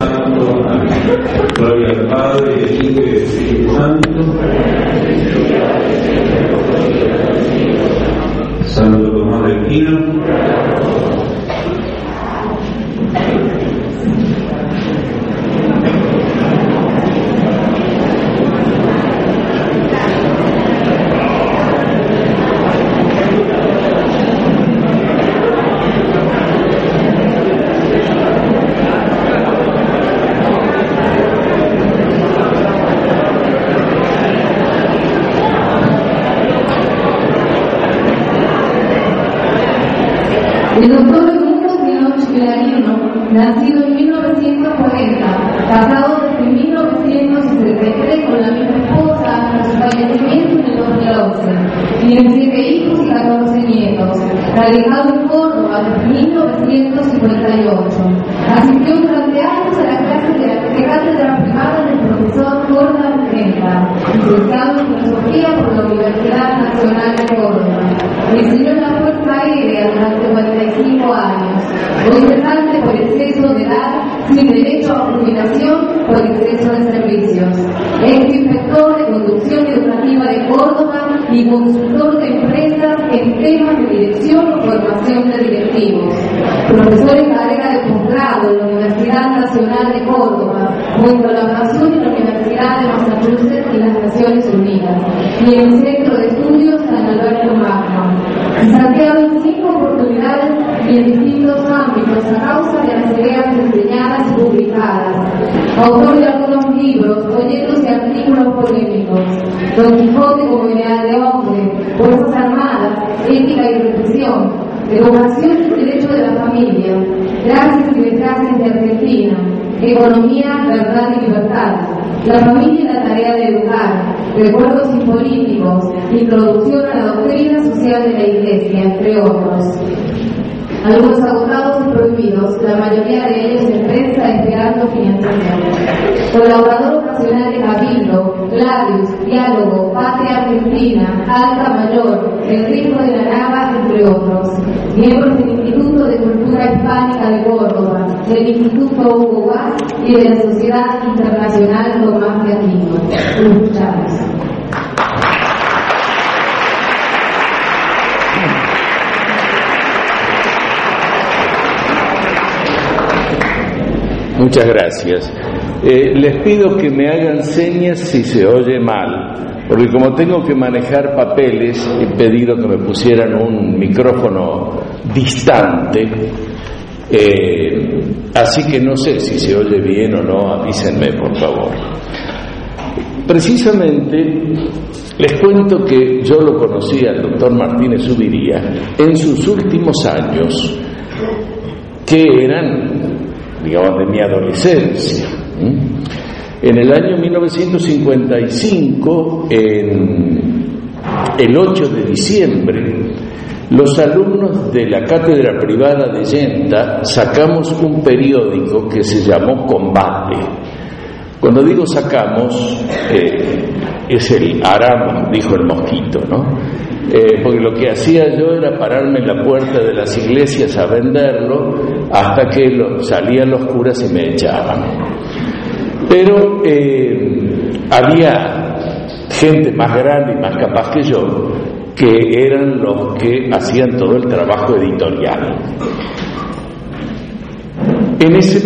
Gloria al Padre, y al Hijo y al Espíritu Santo. Santo Tomás de Aquino. El doctor Ernesto Pinocho Vilarino, nacido en 1940, casado desde 1973 con la misma esposa hasta su fallecimiento en el 2011, tiene 7 hijos y 14 nietos, radicado en Córdoba desde 1958. Asistió durante años a la clase de cátedra privada del profesor Gordon Trenta, licenciado en filosofía por la Universidad Nacional de Córdoba. Enseñó en la Fuerza Aérea durante 45 años, hoy cesante por exceso de edad, sin derecho a jubilación por exceso de servicios. Es inspector de conducción educativa de Córdoba y consultor de empresas en temas de dirección o formación de directivos. Profesor en carrera de posgrado en la Universidad Nacional de Córdoba, con colaboración en la Universidad de Massachusetts y las Naciones Unidas, y en el Centro de Estudios San Alberto Magno. Desafiado en 5 oportunidades y en distintos ámbitos a causa de las ideas enseñadas y publicadas. Autor de algunos libros, folletos y artículos polémicos. Don Quijote como ideal de hombre, Fuerzas Armadas, ética y represión, educación y derecho de la familia, gracias y desgracias de Argentina, economía, verdad y libertad, la familia y la tarea de educar, recuerdos y políticos, introducción a la doctrina social de la Iglesia, entre otros. Algunos agotados y prohibidos, la mayoría de ellos en prensa esperando financiación. Colaborador ocasional de Cabildo, Gladius, Diálogo, Patria Argentina, Alta Mayor, El Ritmo de la Nava, entre otros. Miembros del Instituto de Cultura Hispánica de Córdoba, del Instituto Hugo Guas y de la Sociedad Internacional Tomás de Aquino. Los escuchamos. Muchas gracias. Les pido que me hagan señas si se oye mal, porque como tengo que manejar papeles, he pedido que me pusieran un micrófono distante, así que no sé si se oye bien o no, avísenme por favor. Precisamente les cuento que yo lo conocí al doctor Martínez Zuviría en sus últimos años, que eran, digamos, de mi adolescencia. En el año 1955, el 8 de diciembre, los alumnos de la cátedra privada de Yenta sacamos un periódico que se llamó Combate. Cuando digo sacamos, es el Aram, dijo el mosquito, ¿no? Porque lo que hacía yo era pararme en la puerta de las iglesias a venderlo hasta que salían los curas y me echaban. Pero había gente más grande y más capaz que yo que eran los que hacían todo el trabajo editorial. En este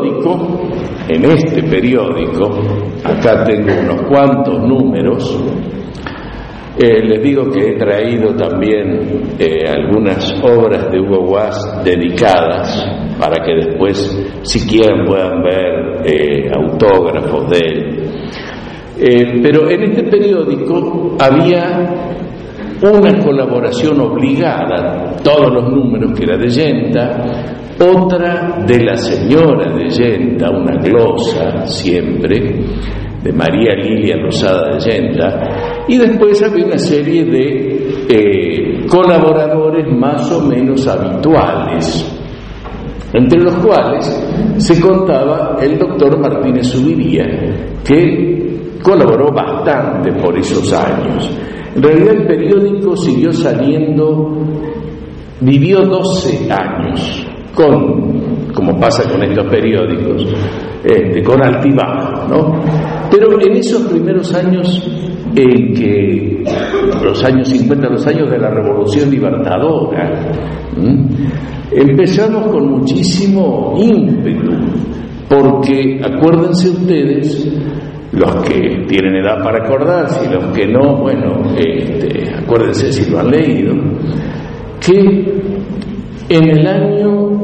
periódico, acá tengo unos cuantos números. Les digo que he traído también algunas obras de Hugo Guas dedicadas para que después, si quieren, puedan ver autógrafos de él. Pero en este periódico había una colaboración obligada, todos los números, que era de Yenta, otra de la señora de Yenta, una glosa siempre, de María Lilia Rosada de Yenta, y después había una serie de colaboradores más o menos habituales, entre los cuales se contaba el doctor Martínez Zuviría, que colaboró bastante por esos años. En realidad el periódico siguió saliendo, vivió 12 años con como pasa con estos periódicos, con altibajos, ¿no? Pero en esos primeros años, en que los años 50, los años de la Revolución Libertadora, empezamos con muchísimo ímpetu, porque acuérdense ustedes, los que tienen edad para acordarse y los que no, bueno, acuérdense si lo han leído, que en el año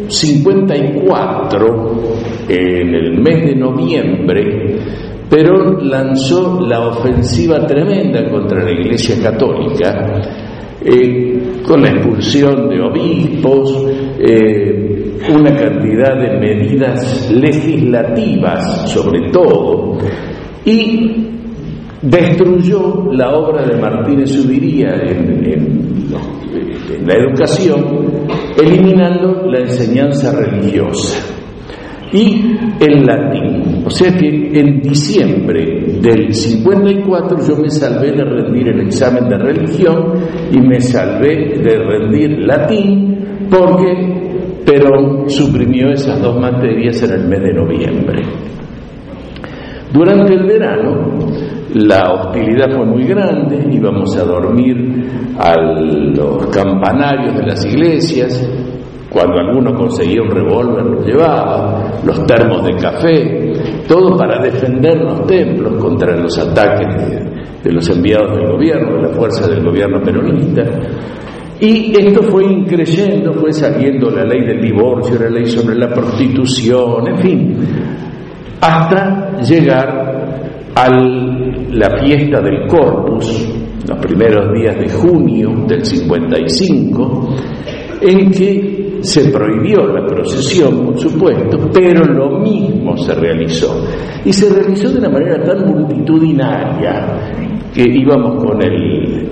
54, en el mes de noviembre, Perón lanzó la ofensiva tremenda contra la Iglesia Católica, con la expulsión de obispos, una cantidad de medidas legislativas sobre todo, y destruyó la obra de Martínez Ubiría en la educación, eliminando la enseñanza religiosa y el latín. O sea que en diciembre del 54 yo me salvé de rendir el examen de religión y me salvé de rendir latín, porque Perón suprimió esas dos materias en el mes de noviembre. Durante el verano la hostilidad fue muy grande, íbamos a dormir a los campanarios de las iglesias, cuando alguno conseguía un revólver lo llevaba, los termos de café, todo para defender los templos contra los ataques de los enviados del gobierno, de la fuerza del gobierno peronista. Y esto fue increyendo, fue saliendo la ley del divorcio, la ley sobre la prostitución, en fin, hasta llegar a la fiesta del Corpus, los primeros días de junio del 55, en que se prohibió la procesión, por supuesto, pero lo mismo se realizó. Y se realizó de una manera tan multitudinaria que íbamos con el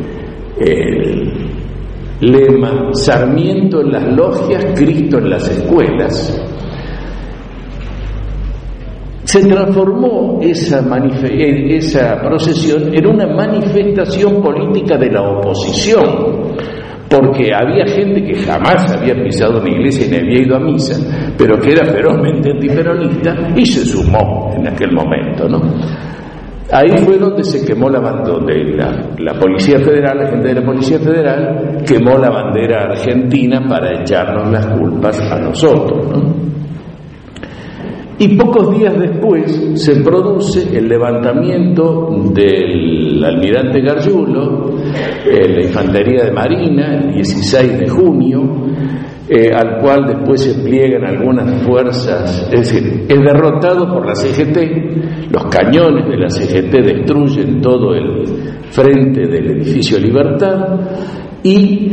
lema Sarmiento en las logias, Cristo en las escuelas. Se transformó esa procesión en una manifestación política de la oposición, porque había gente que jamás había pisado una iglesia y ni había ido a misa, pero que era ferozmente antiperonista y se sumó en aquel momento, ¿no? Ahí fue donde se quemó donde la Policía Federal, la gente de la Policía Federal quemó la bandera argentina para echarnos las culpas a nosotros, ¿no? Y pocos días después se produce el levantamiento del almirante Gargiulo, la Infantería de Marina, el 16 de junio, al cual después se pliegan algunas fuerzas, es decir, es derrotado por la CGT, los cañones de la CGT destruyen todo el frente del edificio Libertad, y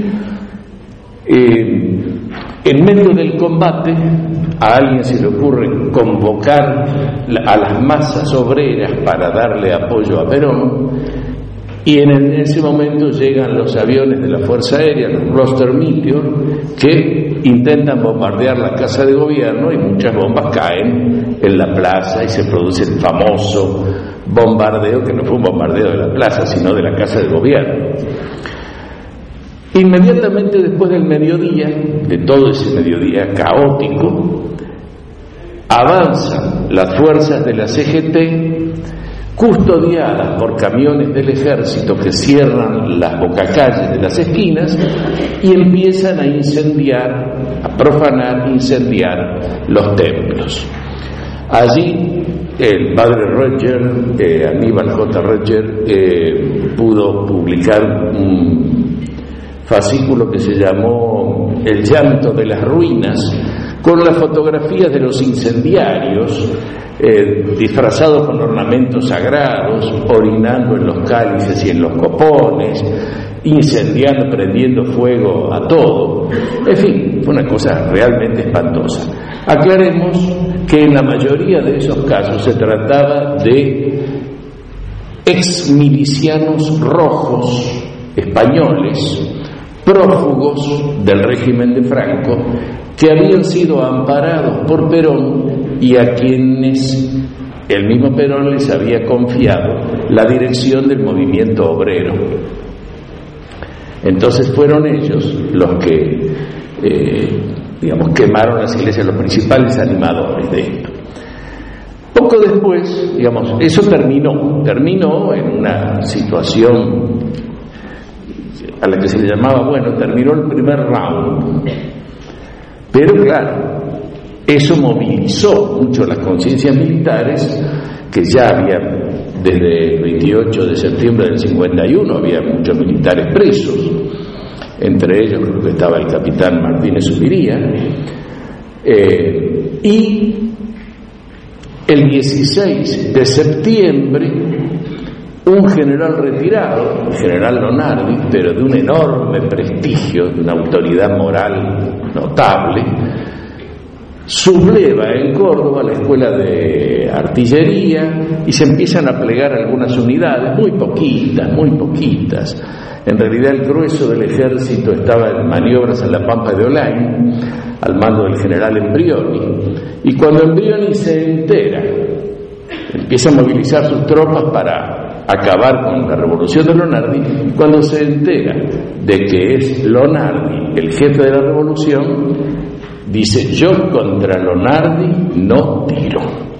en medio del combate a alguien se le ocurre convocar a las masas obreras para darle apoyo a Perón, y en ese momento llegan los aviones de la Fuerza Aérea, los Gloster Meteor, que intentan bombardear la Casa de Gobierno, y muchas bombas caen en la plaza y se produce el famoso bombardeo, que no fue un bombardeo de la plaza, sino de la Casa de Gobierno. Inmediatamente después del mediodía, de todo ese mediodía caótico, avanzan las fuerzas de la CGT, custodiadas por camiones del ejército que cierran las bocacalles de las esquinas y empiezan a incendiar, a profanar, incendiar los templos. Allí el padre Roger, Aníbal J. Roger, pudo publicar un fascículo que se llamó El llanto de las ruinas, con las fotografías de los incendiarios, disfrazados con ornamentos sagrados, orinando en los cálices y en los copones, incendiando, prendiendo fuego a todo. En fin, fue una cosa realmente espantosa. Aclaremos que en la mayoría de esos casos se trataba de exmilicianos rojos españoles, prófugos del régimen de Franco, que habían sido amparados por Perón y a quienes el mismo Perón les había confiado la dirección del movimiento obrero. Entonces fueron ellos los que digamos, quemaron las iglesias, los principales animadores de esto. Poco después, digamos, eso terminó en una situación a la que se le llamaba, bueno, terminó el primer round. Pero claro, eso movilizó mucho las conciencias militares, que ya habían, desde el 28 de septiembre del 51, había muchos militares presos, entre ellos creo que estaba el capitán Martínez Ubiría, y el 16 de septiembre un general retirado, el general Lonardi, pero de un enorme prestigio, de una autoridad moral notable, subleva en Córdoba la escuela de artillería y se empiezan a plegar algunas unidades, muy poquitas. En realidad el grueso del ejército estaba en maniobras en la Pampa de Olain, al mando del general Embrioni, y cuando Embrioni se entera, empieza a movilizar sus tropas para acabar con la revolución de Lonardi. Cuando se entera de que es Lonardi el jefe de la revolución, dice: yo contra Lonardi no tiro.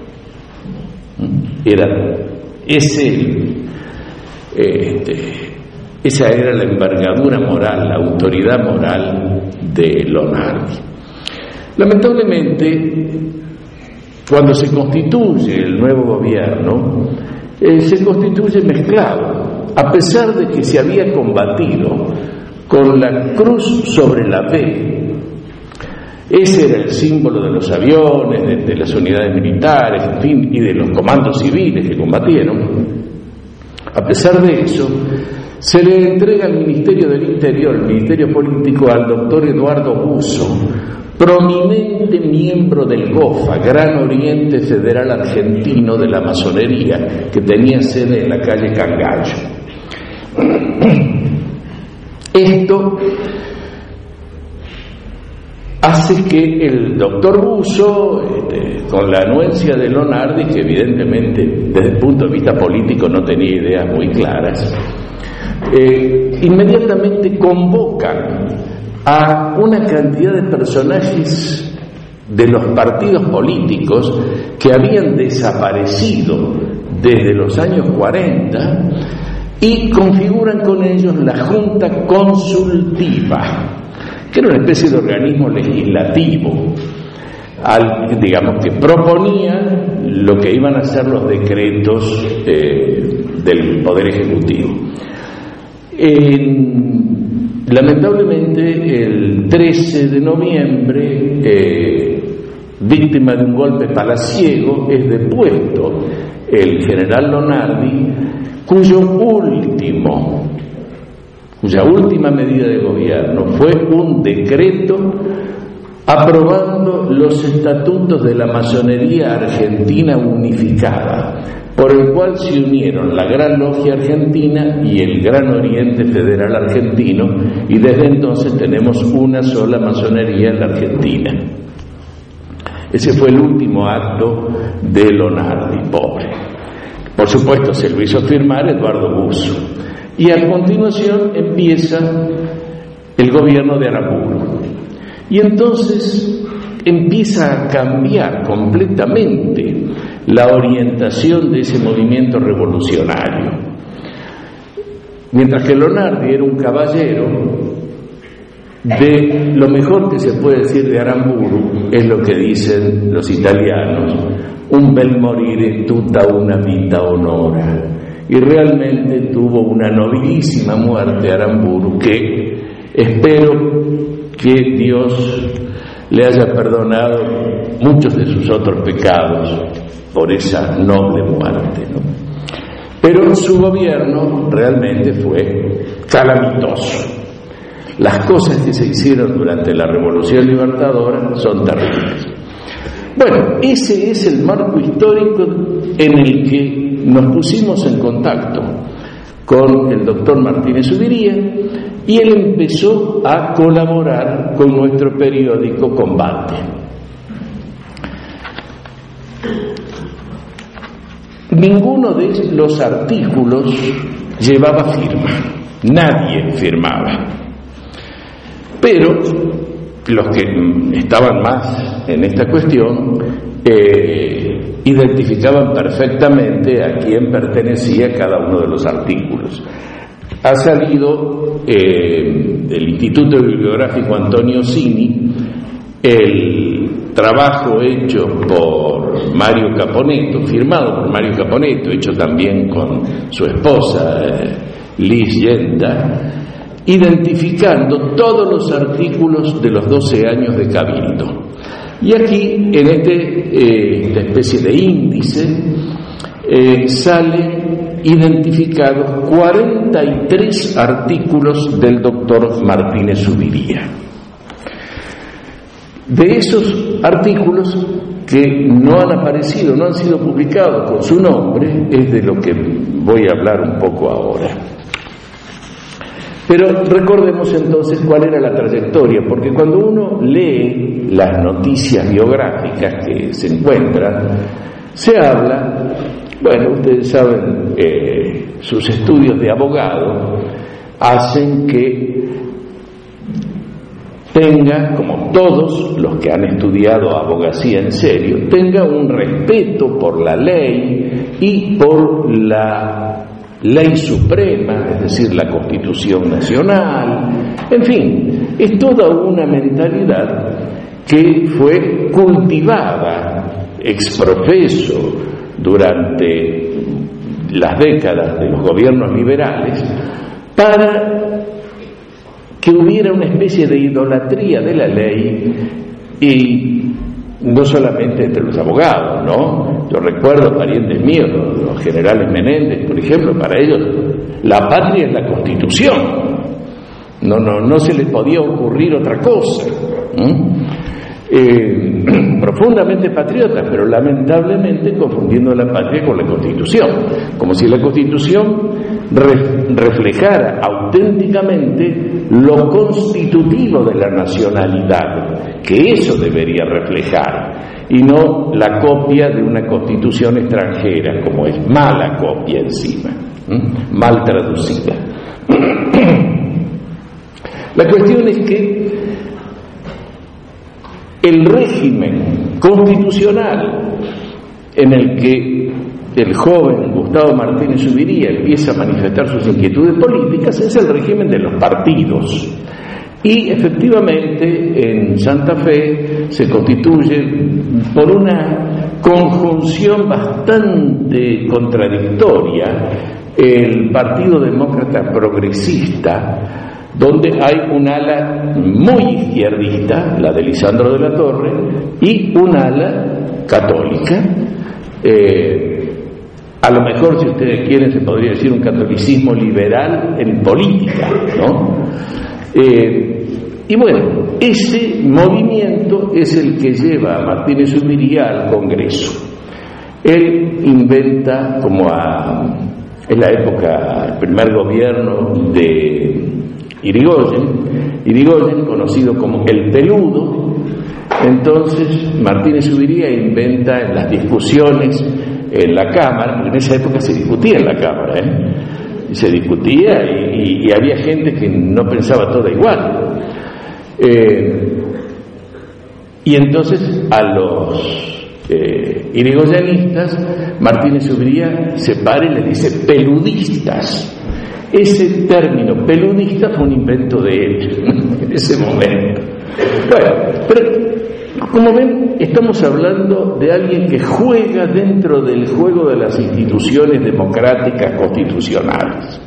Esa era la envergadura moral, la autoridad moral de Lonardi. Lamentablemente, cuando se constituye el nuevo gobierno, se constituye mezclado, a pesar de que se había combatido con la cruz sobre la B. Ese era el símbolo de los aviones, de las unidades militares, en fin, y de los comandos civiles que combatieron. A pesar de eso, se le entrega al Ministerio del Interior, el Ministerio Político, al doctor Eduardo Busso, prominente miembro del GOFA, Gran Oriente Federal Argentino de la Masonería, que tenía sede en la calle Cangallo. Esto hace que el doctor Busso, con la anuencia de Lonardi, que evidentemente desde el punto de vista político no tenía ideas muy claras, inmediatamente convocan a una cantidad de personajes de los partidos políticos que habían desaparecido desde los años 40 y configuran con ellos la Junta Consultiva, que era una especie de organismo legislativo, digamos, que proponía lo que iban a ser los decretos del Poder Ejecutivo. Lamentablemente, el 13 de noviembre, víctima de un golpe palaciego, es depuesto el general Lonardi, cuya última medida de gobierno fue un decreto aprobando los estatutos de la Masonería Argentina Unificada, por el cual se unieron la Gran Logia Argentina y el Gran Oriente Federal Argentino, y desde entonces tenemos una sola masonería en la Argentina. Ese fue el último acto de Lonardi, pobre. Por supuesto, se lo hizo firmar Eduardo Busso. Y a continuación empieza el gobierno de Aramburu. Y entonces empieza a cambiar completamente la orientación de ese movimiento revolucionario. Mientras que Lonardi era un caballero, de lo mejor que se puede decir de Aramburu es lo que dicen los italianos: un bel morire tutta una vita onora. Y realmente tuvo una nobilísima muerte Aramburu, que espero que Dios le haya perdonado muchos de sus otros pecados por esa noble muerte, ¿no? Pero su gobierno realmente fue calamitoso. Las cosas que se hicieron durante la Revolución Libertadora son terribles. Bueno, ese es el marco histórico en el que nos pusimos en contacto con el doctor Martínez Ubiría, y él empezó a colaborar con nuestro periódico Combate. Ninguno de los artículos llevaba firma, nadie firmaba, pero los que estaban más en esta cuestión identificaban perfectamente a quién pertenecía cada uno de los artículos. Ha salido del Instituto Bibliográfico Antonio Cini el trabajo hecho por Mario Caponeto, firmado por Mario Caponeto, hecho también con su esposa Liz Yenta, identificando todos los artículos de los 12 años de Cabildo. Y aquí, en esta especie de índice, salen identificados 43 artículos del doctor Martínez Zuviría. De esos artículos que no han aparecido, no han sido publicados con su nombre, es de lo que voy a hablar un poco ahora. Pero recordemos entonces cuál era la trayectoria, porque cuando uno lee las noticias biográficas que se encuentran, se habla, bueno, ustedes saben, sus estudios de abogado hacen que tenga, como todos los que han estudiado abogacía en serio, tenga un respeto por la ley y por la ley suprema, es decir, la Constitución Nacional. En fin, es toda una mentalidad que fue cultivada ex profeso durante las décadas de los gobiernos liberales para que hubiera una especie de idolatría de la ley, y no solamente entre los abogados, ¿no? Yo recuerdo parientes míos, los generales Menéndez, por ejemplo, para ellos la patria es la Constitución, no se les podía ocurrir otra cosa. Profundamente patriotas, pero lamentablemente confundiendo la patria con la Constitución, como si la Constitución reflejara auténticamente lo constitutivo de la nacionalidad, que eso debería reflejar, y no la copia de una Constitución extranjera, como es mala copia encima, mal traducida. La cuestión es que el régimen constitucional en el que el joven Gustavo Martínez Zuviría empieza a manifestar sus inquietudes políticas es el régimen de los partidos. Y efectivamente en Santa Fe se constituye por una conjunción bastante contradictoria el Partido Demócrata Progresista, donde hay un ala muy izquierdista, la de Lisandro de la Torre, y un ala católica. A lo mejor, si ustedes quieren, se podría decir un catolicismo liberal en política, ¿no? Y bueno, ese movimiento es el que lleva a Martínez Zuviría al Congreso. Él inventa, en la época, el primer gobierno de Irigoyen, conocido como el Peludo. Entonces Martínez Zuviría inventa en las discusiones en la Cámara, porque en esa época se discutía en la Cámara, se discutía y había gente que no pensaba toda igual, y entonces a los irigoyenistas Martínez Zuviría se para y les dice peludistas. Ese término peludista fue un invento de él en ese momento. Bueno, pero como ven, estamos hablando de alguien que juega dentro del juego de las instituciones democráticas constitucionales.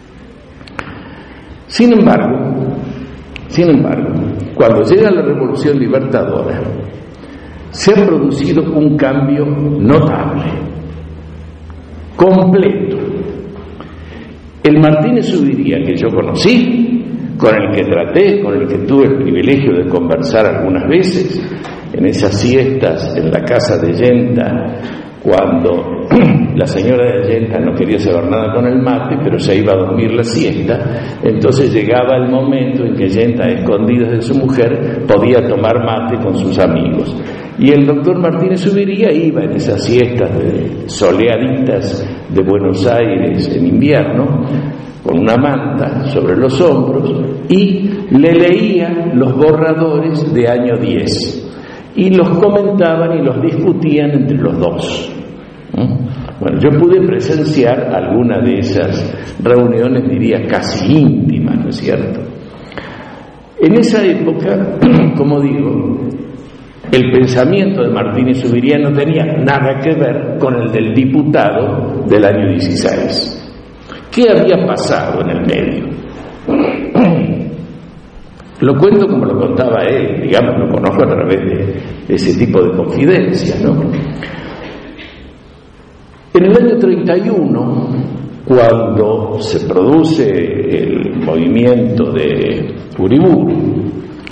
Sin embargo, cuando llega la Revolución Libertadora, se ha producido un cambio notable, completo. El Martínez Zuviría que yo conocí, con el que traté, con el que tuve el privilegio de conversar algunas veces, en esas siestas en la casa de Yenta, cuando la señora de Yenta no quería saber nada con el mate, pero se iba a dormir la siesta, entonces llegaba el momento en que Yenta, a escondidas de su mujer, podía tomar mate con sus amigos. Y el doctor Martínez Zuviría iba en esas siestas soleaditas de Buenos Aires en invierno con una manta sobre los hombros y le leía los borradores de año 10 y los comentaban y los discutían entre los dos. Bueno, yo pude presenciar alguna de esas reuniones, diría casi íntimas, ¿no es cierto? En esa época, como digo, el pensamiento de Martínez Zuviría no tenía nada que ver con el del diputado del año 16. ¿Qué había pasado en el medio? Lo cuento como lo contaba él, digamos, lo conozco a través de ese tipo de confidencias, ¿no? En el año 31, cuando se produce el movimiento de Uriburu,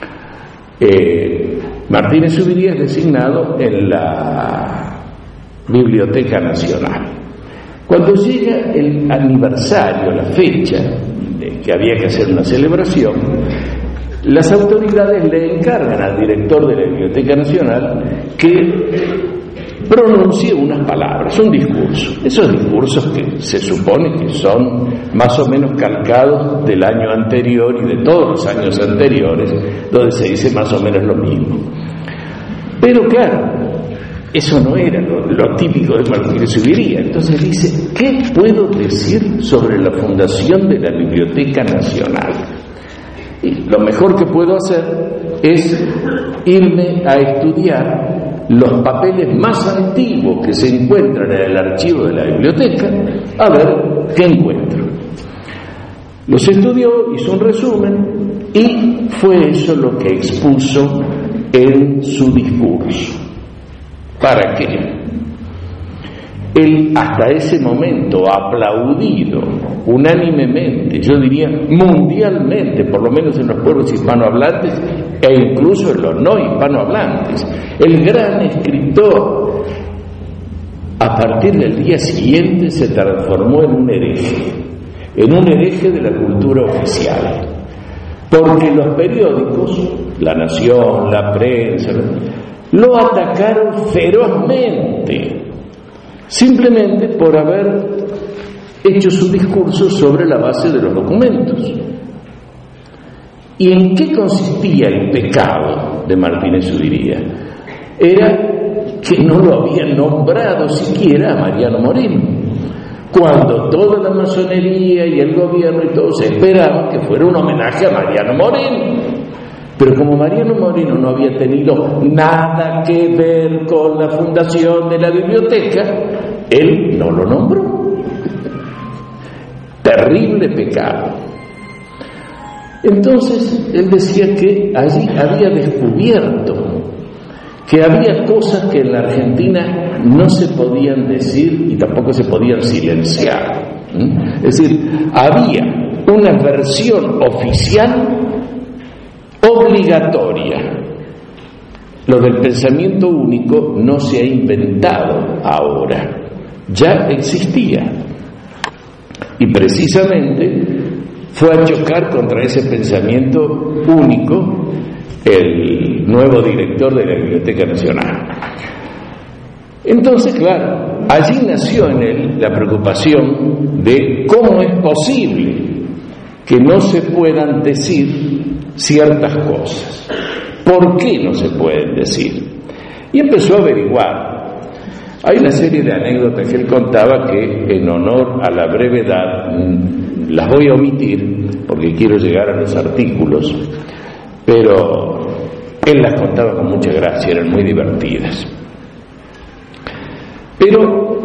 Martínez Zuviría es designado en la Biblioteca Nacional. Cuando llega el aniversario, la fecha de que había que hacer una celebración, las autoridades le encargan al director de la Biblioteca Nacional que pronuncie unas palabras, un discurso. Esos discursos que se supone que son más o menos calcados del año anterior y de todos los años anteriores, donde se dice más o menos lo mismo. Pero claro, eso no era lo típico de Martínez Zuviría. Entonces dice, ¿qué puedo decir sobre la fundación de la Biblioteca Nacional? Y lo mejor que puedo hacer es irme a estudiar los papeles más antiguos que se encuentran en el archivo de la biblioteca, a ver qué encuentro. Los estudió, hizo un resumen y fue eso lo que expuso en su discurso. ¿Para qué? Él hasta ese momento aplaudido unánimemente, yo diría mundialmente, por lo menos en los pueblos hispanohablantes e incluso en los no hispanohablantes, el gran escritor, a partir del día siguiente se transformó en un hereje de la cultura oficial, porque los periódicos, La Nación, la prensa, lo atacaron ferozmente, simplemente por haber hecho su discurso sobre la base de los documentos. ¿Y en qué consistía el pecado de Martínez Zuviría? Era que no lo habían nombrado siquiera a Mariano Moreno, cuando toda la masonería y el gobierno y todos esperaban que fuera un homenaje a Mariano Moreno. Pero como Mariano Moreno no había tenido nada que ver con la fundación de la biblioteca, él no lo nombró. Terrible pecado. Entonces él decía que allí había descubierto que había cosas que en la Argentina no se podían decir y tampoco se podían silenciar. Es decir, había una versión oficial obligatoria. Lo del pensamiento único no se ha inventado ahora, ya existía. Y precisamente fue a chocar contra ese pensamiento único el nuevo director de la Biblioteca Nacional. Entonces, claro, allí nació en él la preocupación de cómo es posible que no se puedan decir ciertas cosas. ¿Por qué no se pueden decir? Y empezó a averiguar. Hay una serie de anécdotas que él contaba que, en honor a la brevedad, las voy a omitir porque quiero llegar a los artículos, pero él las contaba con mucha gracia, eran muy divertidas. Pero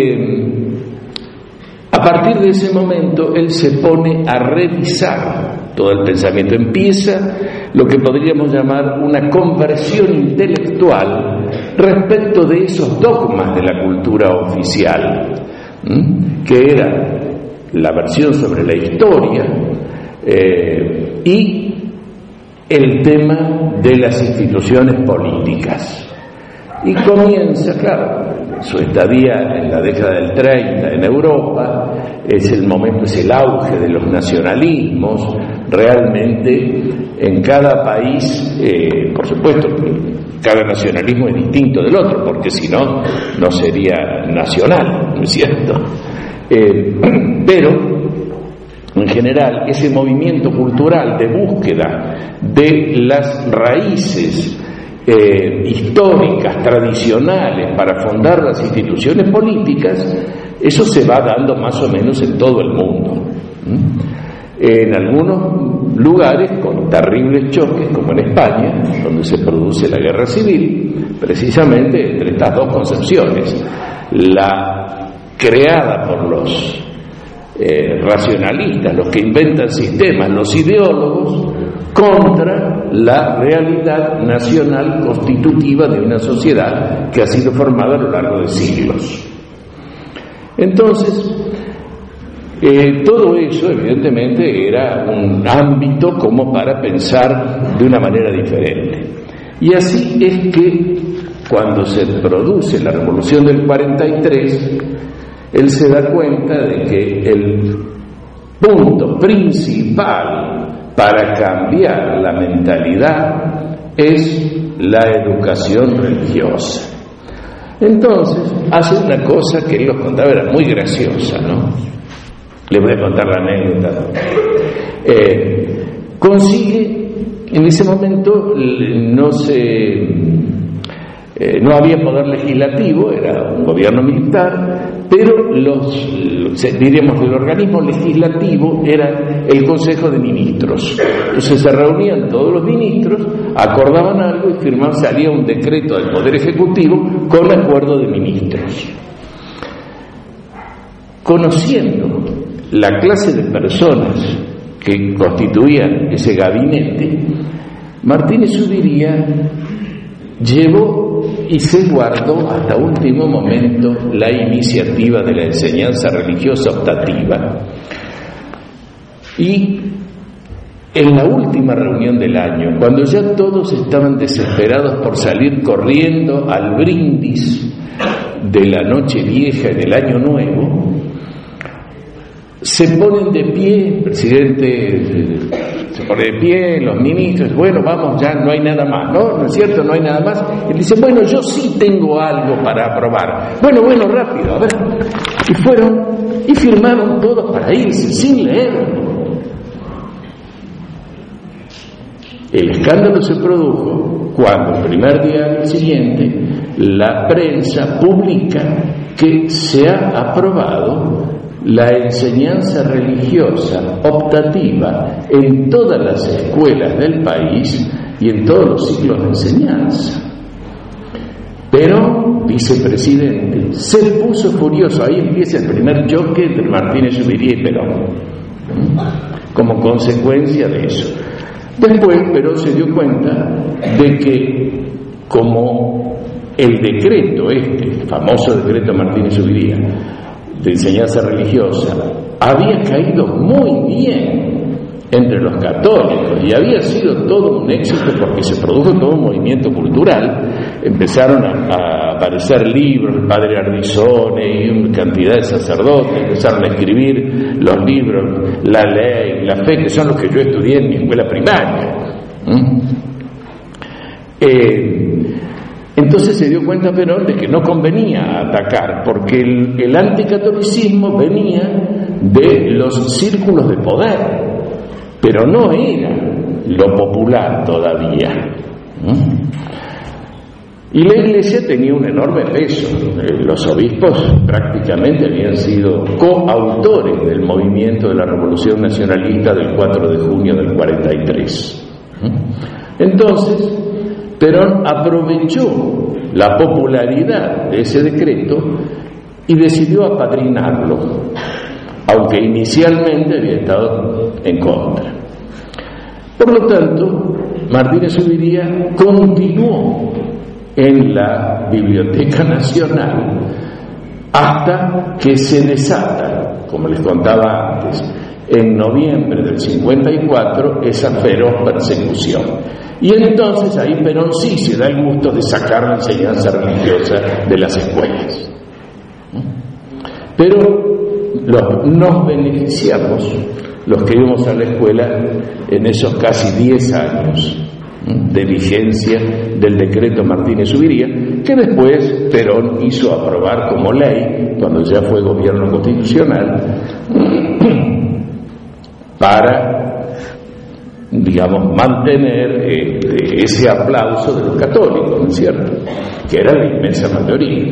a partir de ese momento él se pone a revisar todo el pensamiento. Empieza lo que podríamos llamar una conversión intelectual respecto de esos dogmas de la cultura oficial, que era la versión sobre la historia y el tema de las instituciones políticas. Y comienza, claro, su estadía en la década del 30 en Europa, es el momento, es el auge de los nacionalismos. Realmente en cada país, por supuesto, cada nacionalismo es distinto del otro, porque si no, no sería nacional, ¿no es cierto? Pero en general, ese movimiento cultural de búsqueda de las raíces históricas, tradicionales, para fundar las instituciones políticas, eso se va dando más o menos en todo el mundo. En algunos lugares con terribles choques, como en España, donde se produce la guerra civil, precisamente entre estas dos concepciones, la creada por los racionalistas, los que inventan sistemas, los ideólogos, contra la realidad nacional constitutiva de una sociedad que ha sido formada a lo largo de siglos. Entonces, todo eso evidentemente era un ámbito como para pensar de una manera diferente. Y así es que cuando se produce la Revolución del 43, él se da cuenta de que el punto principal para cambiar la mentalidad es la educación religiosa. Entonces hace una cosa que él los contaba, era muy graciosa, ¿no? Les voy a contar la anécdota. Consigue, en ese momento no había poder legislativo, era un gobierno militar, pero diríamos que el organismo legislativo era el Consejo de Ministros. Entonces se reunían todos los ministros, acordaban algo y firmaban, salía un decreto del Poder Ejecutivo con acuerdo de ministros. Conociendo la clase de personas que constituían ese gabinete, Martínez Zuviría llevó y se guardó hasta último momento la iniciativa de la enseñanza religiosa optativa. Y en la última reunión del año, cuando ya todos estaban desesperados por salir corriendo al brindis de la noche vieja y del año nuevo, se ponen de pie, el presidente se pone de pie, los ministros, bueno, vamos, ya no hay nada más, ¿no es cierto? No hay nada más. Él dice, bueno, yo sí tengo algo para aprobar. Bueno, rápido, a ver. Y fueron y firmaron todos para irse, sin leerlo. El escándalo se produjo cuando el primer día del siguiente la prensa publica que se ha aprobado la enseñanza religiosa optativa en todas las escuelas del país y en todos los ciclos de enseñanza. Pero, vicepresidente, se puso furioso. Ahí empieza el primer choque entre Martínez Zuviría y Perón, como consecuencia de eso. Después Perón se dio cuenta de que, como el decreto el famoso decreto Martínez Zuviría de enseñanza religiosa, había caído muy bien entre los católicos y había sido todo un éxito porque se produjo todo un movimiento cultural. Empezaron a aparecer libros, el padre Ardizone y una cantidad de sacerdotes empezaron a escribir los libros, la ley, la fe, que son los que yo estudié en mi escuela primaria. Entonces se dio cuenta Perón de que no convenía atacar, porque el anticatolicismo venía de los círculos de poder, pero no era lo popular todavía. Y la Iglesia tenía un enorme peso. Los obispos prácticamente habían sido coautores del movimiento de la Revolución Nacionalista del 4 de junio del 43. Entonces Perón aprovechó la popularidad de ese decreto y decidió apadrinarlo, aunque inicialmente había estado en contra. Por lo tanto, Martínez Zuviría continuó en la Biblioteca Nacional hasta que se desata, como les contaba antes, en noviembre del 54, esa feroz persecución. Y entonces ahí Perón sí se da el gusto de sacar la enseñanza religiosa de las escuelas. Pero nos beneficiamos los que íbamos a la escuela en esos casi 10 años de vigencia del decreto Martínez Zuviría, que después Perón hizo aprobar como ley cuando ya fue gobierno constitucional para, digamos, mantener ese aplauso de los católicos, ¿no es cierto?, que era la inmensa mayoría.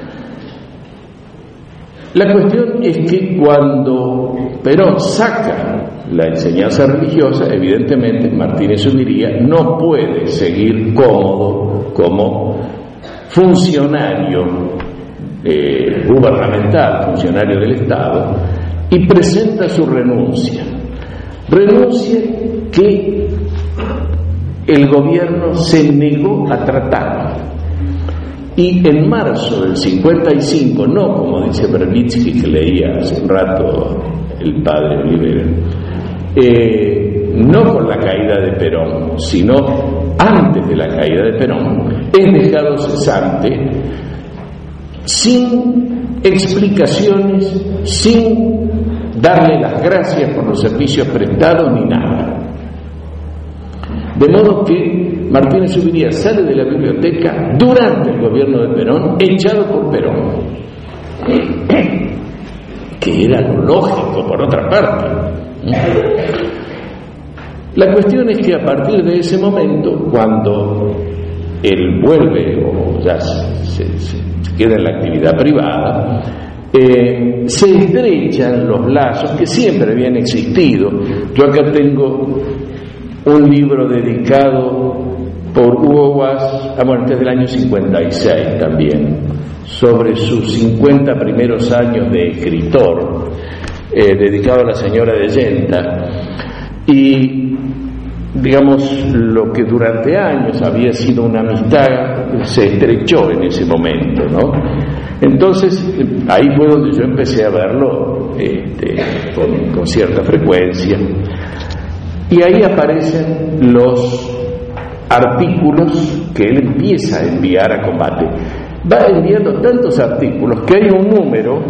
La cuestión es que cuando Perón saca la enseñanza religiosa, evidentemente Martínez Ubiría no puede seguir cómodo como funcionario gubernamental, funcionario del Estado, y presenta su renuncia que el gobierno se negó a tratar. Y en marzo del 55, no como dice Berlitsky, que leía hace un rato el padre Olivera, no con la caída de Perón, sino antes de la caída de Perón, es dejado cesante sin explicaciones, sin darle las gracias por los servicios prestados ni nada. De modo que Martínez Ubiría sale de la biblioteca durante el gobierno de Perón, echado por Perón, que era lo lógico por otra parte. La cuestión es que a partir de ese momento, cuando él vuelve o ya se queda en la actividad privada, se estrechan los lazos que siempre habían existido. Yo acá tengo un libro dedicado por Hugo Guas, este es del año 56 también, sobre sus 50 primeros años de escritor, dedicado a la señora de Yenta, y digamos lo que durante años había sido una amistad se estrechó en ese momento, ¿no? Entonces ahí fue donde yo empecé a verlo con cierta frecuencia, y ahí aparecen los artículos que él empieza a enviar a Combate. Va enviando tantos artículos que hay un número,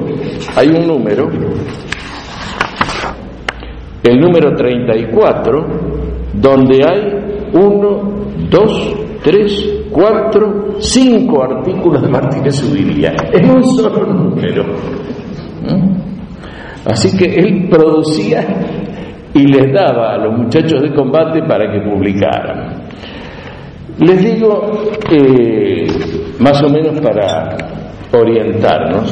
el número 34, donde hay 1, 2, 3, 4, 5 artículos de Martínez Ubiría en un solo número. Así que él producía y les daba a los muchachos de Combate para que publicaran. Les digo, más o menos para orientarnos,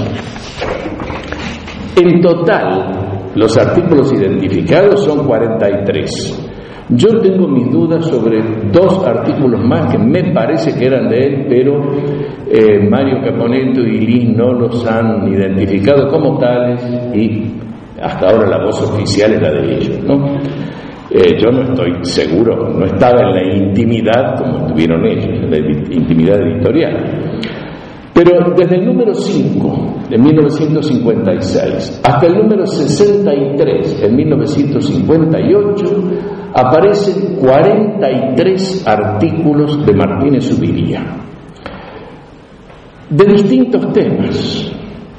en total los artículos identificados son 43. Yo tengo mis dudas sobre 2 artículos más que me parece que eran de él, pero Mario Caponetto y Liz no los han identificado como tales, y hasta ahora la voz oficial es la de ellos, ¿no? Yo no estoy seguro, no estaba en la intimidad como estuvieron ellos, en la intimidad editorial. Pero desde el número 5 de 1956 hasta el número 63 en 1958 aparecen 43 artículos de Martínez Ubiría de distintos temas,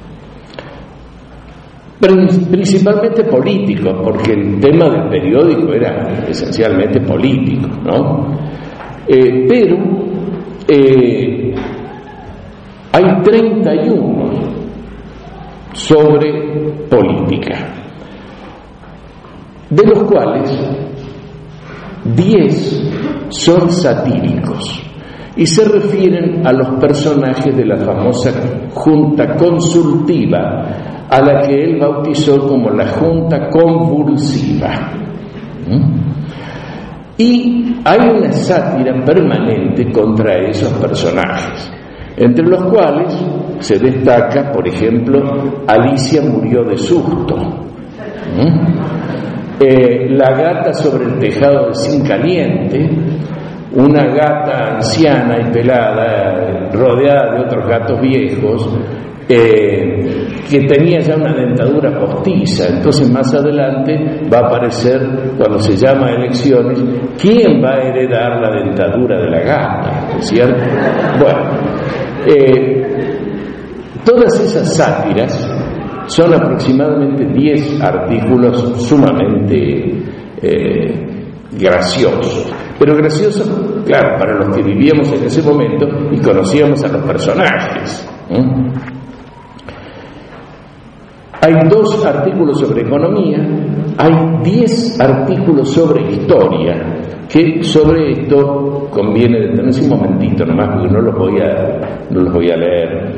principalmente políticos, porque el tema del periódico era esencialmente político, ¿no? Pero hay 31 sobre política, de los cuales 10 son satíricos y se refieren a los personajes de la famosa Junta Consultiva, a la que él bautizó como la Junta Convulsiva. Y hay una sátira permanente contra esos personajes, entre los cuales se destaca, por ejemplo, Alicia murió de susto, la gata sobre el tejado de zinc caliente, una gata anciana y pelada rodeada de otros gatos viejos, que tenía ya una dentadura postiza. Entonces más adelante va a aparecer, cuando se llama elecciones, ¿quién va a heredar la dentadura de la gata? ¿Es cierto? Bueno, todas esas sátiras son aproximadamente 10 artículos sumamente graciosos, pero graciosos, claro, para los que vivíamos en ese momento y conocíamos a los personajes. Hay 2 artículos sobre economía hay 10 artículos sobre historia, que sobre esto conviene detenerse un momentito nomás, porque no los voy a leer.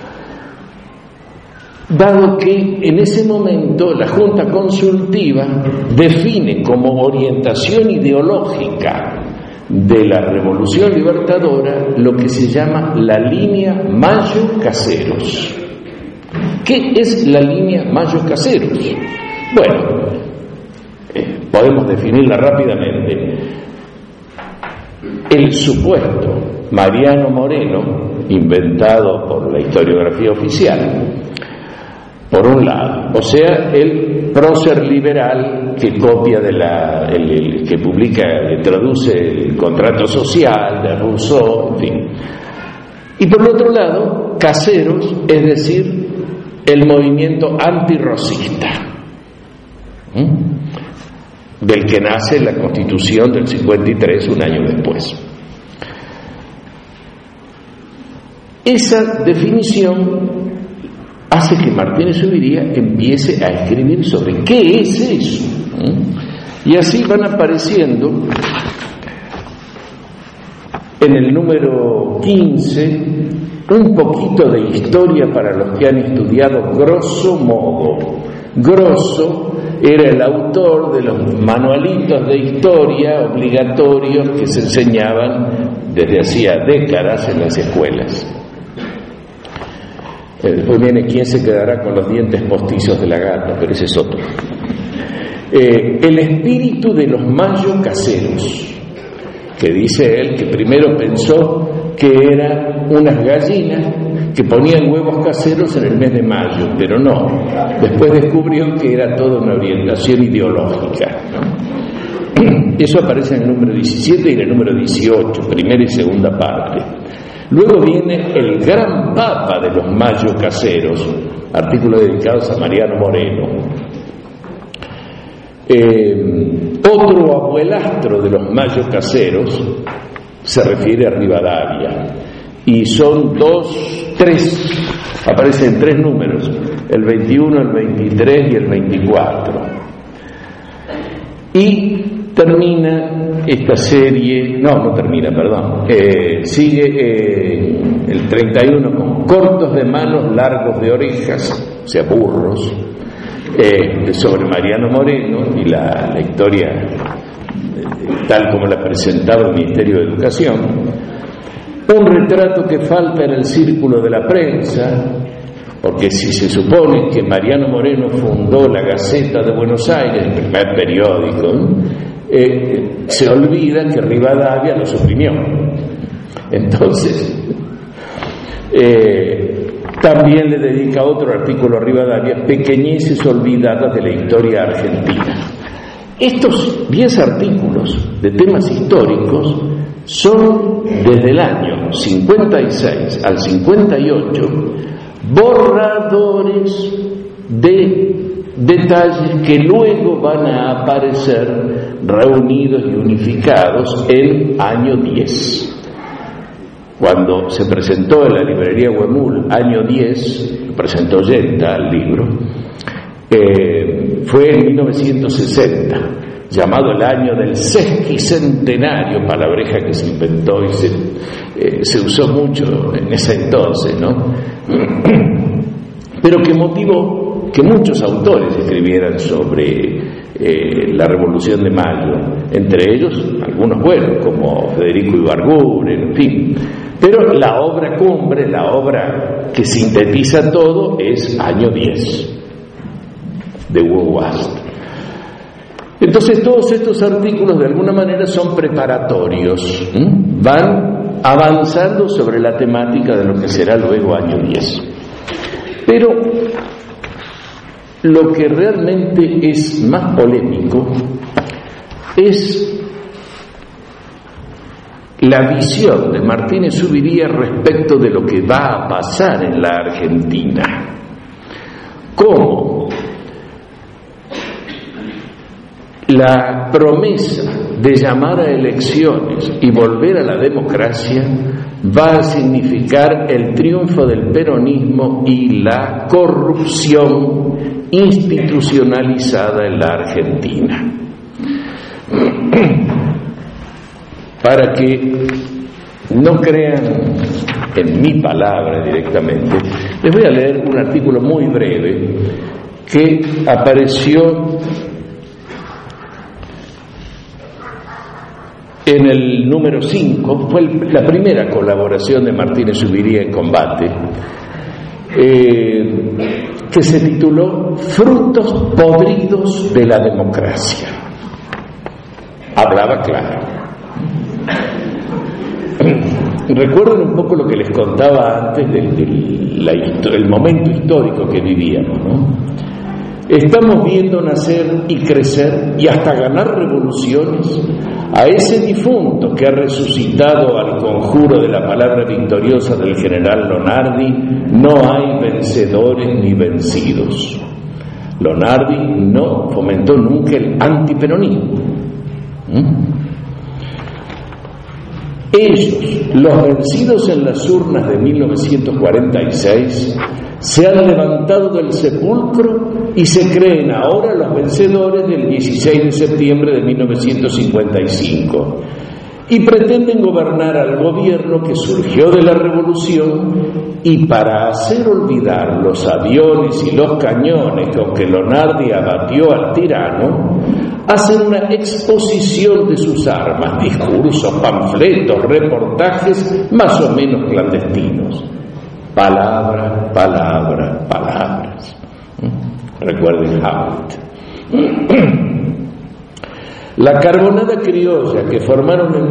Dado que en ese momento la Junta Consultiva define como orientación ideológica de la Revolución Libertadora lo que se llama la línea Mayo-Caseros. ¿Qué es la línea Mayo-Caseros? Bueno, podemos definirla rápidamente. El supuesto Mariano Moreno, inventado por la historiografía oficial, por un lado, o sea, el prócer liberal que copia que publica, que traduce el contrato social de Rousseau, en fin. Y por otro lado, Caseros, es decir, el movimiento antirrosista, del que nace la Constitución del 53, un año después. Esa definición hace que Martínez Zuviría empiece a escribir sobre qué es eso. Y así van apareciendo en el número 15 un poquito de historia para los que han estudiado grosso modo. Grosso era el autor de los manualitos de historia obligatorios que se enseñaban desde hacía décadas en las escuelas. Después viene quién se quedará con los dientes postizos de la gata, pero ese es otro. El espíritu de los Mayo-Caseros, que dice él que primero pensó que eran unas gallinas que ponían huevos caseros en el mes de mayo, pero no, después descubrió que era toda una orientación ideológica, ¿no? Eso aparece en el número 17 y en el número 18, primera y segunda parte. Luego viene el gran papa de los Mayo-Caseros, artículos dedicados a Mariano Moreno. Otro abuelastro de los Mayo-Caseros se refiere a Rivadavia, y son 3, aparecen 3 números, el 21, el 23 y el 24. Y termina esta serie, no termina, perdón, sigue el 31 con cortos de manos, largos de orejas, o sea, burros, sobre Mariano Moreno y la historia tal como la presentaba el Ministerio de Educación. Un retrato que falta en el círculo de la prensa, porque si se supone que Mariano Moreno fundó la Gaceta de Buenos Aires, el primer periódico, se olvida que Rivadavia lo suprimió. Entonces, también le dedica otro artículo a Rivadavia, Pequeñeces olvidadas de la historia argentina. Estos 10 artículos de temas históricos son desde el año 56 al 58 borradores de detalles que luego van a aparecer reunidos y unificados el año 10. Cuando se presentó en la librería Huemul, año 10, presentó Yenta el libro, fue en 1960, llamado el año del sesquicentenario, palabreja que se inventó y se usó mucho en ese entonces, ¿no? Pero que motivó que muchos autores escribieran sobre la Revolución de Mayo, entre ellos algunos buenos, como Federico Ibarguren, en fin. Pero la obra cumbre, la obra que sintetiza todo, es año 10, de Hugo Wast. Entonces todos estos artículos de alguna manera son preparatorios, van avanzando sobre la temática de lo que será luego año 10. Pero lo que realmente es más polémico es la visión de Martínez Zuviría respecto de lo que va a pasar en la Argentina. ¿Cómo la promesa de llamar a elecciones y volver a la democracia va a significar el triunfo del peronismo y la corrupción institucionalizada en la Argentina. Para que no crean en mi palabra directamente, les voy a leer un artículo muy breve que apareció en el número 5, fue la primera colaboración de Martínez Zuviría en Combate, que se tituló Frutos podridos de la democracia. Hablaba claro. Recuerden un poco lo que les contaba antes del momento histórico que vivíamos, ¿no? Estamos viendo nacer y crecer y hasta ganar revoluciones a ese difunto que ha resucitado al conjuro de la palabra victoriosa del general Lonardi: no hay vencedores ni vencidos. Lonardi no fomentó nunca el antiperonismo. Ellos, los vencidos en las urnas de 1946, se han levantado del sepulcro y se creen ahora los vencedores del 16 de septiembre de 1955 y pretenden gobernar al gobierno que surgió de la revolución, y para hacer olvidar los aviones y los cañones con que Lonardi abatió al tirano, hacen una exposición de sus armas, discursos, panfletos, reportajes más o menos clandestinos. Palabra, palabra, palabras. Recuerden Hamlet. La Carbonada Criolla que formaron en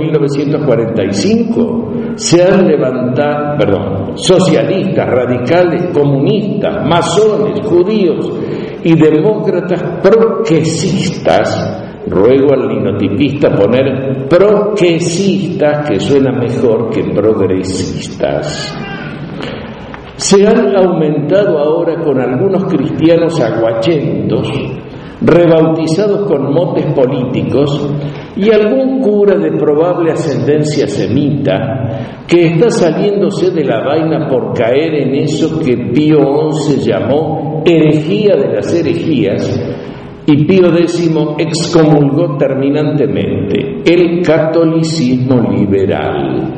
1945 se han levantado, socialistas, radicales, comunistas, masones, judíos y demócratas proquesistas. Ruego al linotipista poner proquesistas, que suena mejor que progresistas. Se han aumentado ahora con algunos cristianos aguachentos, rebautizados con motes políticos, y algún cura de probable ascendencia semita que está saliéndose de la vaina por caer en eso que Pío XI llamó herejía de las herejías y Pío X excomulgó terminantemente: el catolicismo liberal.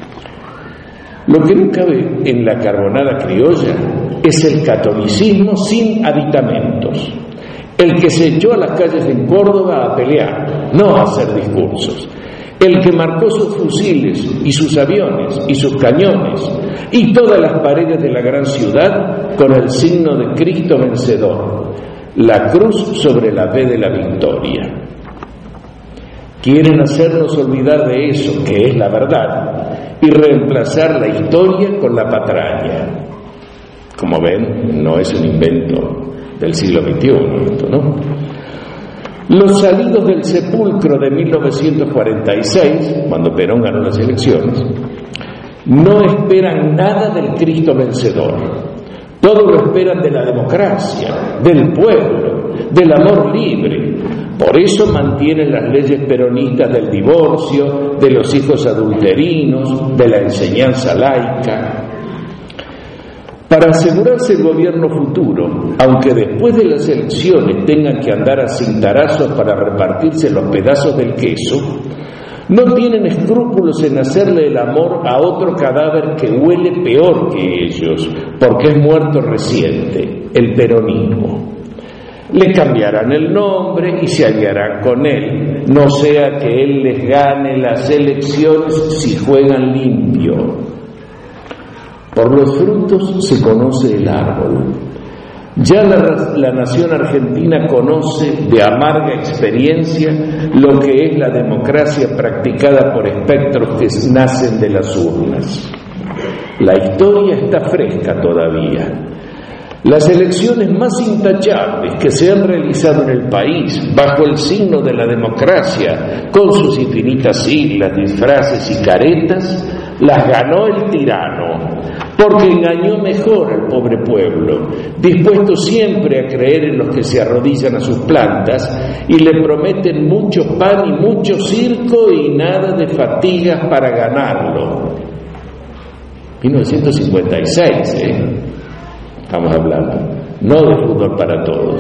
Lo que no cabe en la Carbonada Criolla es el catolicismo sin aditamentos, el que se echó a las calles en Córdoba a pelear, no a hacer discursos, el que marcó sus fusiles y sus aviones y sus cañones y todas las paredes de la gran ciudad con el signo de Cristo vencedor, la cruz sobre la V de la victoria. Quieren hacernos olvidar de eso, que es la verdad, y reemplazar la historia con la patraña. Como ven, no es un invento del siglo XXI, ¿no? Los salidos del sepulcro de 1946, cuando Perón ganó las elecciones, no esperan nada del Cristo vencedor. Todo lo esperan de la democracia, del pueblo, del amor libre. Por eso mantienen las leyes peronistas del divorcio, de los hijos adulterinos, de la enseñanza laica. Para asegurarse el gobierno futuro, aunque después de las elecciones tengan que andar a cintarazos para repartirse los pedazos del queso, no tienen escrúpulos en hacerle el amor a otro cadáver que huele peor que ellos, porque es muerto reciente, el peronismo. Le cambiarán el nombre y se aliarán con él, no sea que él les gane las elecciones si juegan limpio. Por los frutos se conoce el árbol. Ya la nación argentina conoce de amarga experiencia lo que es la democracia practicada por espectros que nacen de las urnas. La historia está fresca todavía. Las elecciones más intachables que se han realizado en el país bajo el signo de la democracia, con sus infinitas siglas, disfraces y caretas, las ganó el tirano, porque engañó mejor al pobre pueblo, dispuesto siempre a creer en los que se arrodillan a sus plantas y le prometen mucho pan y mucho circo y nada de fatigas para ganarlo. 1956, estamos hablando. no de fútbol para todos.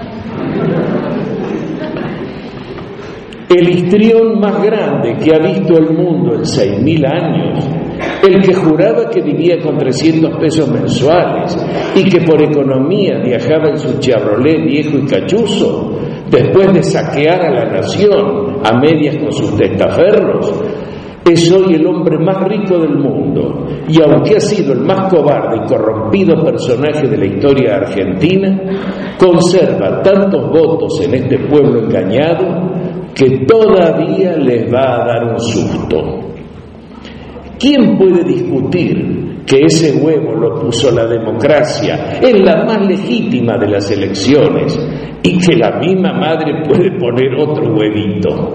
El histrión más grande que ha visto el mundo en 6.000 años, el que juraba que vivía con 300 pesos mensuales y que por economía viajaba en su Chevrolet viejo y cachuzo, después de saquear a la nación a medias con sus testaferros, es hoy el hombre más rico del mundo, y aunque ha sido el más cobarde y corrompido personaje de la historia argentina, conserva tantos votos en este pueblo engañado que todavía les va a dar un susto. ¿Quién puede discutir que ese huevo lo puso la democracia en la más legítima de las elecciones y que la misma madre puede poner otro huevito?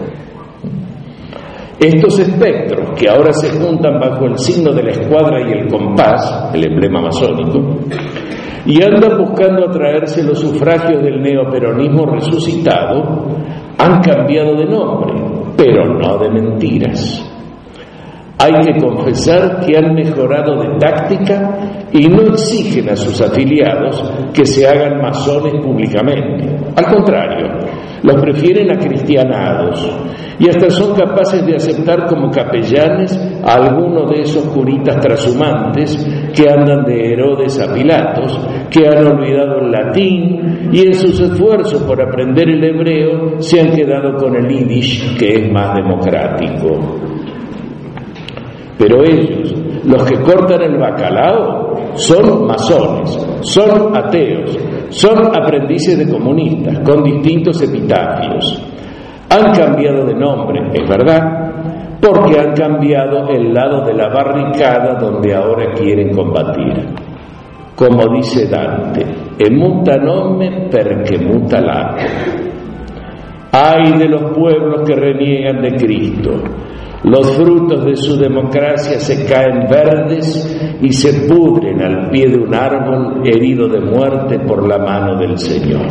Estos espectros que ahora se juntan bajo el signo de la escuadra y el compás, el emblema masónico, y andan buscando atraerse los sufragios del neoperonismo resucitado, han cambiado de nombre, pero no de mentiras. Hay que confesar que han mejorado de táctica y no exigen a sus afiliados que se hagan masones públicamente. Al contrario, los prefieren acristianados y hasta son capaces de aceptar como capellanes a alguno de esos curitas trashumantes que andan de Herodes a Pilatos, que han olvidado el latín y en sus esfuerzos por aprender el hebreo se han quedado con el yiddish, que es más democrático. Pero ellos, los que cortan el bacalao, son masones, son ateos, son aprendices de comunistas, con distintos epitafios. Han cambiado de nombre, es verdad, porque han cambiado el lado de la barricada donde ahora quieren combatir. Como dice Dante, e muta nome perché muta lato. Ay de los pueblos que reniegan de Cristo. Los frutos de su democracia se caen verdes y se pudren al pie de un árbol herido de muerte por la mano del Señor.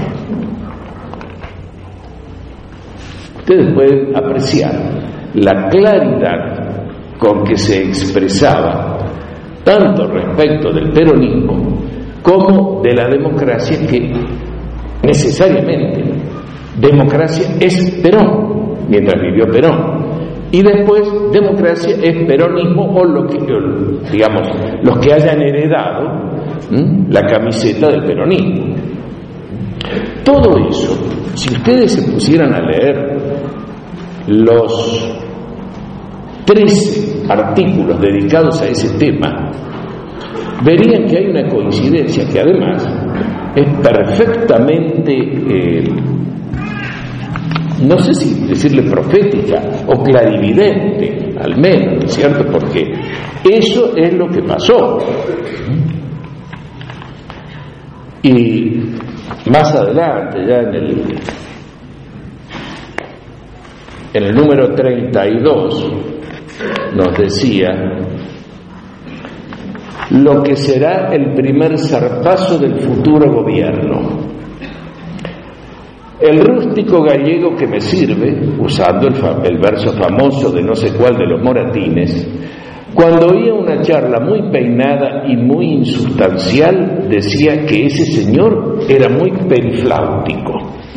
Ustedes pueden apreciar la claridad con que se expresaba tanto respecto del peronismo como de la democracia, que necesariamente democracia es Perón, mientras vivió Perón. Y después, democracia es peronismo o lo que, digamos, los que hayan heredado la camiseta del peronismo. Todo eso, si ustedes se pusieran a leer los 13 artículos dedicados a ese tema, verían que hay una coincidencia que además es perfectamente no sé si decirle profética o clarividente, al menos, ¿no es cierto? Porque eso es lo que pasó. Y más adelante, ya en el número 32, nos decía lo que será el primer zarpazo del futuro gobierno. El rústico gallego que me sirve, usando el verso famoso de no sé cuál de los Moratines, cuando oía una charla muy peinada y muy insustancial, decía que ese señor era muy perifláutico.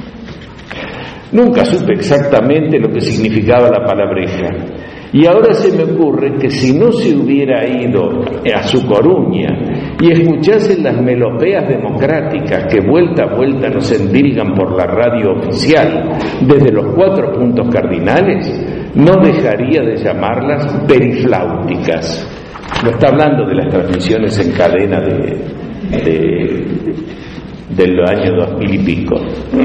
Nunca supe exactamente lo que significaba la palabreja, y ahora se me ocurre que si no se hubiera ido a su Coruña y escuchase las melopeas democráticas que vuelta a vuelta nos endilgan por la radio oficial desde los 4 puntos cardinales, no dejaría de llamarlas perifláuticas. No está hablando de las transmisiones en cadena del año 2000 y pico.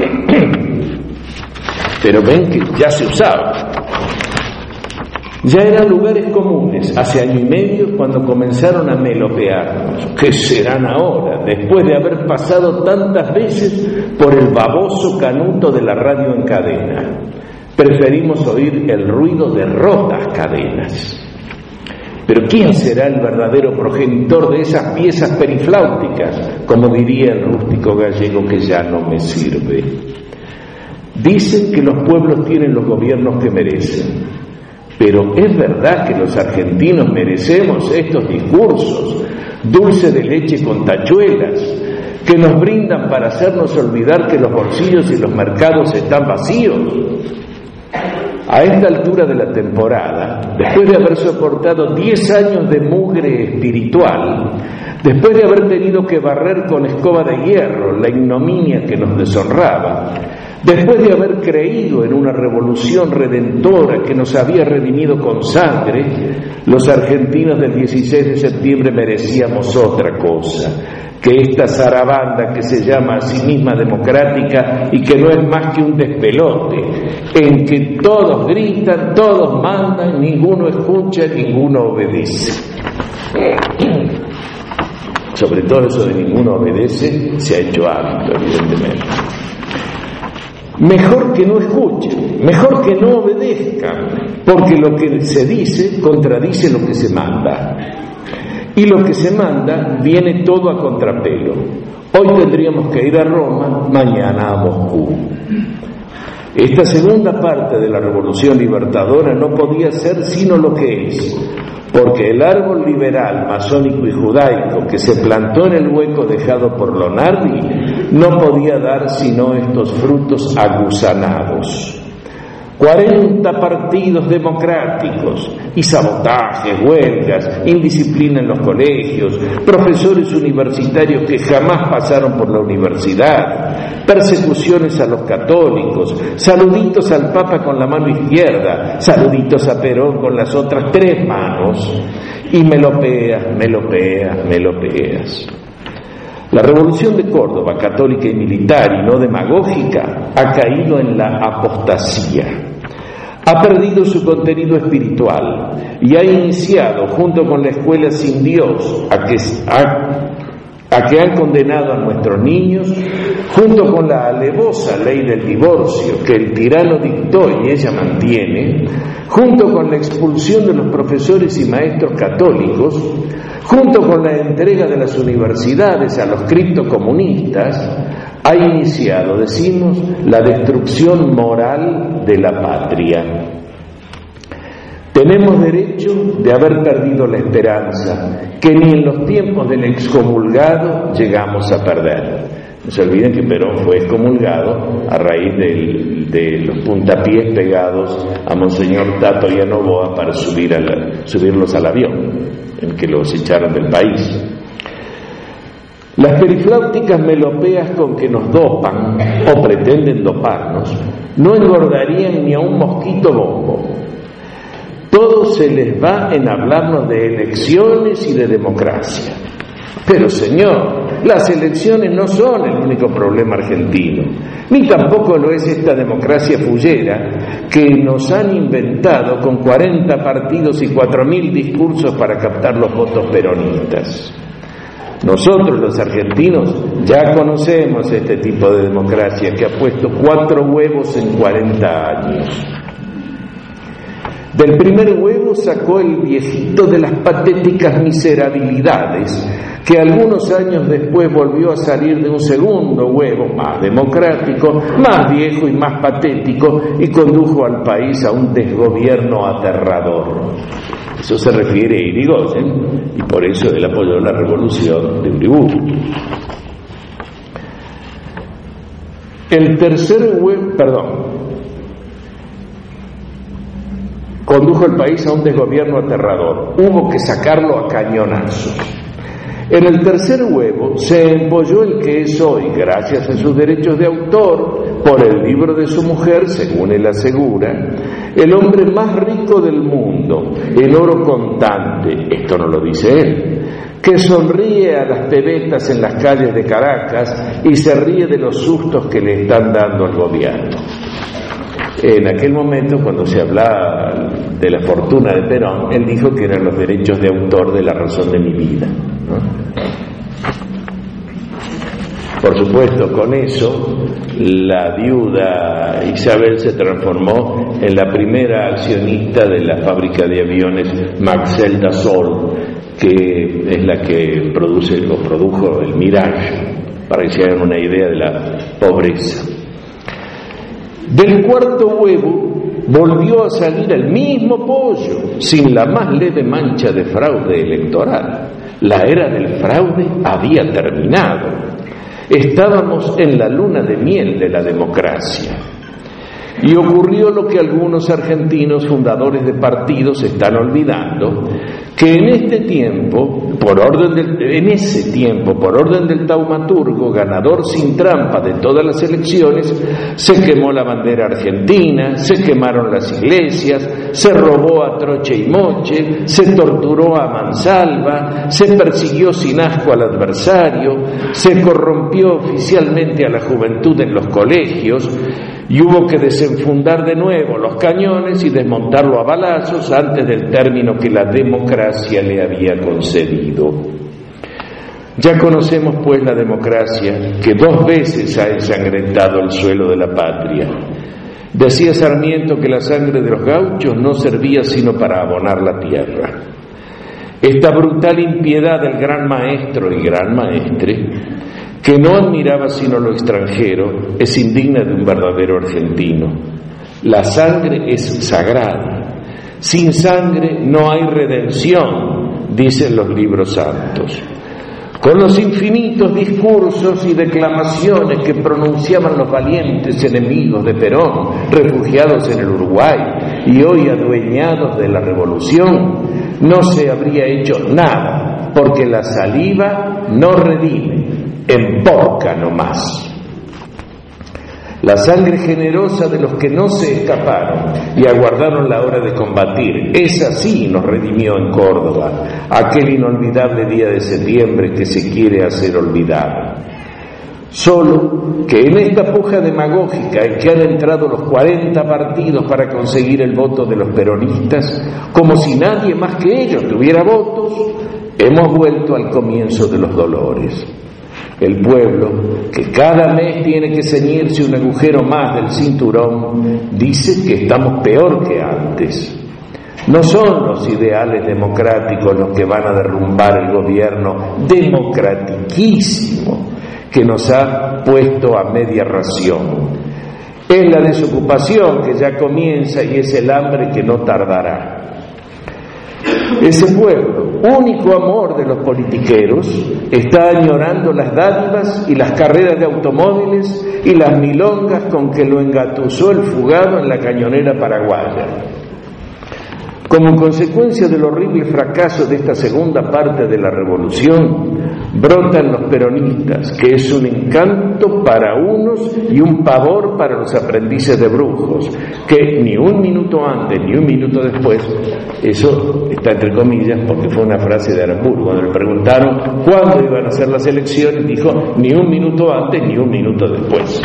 Pero ven que ya se usaba. Ya eran lugares comunes hace año y medio cuando comenzaron a melopearnos. ¿Qué serán ahora, después de haber pasado tantas veces por el baboso canuto de la radio en cadena? Preferimos oír el ruido de rotas cadenas. Pero ¿quién será el verdadero progenitor de esas piezas perifláuticas? Como diría el rústico gallego que ya no me sirve. Dicen que los pueblos tienen los gobiernos que merecen. Pero ¿es verdad que los argentinos merecemos estos discursos, dulce de leche con tachuelas, que nos brindan para hacernos olvidar que los bolsillos y los mercados están vacíos. A esta altura de la temporada, después de haber soportado 10 años de mugre espiritual, después de haber tenido que barrer con escoba de hierro la ignominia que nos deshonraba, después de haber creído en una revolución redentora que nos había redimido con sangre, los argentinos del 16 de septiembre merecíamos otra cosa, que esta zarabanda que se llama a sí misma democrática y que no es más que un despelote, en que todos gritan, todos mandan, ninguno escucha, ninguno obedece. Sobre todo eso de ninguno obedece se ha hecho hábito, evidentemente. Mejor que no escuchen, mejor que no obedezcan, porque lo que se dice contradice lo que se manda. Y lo que se manda viene todo a contrapelo. Hoy tendríamos que ir a Roma, mañana a Moscú. Esta segunda parte de la revolución libertadora no podía ser sino lo que es, porque el árbol liberal, masónico y judaico que se plantó en el hueco dejado por Lonardi no podía dar sino estos frutos aguzanados. 40 partidos democráticos y sabotajes, huelgas, indisciplina en los colegios, profesores universitarios que jamás pasaron por la universidad, persecuciones a los católicos, saluditos al Papa con la mano izquierda, saluditos a Perón con las otras 3 manos, y melopeas. La revolución de Córdoba, católica y militar y no demagógica, ha caído en la apostasía. Ha perdido su contenido espiritual y ha iniciado, junto con la escuela sin Dios, a que han condenado a nuestros niños, junto con la alevosa ley del divorcio que el tirano dictó y ella mantiene, junto con la expulsión de los profesores y maestros católicos, junto con la entrega de las universidades a los criptocomunistas, ha iniciado, decimos, la destrucción moral de la patria. Tenemos derecho de haber perdido la esperanza, que ni en los tiempos del excomulgado llegamos a perder. No se olviden que Perón fue excomulgado a raíz de los puntapiés pegados a Monseñor Tato y a Noboa para subirlos al avión, en que los echaron del país. Las perifláuticas melopeas con que nos dopan o pretenden doparnos no engordarían ni a un mosquito bombo. Todo se les va en hablarnos de elecciones y de democracia. Pero señor, las elecciones no son el único problema argentino, ni tampoco lo es esta democracia fullera que nos han inventado con 40 partidos y 4.000 discursos para captar los votos peronistas. Nosotros los argentinos ya conocemos este tipo de democracia que ha puesto 4 huevos en 40 años. Del primer huevo sacó el viejito de las patéticas miserabilidades, que algunos años después volvió a salir de un segundo huevo más democrático, más viejo y más patético, y condujo al país a un desgobierno aterrador. Eso se refiere a Irigoyen, y por eso él apoyó la revolución de Uriburu. El tercer huevo, condujo el país a un desgobierno aterrador. Hubo que sacarlo a cañonazos. En el tercer huevo se empolló el que es hoy, gracias a sus derechos de autor, por el libro de su mujer, según él asegura, el hombre más rico del mundo, en oro contante, esto no lo dice él, que sonríe a las pebetas en las calles de Caracas y se ríe de los sustos que le están dando al gobierno. En aquel momento, cuando se hablaba de la fortuna de Perón, él dijo que eran los derechos de autor de La razón de mi vida, ¿no? Por supuesto, con eso, la viuda Isabel se transformó en la primera accionista de la fábrica de aviones Marcel Dassault, que es la que produjo el Mirage, para que se hagan una idea de la pobreza. Del cuarto huevo volvió a salir el mismo pollo, sin la más leve mancha de fraude electoral. La era del fraude había terminado. Estábamos en la luna de miel de la democracia. Y ocurrió lo que algunos argentinos fundadores de partidos están olvidando, que en ese tiempo, por orden del taumaturgo, ganador sin trampa de todas las elecciones, se quemó la bandera argentina, se quemaron las iglesias, se robó a troche y moche, se torturó a mansalva, se persiguió sin asco al adversario, se corrompió oficialmente a la juventud en los colegios, y hubo que desenfundar de nuevo los cañones y desmontarlo a balazos antes del término que la democracia le había concedido. Ya conocemos pues la democracia, que 2 veces ha ensangrentado el suelo de la patria. Decía Sarmiento que la sangre de los gauchos no servía sino para abonar la tierra. Esta brutal impiedad del gran maestro y gran maestre, que no admiraba sino lo extranjero, es indigna de un verdadero argentino. La sangre es sagrada. Sin sangre no hay redención, dicen los libros santos. Con los infinitos discursos y declamaciones que pronunciaban los valientes enemigos de Perón, refugiados en el Uruguay y hoy adueñados de la revolución, no se habría hecho nada, porque la saliva no redime, emporca nomás. La sangre generosa de los que no se escaparon y aguardaron la hora de combatir, esa sí nos redimió en Córdoba, aquel inolvidable día de septiembre que se quiere hacer olvidar. Solo que en esta puja demagógica en que han entrado los 40 partidos para conseguir el voto de los peronistas, como si nadie más que ellos tuviera votos, hemos vuelto al comienzo de los dolores. El pueblo, que cada mes tiene que ceñirse un agujero más del cinturón, dice que estamos peor que antes. No son los ideales democráticos los que van a derrumbar el gobierno democratiquísimo que nos ha puesto a media ración. Es la desocupación que ya comienza y es el hambre que no tardará. Ese pueblo, único amor de los politiqueros, está añorando las dádivas y las carreras de automóviles y las milongas con que lo engatusó el fugado en la cañonera paraguaya. Como consecuencia del horrible fracaso de esta segunda parte de la revolución, brotan los peronistas, que es un encanto para unos y un pavor para los aprendices de brujos, que ni un minuto antes ni un minuto después, eso está entre comillas porque fue una frase de Aramburu, cuando le preguntaron cuándo iban a ser las elecciones, dijo ni un minuto antes ni un minuto después.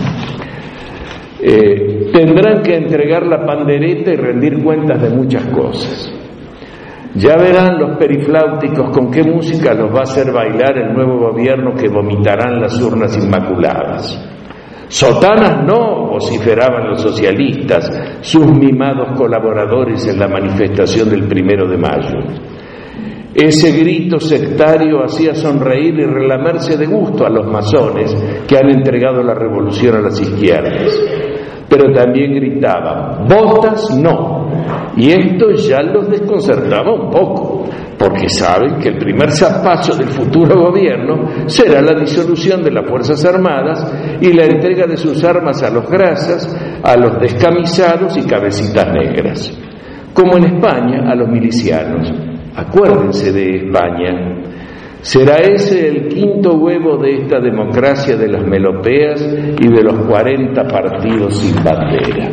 Tendrán que entregar la pandereta y rendir cuentas de muchas cosas. Ya verán los perifláuticos con qué música los va a hacer bailar el nuevo gobierno que vomitarán las urnas inmaculadas. Sotanas no, vociferaban los socialistas, sus mimados colaboradores en la manifestación del 1 de mayo. Ese grito sectario hacía sonreír y relamerse de gusto a los masones que han entregado la revolución a las izquierdas. Pero también gritaban, votas no. Y esto ya los desconcertaba un poco, porque saben que el primer zapazo del futuro gobierno será la disolución de las Fuerzas Armadas y la entrega de sus armas a los grasas, a los descamisados y cabecitas negras. Como en España, a los milicianos. Acuérdense de España. ¿Será ese el quinto huevo de esta democracia de las melopeas y de los 40 partidos sin bandera?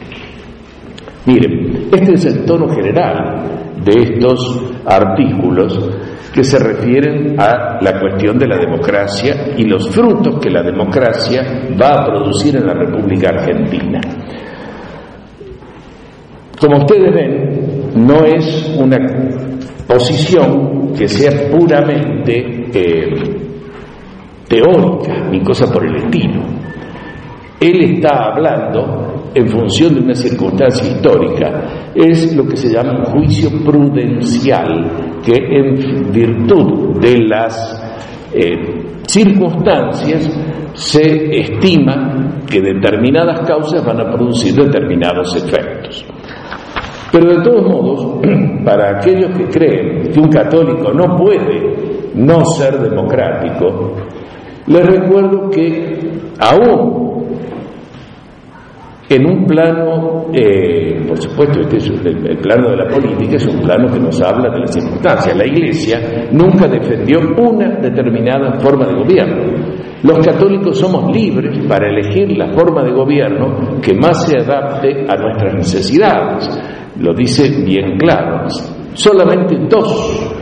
Miren, este es el tono general de estos artículos que se refieren a la cuestión de la democracia y los frutos que la democracia va a producir en la República Argentina. Como ustedes ven, no es una posición que sea puramente teórica ni cosa por el estilo. Él está hablando en función de una circunstancia histórica, es lo que se llama un juicio prudencial, que en virtud de las circunstancias se estima que determinadas causas van a producir determinados efectos. Pero de todos modos, para aquellos que creen que un católico no puede no ser democrático, Les recuerdo que aún en un plano, por supuesto, el plano de la política es un plano que nos habla de las circunstancias. La Iglesia nunca defendió una determinada forma de gobierno. Los católicos somos libres para elegir la forma de gobierno que más se adapte a nuestras necesidades. Lo dice bien claro. Solamente dos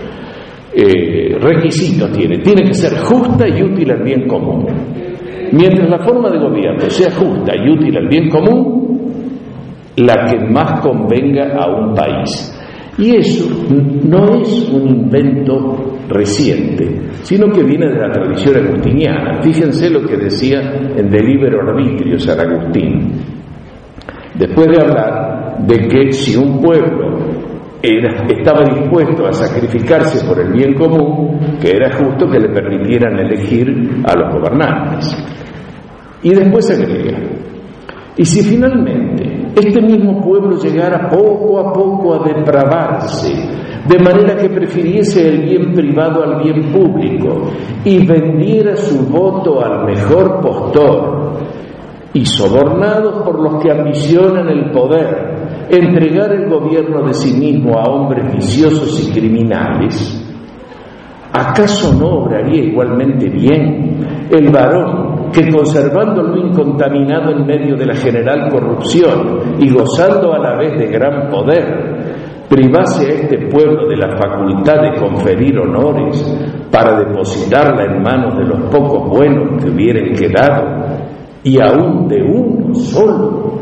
requisitos tiene que ser justa y útil al bien común. Mientras la forma de gobierno sea justa y útil al bien común, la que más convenga a un país. Y eso no es un invento reciente, sino que viene de la tradición agustiniana. Fíjense lo que decía en De Libero Arbitrio San Agustín, después de hablar de que si un pueblo estaba dispuesto a sacrificarse por el bien común, que era justo que le permitieran elegir a los gobernantes. Y después agrega: y si finalmente este mismo pueblo llegara poco a poco a depravarse, de manera que prefiriese el bien privado al bien público y vendiera su voto al mejor postor, y sobornados por los que ambicionan el poder, entregar el gobierno de sí mismo a hombres viciosos y criminales, ¿acaso no obraría igualmente bien el varón que, conservándolo incontaminado en medio de la general corrupción y gozando a la vez de gran poder, privase a este pueblo de la facultad de conferir honores para depositarla en manos de los pocos buenos que hubieran quedado, y aún de uno solo?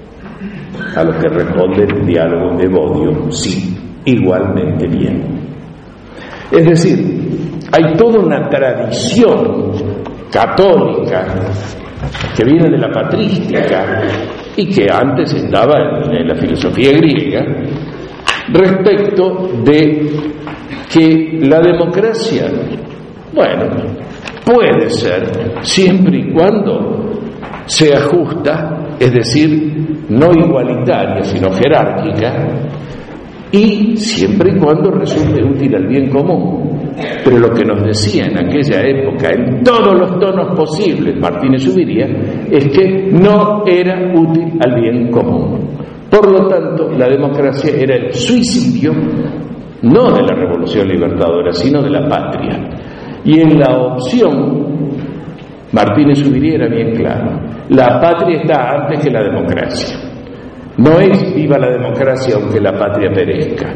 A lo que responde el diálogo de Bodio: sí, igualmente bien. Es decir, hay toda una tradición católica que viene de la patrística y que antes estaba en la filosofía griega, respecto de que la democracia, bueno, puede ser siempre y cuando sea justa, es decir, no igualitaria sino jerárquica, y siempre y cuando resulte útil al bien común. Pero lo que nos decía en aquella época, en todos los tonos posibles, Martínez Zuviría, es que no era útil al bien común. Por lo tanto, la democracia era el suicidio, no de la Revolución Libertadora, sino de la patria. Y en la opción, Martínez Zuviría era bien claro: la patria está antes que la democracia. No es viva la democracia aunque la patria perezca,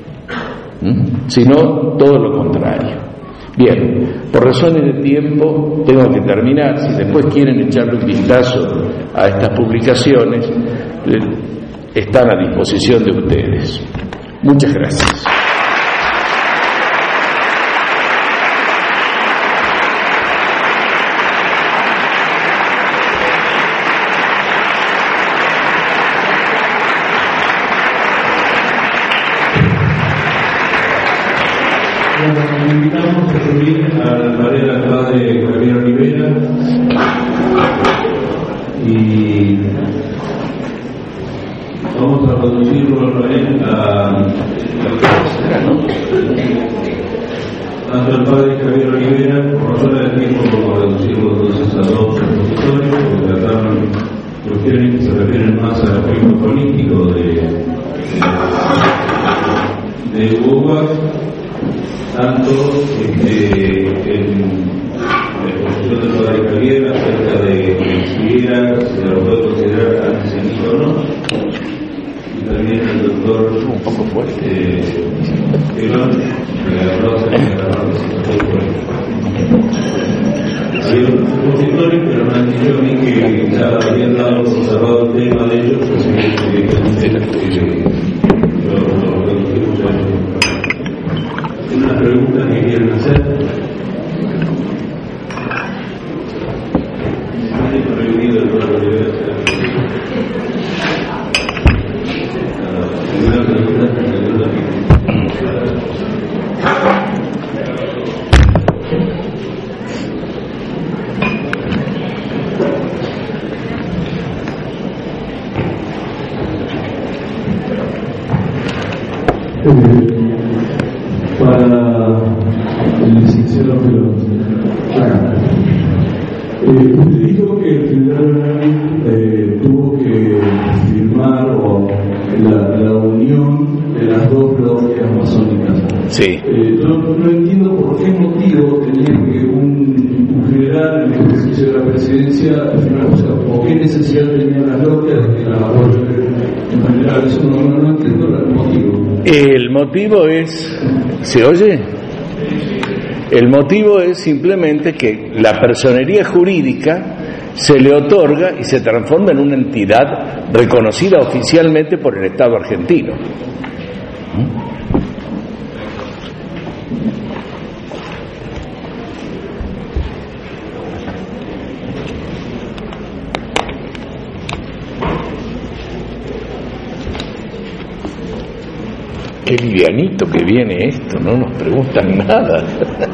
sino todo lo contrario. Bien, por razones de tiempo tengo que terminar. Si después quieren echarle un vistazo a estas publicaciones, están a disposición de ustedes. Muchas gracias. Invitamos a subir al pared actual de Javier Olivera y vamos a conducirlo tanto el padre Javier Olivera, por razones de tiempo, vamos a reducirlo entonces a dos expositores, porque trataron cuestiones que se refieren más al aspecto político de Hugo, tanto en la exposición del padre Javier acerca de si se lo puede considerar antisemita o no, y también el doctor un poco fuerte Elon, que habló acerca de la participación. Hay otros expositores, pero me han dicho a mí que ya habían dado por cerrado el tema de ellos, pues una pregunta que quieren hacer. ¿Está prohibido el pueblo de primera pregunta, para el licenciado Pelón. dijo que el general tuvo que firmar la unión de las dos logias masónicas. Sí. No entiendo por qué motivo tenía que un general en el ejercicio de la presidencia firmar, o sea, o qué necesidad tenían las logias de que la en general. Eso no entiendo el motivo. El motivo es, ¿se oye? El motivo es simplemente que la personería jurídica se le otorga y se transforma en una entidad reconocida oficialmente por el Estado argentino. Qué livianito que viene esto, no nos preguntan nada.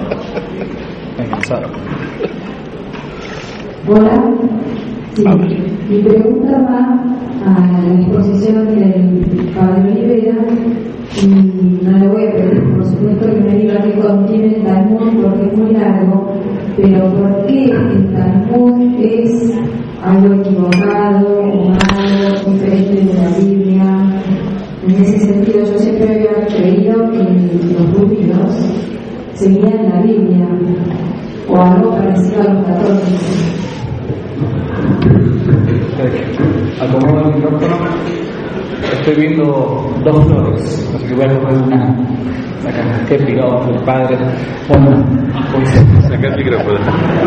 Hola, sí, mi pregunta va a la exposición del padre Olivera y no le voy a pedir, por supuesto, que me diga qué contiene el Talmud porque es muy largo, pero ¿por qué el Talmud es algo equivocado, o malo, diferente de la Biblia? En ese sentido, yo siempre había creído que los judíos seguían la Biblia o algo parecido a los católicos. Acomodo el micrófono. Estoy viendo dos flores, así que voy a coger una. Acá, qué picado el padre. Bueno, pues. Saca el micrófono.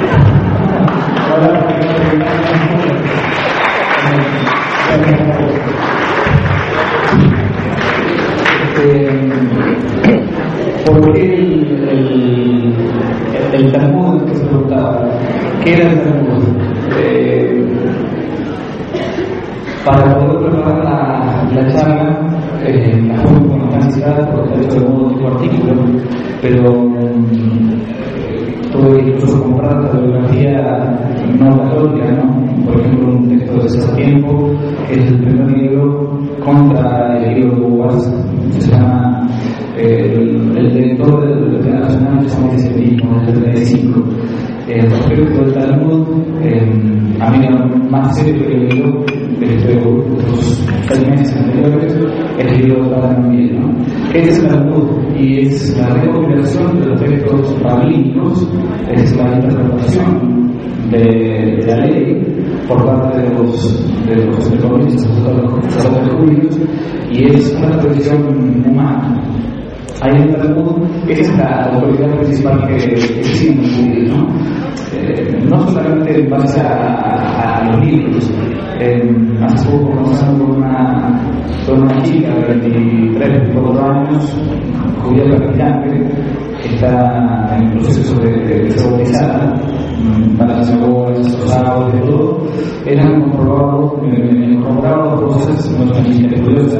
¿Por qué el Talmud que se preguntaba? ¿Qué era el Talmud? Para poder preparar la charla, la fuimos con la cantidad, porque de hecho de modo tipo artículo, pero tuve que incluso comprar la bibliografía no católica, ¿no? Por ejemplo, un texto de ese tiempo, que es el primer libro contra el libro de Uvas, se llama el director de la Biblioteca Nacional de Antisemitismo, del 35. Respecto del Talmud, a mí lo más serio que he leído desde los 6 meses anteriores es el libro de Padre Miguel, ¿no? ¿Qué es el Talmud? Y es la recopilación de los textos rabínicos, es la interpretación de la ley por parte de los sacerdotes judíos, y es una tradición humana. Hay un Talmud, que es la autoridad principal que existe en el judío, ¿no? No solamente en base a los libros. Hace poco conversando con una chica de 23, 24 años, judía practicante, que está en el proceso de ser bautizada para las sinagogas, los sábados, de todo. Eran comprobados cosas, no son ni judíos,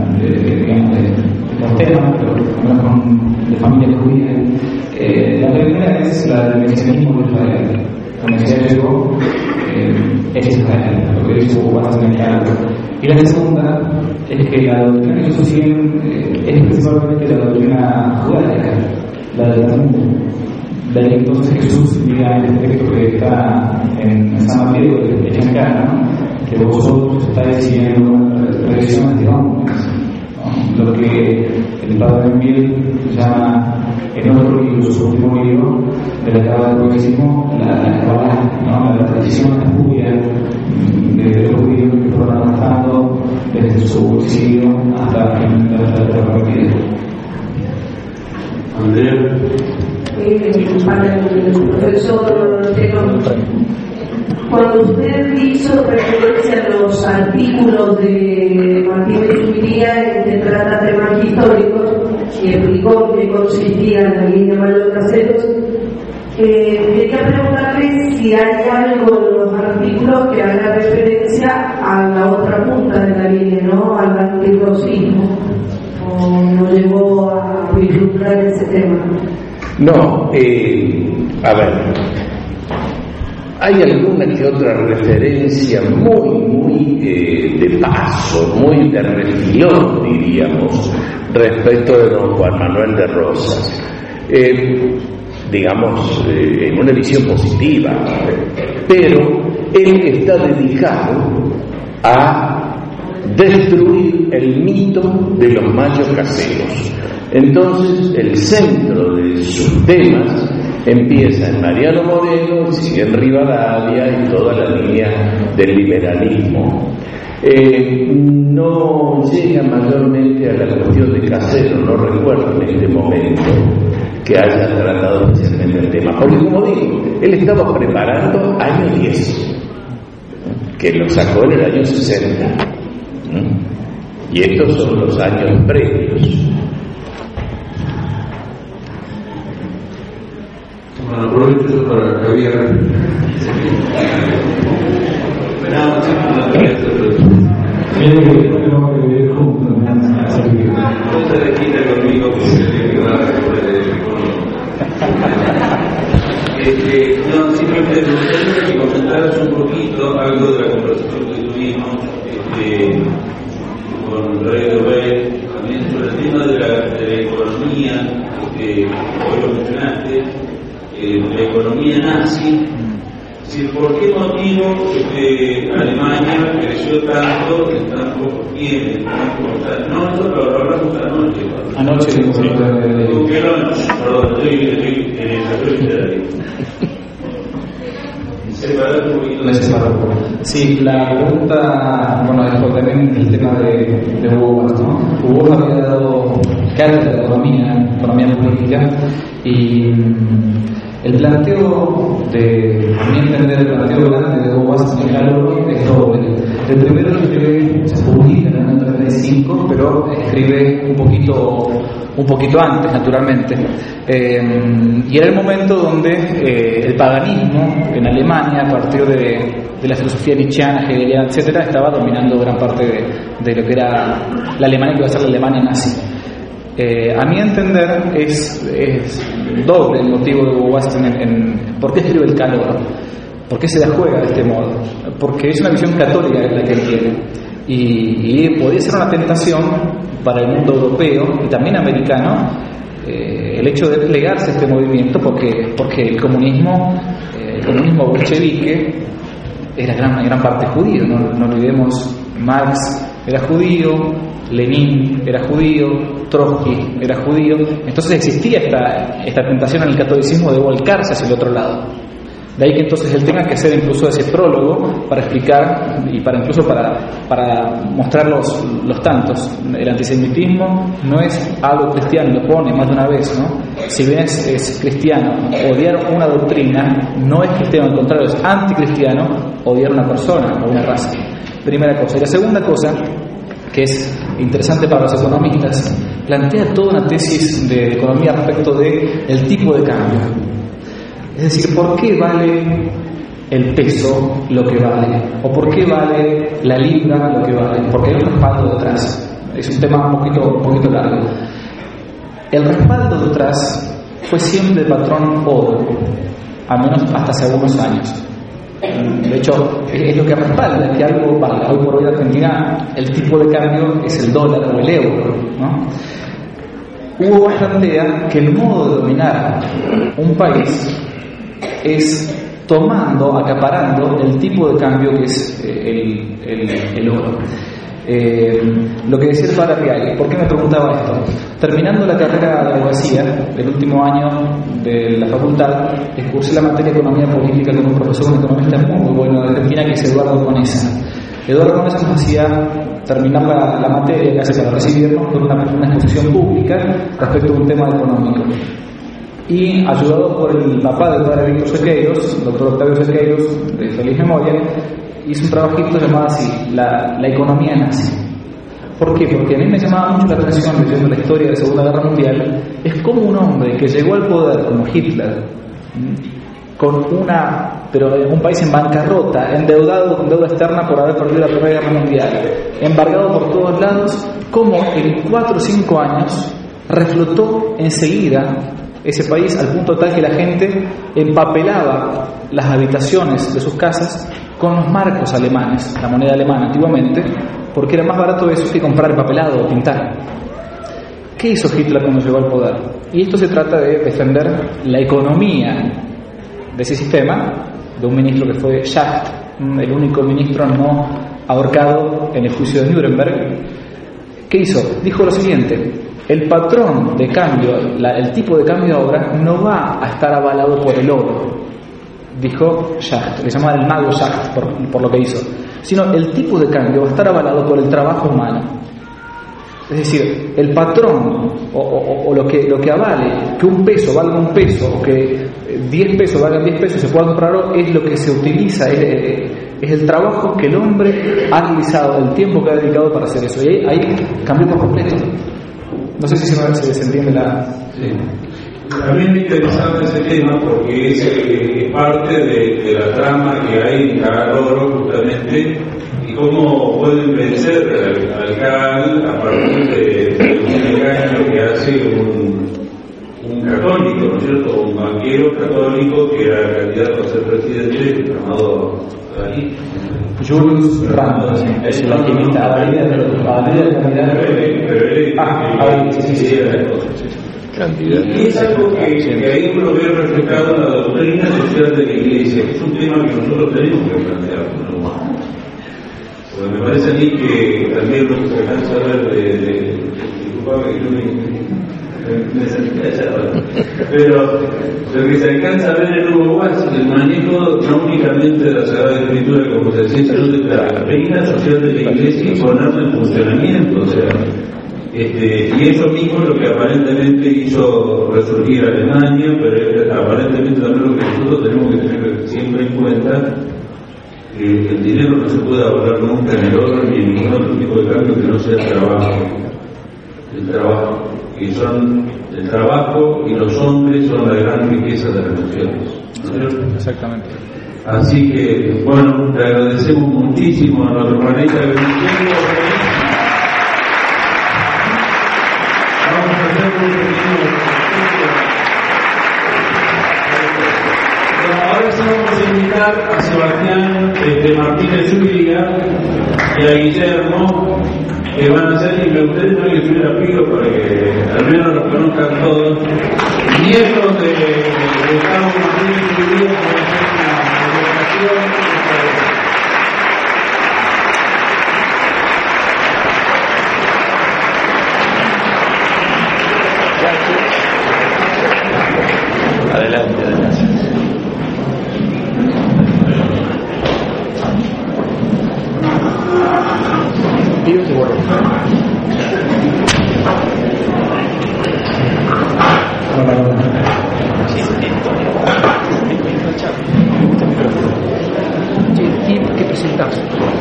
los temas, pero de familia judía. La primera es la del mesianismo de Israel. El Mesías llegó, es Israel, lo que dice Uvas en el Calvo. Y la segunda es que la doctrina que ellos siguen es principalmente la doctrina judaica, la del Talmud. De ahí entonces Jesús diga en el texto que está en San Mateo de Chancana, ¿no? Que vosotros estáis siguiendo tradiciones de hombres. Lo que el padre Miguel llama en otro libro, su último libro, de la Cábala del Progresismo, la tradición judía de los judíos que fueron avanzando desde su exilio hasta la partida. Andrea. Para el profesor Tenón, cuando usted hizo referencia a los artículos de Martín de Zubiría que trata temas históricos y explicó que consistía en la línea Mayor Caseros, quería preguntarle si hay algo en los artículos que haga referencia a la otra punta de la línea, ¿no? Al antirrocismo, o no llegó a vislumbrar ese tema. No, a ver, hay alguna que otra referencia muy de paso, muy de refilón, diríamos, respecto de don Juan Manuel de Rosas. Digamos, en una visión positiva, pero él está dedicado a destruir el mito de los machos caseros. Entonces, el centro de sus temas empieza en Mariano Moreno, sigue en Rivadavia y toda la línea del liberalismo. No llega mayormente a la cuestión de Casero, no recuerdo en este momento que haya tratado especialmente el tema, porque como digo, él estaba preparando año 10, que lo sacó en el año 60, y estos son los años previos. Bueno, aprovecho para Javier. No, simplemente me gustaría que comentaras un poquito algo de la conversación que tuvimos con Rey de Rey, también sobre el tema de la economía, hoy lo mencionaste, la economía nazi. ¿Por qué motivo Alemania creció tanto en tan poco tiempo? No, eso lo hablamos anoche. Anoche, perdón, estoy en el sector literario. Separar un poquito. Sí, la pregunta, bueno, después también el tema de Hugo Boss, ¿no? Hugo Boss había dado cátedra de economía política, y el planteo a mi entender, el planteo grande de Hugo Boss en el es doble. El primero se publica en el año 35, pero escribe un poquito antes, naturalmente. Y era el momento donde el paganismo en Alemania, a partir de la filosofía nietzscheana, hegeliana, etcétera, estaba dominando gran parte de lo que era la Alemania, que iba a ser la Alemania nazi. A mi entender es doble el motivo de Hugo Boss en por qué escribe El Calor, por qué se la juega de este modo, porque es una visión católica la que él tiene, y podría ser una tentación para el mundo europeo y también americano el hecho de plegarse a este movimiento, porque el comunismo bolchevique era gran parte judío, no olvidemos. Marx era judío, Lenin era judío, Trotsky era judío. Entonces existía esta tentación en el catolicismo de volcarse hacia el otro lado. De ahí que entonces él tenga que hacer incluso ese prólogo para explicar y para mostrar los tantos. El antisemitismo no es algo cristiano, lo pone más de una vez, ¿no? Si bien es cristiano odiar una doctrina, no es cristiano, al contrario, es anticristiano odiar una persona o una raza. Primera cosa. Y la segunda cosa, que es interesante para los economistas, plantea toda una tesis de economía respecto del tipo de cambio. Es decir, ¿por qué vale el peso lo que vale? ¿O por qué vale la libra lo que vale? Porque hay un respaldo detrás. Es un tema un poquito largo. El respaldo detrás fue siempre el patrón oro, al menos hasta hace algunos años. De hecho, es lo que respalda que algo valga. Hoy por hoy en Argentina el tipo de cambio es el dólar o el euro, ¿no? Hugo Boss plantea que el modo de dominar un país es acaparando el tipo de cambio que es el oro. Lo que decía el padre Real. ¿Por qué me preguntaba esto? Terminando la carrera de abogacía, el último año de la facultad, cursé la materia de economía política con un profesor, un economista muy bueno de Argentina, que es Eduardo Conesa. Eduardo Conesa nos hacía terminar la materia, casi para recibirnos, con una exposición pública respecto a un tema económico. Y ayudado por el papá del padre Víctor Sequeiros, el doctor Octavio Sequeiros, de feliz memoria, hizo un trabajito llamado así, la economía nazi. ¿Por qué? Porque a mí me llamaba mucho la atención, leyendo la historia de la Segunda Guerra Mundial, es como un hombre que llegó al poder como Hitler, pero en un país en bancarrota, endeudado con deuda externa por haber perdido la Primera Guerra Mundial, embargado por todos lados, como en 4 o 5 años reflotó enseguida ese país al punto tal que la gente empapelaba las habitaciones de sus casas con los marcos alemanes, la moneda alemana antiguamente, porque era más barato eso que comprar empapelado o pintar. ¿Qué hizo Hitler cuando llegó al poder? Y esto se trata de defender la economía de ese sistema, de un ministro que fue Schacht, el único ministro no ahorcado en el juicio de Nuremberg. ¿Qué hizo? Dijo lo siguiente: el patrón de cambio, el tipo de cambio ahora no va a estar avalado por el oro, dijo Schacht, le llamaba el mago Schacht por lo que hizo, sino el tipo de cambio va a estar avalado por el trabajo humano. Es decir, el patrón o lo que avale que un peso valga un peso o que 10 pesos valgan 10 pesos y se pueda comprar oro es lo que se utiliza, es el trabajo que el hombre ha realizado, el tiempo que ha dedicado para hacer eso. Y ahí cambió por completo. No sé si se entiende la... Sí. También me interesaba ese tema porque es parte de la trama que hay en Cagal Oro, justamente, y cómo pueden vencer al Cagal a partir de un engaño que hace un católico, ¿no es cierto? Un banquero católico que era candidato a ser presidente, llamado ahí. Julius Ramos, es la que invita a la vida del candidato. Y es algo que ahí uno ve reflejado en la doctrina social de la Iglesia, que es un tema que nosotros tenemos que plantear. Porque me parece a mí que también lo que se alcanza a ver disculpame que yo me sentí allá, pero lo que se alcanza a ver en Hugo Boss es el manejo no únicamente de la Sagrada Escritura, como se decía, sino de la doctrina social de la Iglesia y ponerla en funcionamiento. O sea, y eso mismo es lo que aparentemente hizo resurgir Alemania, pero aparentemente también lo que nosotros tenemos que tener siempre en cuenta, que el dinero no se puede ahorrar nunca en el oro ni en ningún otro tipo de cambio que no sea el trabajo. El trabajo, que son el trabajo y los hombres son la gran riqueza de las naciones, ¿no es cierto? Exactamente. Así que, bueno, le agradecemos muchísimo a nuestro planeta de Venezuela. Ahora sí vamos a invitar a Sebastián Martínez Zúñiga y a Guillermo, que van a ser, y me gustaría también que estuviera Pilo para que al menos los conozcan todos, nietos de Gustavo Martínez Zúñiga, que van a hacer una presentación. Adelante, adelante. Pío se borró. ¿Qué presentás?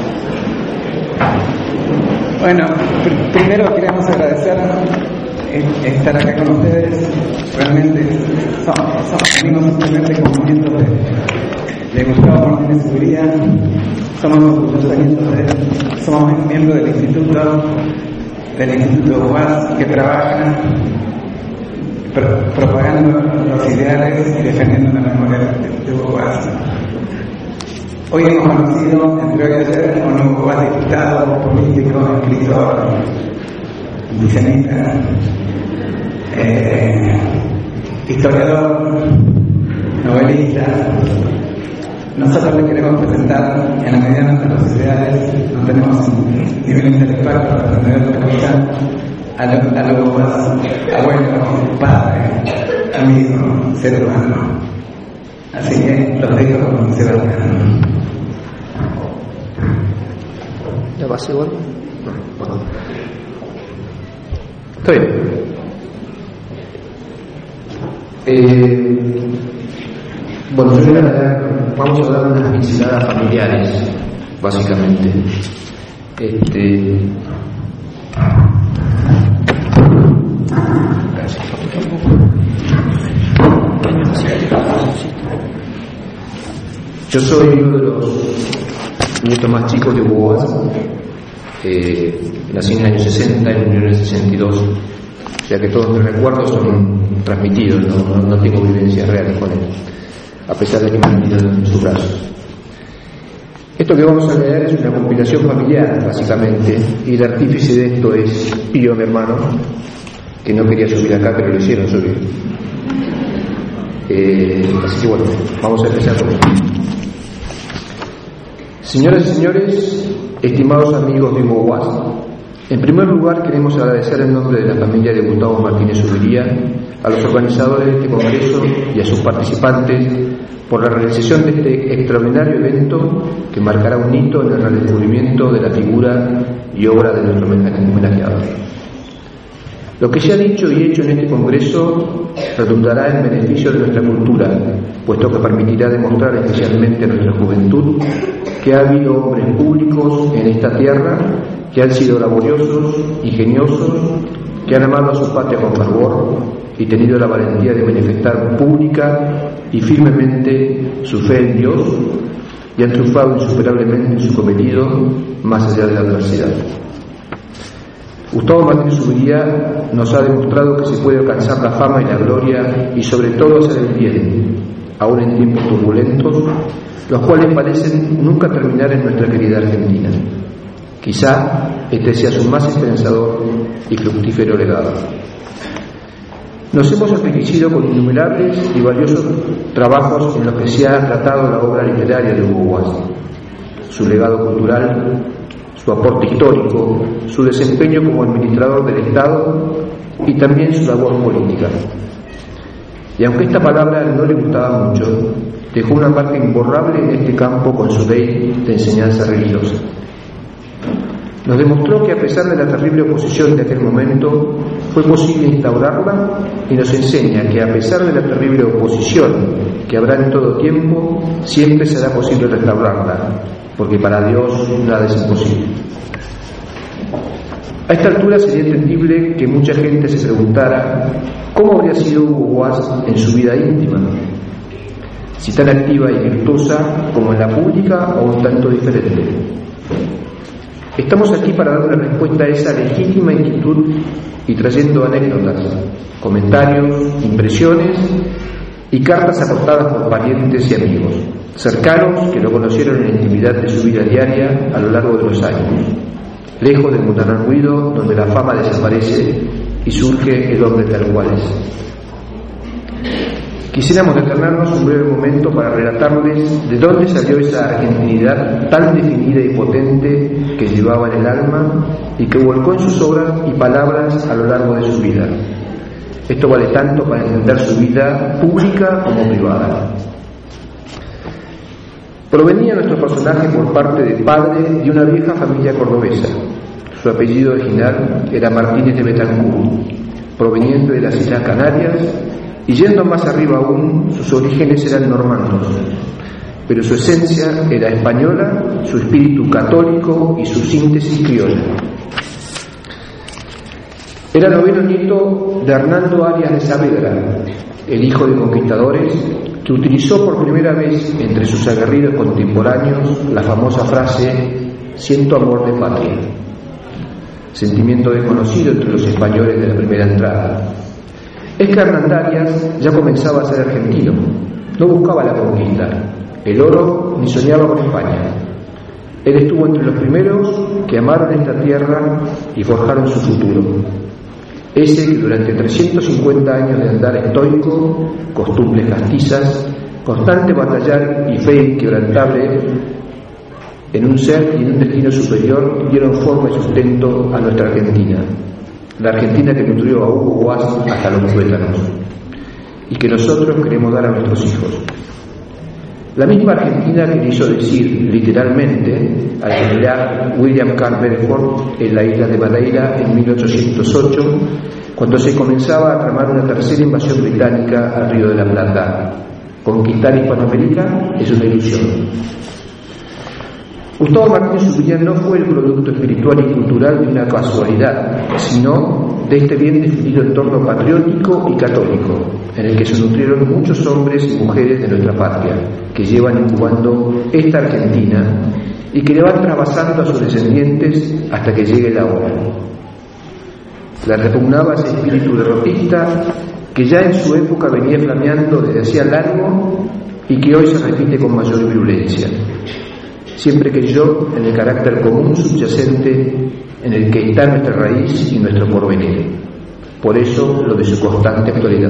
Bueno, primero queremos agradecer estar acá con ustedes. Realmente venimos simplemente como nietos de Gustavo Martínez Zúñiga. Somos miembros del Instituto UAS, que trabaja propagando los ideales y defendiendo la memoria de Hugo Boss. Hoy hemos conocido, entre hoy y ayer, a un Hugo Boss diputado, político, escritor, guionista, historiador, novelista. Nosotros le queremos presentar, en la medida de nuestras posibilidades, no tenemos un nivel intelectual para aprender otra cosa, a Hugo Boss, abuelo, padre, amigo, ser humano. Así que los dejo con Sebastián. ¿La base igual? No, perdón. Está bien. Bueno, vamos a dar unas pinceladas familiares, básicamente. Yo soy uno de los nietos más chicos de Hugo Boss. Nací en el año 60, en el año 62. O sea que todos mis recuerdos son transmitidos, no tengo vivencias reales con él, a pesar de que me han tenido en sus brazos. Esto que vamos a leer es una compilación familiar, básicamente, y el artífice de esto es Pío, mi hermano, que no quería subir acá, pero lo hicieron subir. Así que bueno, vamos a empezar con esto. Señoras y señores, estimados amigos de Hugo Guas, en primer lugar queremos agradecer en nombre de la familia de Gustavo Martínez Zubería a los organizadores de este congreso y a sus participantes por la realización de este extraordinario evento que marcará un hito en el redescubrimiento de la figura y obra de nuestro homenajeado. Lo que se ha dicho y hecho en este congreso redundará en beneficio de nuestra cultura, puesto que permitirá demostrar especialmente a nuestra juventud que ha habido hombres públicos en esta tierra que han sido laboriosos, ingeniosos, que han amado a su patria con fervor y tenido la valentía de manifestar pública y firmemente su fe en Dios y han triunfado insuperablemente en su cometido más allá de la adversidad. Gustavo Martínez Zubería nos ha demostrado que se puede alcanzar la fama y la gloria y sobre todo hacer el bien, aún en tiempos turbulentos, los cuales parecen nunca terminar en nuestra querida Argentina. Quizá este sea su más esperanzador y fructífero legado. Nos hemos enriquecido con innumerables y valiosos trabajos en los que se ha tratado la obra literaria de Hugo Guas, su legado cultural, su aporte histórico, su desempeño como administrador del Estado y también su labor política. Y aunque esta palabra no le gustaba mucho, dejó una marca imborrable en este campo con su ley de enseñanza religiosa. Nos demostró que a pesar de la terrible oposición de aquel momento, fue posible instaurarla y nos enseña que a pesar de la terrible oposición que habrá en todo tiempo, siempre será posible restaurarla, porque para Dios nada es imposible. A esta altura sería entendible que mucha gente se preguntara cómo habría sido Hugo Guas en su vida íntima, si tan activa y virtuosa como en la pública o un tanto diferente. Estamos aquí para dar una respuesta a esa legítima inquietud y trayendo anécdotas, comentarios, impresiones y cartas aportadas por parientes y amigos cercanos que lo conocieron en la intimidad de su vida diaria a lo largo de los años, lejos del mundanal ruido donde la fama desaparece y surge el hombre tal cual es. Quisiéramos detenernos un breve momento para relatarles de dónde salió esa argentinidad tan definida y potente que llevaba en el alma y que volcó en sus obras y palabras a lo largo de su vida. Esto vale tanto para entender su vida pública como privada. Provenía nuestro personaje por parte de padre de una vieja familia cordobesa. Su apellido original era Martínez de Betancourt, proveniente de las Islas Canarias, y yendo más arriba aún, sus orígenes eran normandos, pero su esencia era española, su espíritu católico y su síntesis criolla. Era noveno nieto de Hernando Arias de Saavedra, el hijo de conquistadores, que utilizó por primera vez entre sus aguerridos contemporáneos la famosa frase «siento amor de patria», sentimiento desconocido entre los españoles de la primera entrada. Es que Hernando Arias ya comenzaba a ser argentino, no buscaba la conquista, el oro ni soñaba con España. Él estuvo entre los primeros que amaron esta tierra y forjaron su futuro. Ese que durante 350 años de andar estoico, costumbres castizas, constante batallar y fe inquebrantable en un ser y en un destino superior dieron forma y sustento a nuestra Argentina. La Argentina que nutrió a Hugo Guas hasta los tuétanos y que nosotros queremos dar a nuestros hijos. La misma Argentina que quiso decir literalmente al general William Carl Belfort en la isla de Madeira en 1808, cuando se comenzaba a tramar una tercera invasión británica al Río de la Plata. Conquistar Hispanoamérica es una ilusión. Gustavo Martínez Zubería no fue el producto espiritual y cultural de una casualidad, sino de este bien definido entorno patriótico y católico, en el que se nutrieron muchos hombres y mujeres de nuestra patria, que llevan incubando esta Argentina y que le van trasvasando a sus descendientes hasta que llegue la hora. La repugnaba ese espíritu derrotista que ya en su época venía flameando desde hacía largo y que hoy se repite con mayor virulencia. Siempre creyó en el carácter común subyacente en el que está nuestra raíz y nuestro porvenir. Por eso lo de su constante actualidad.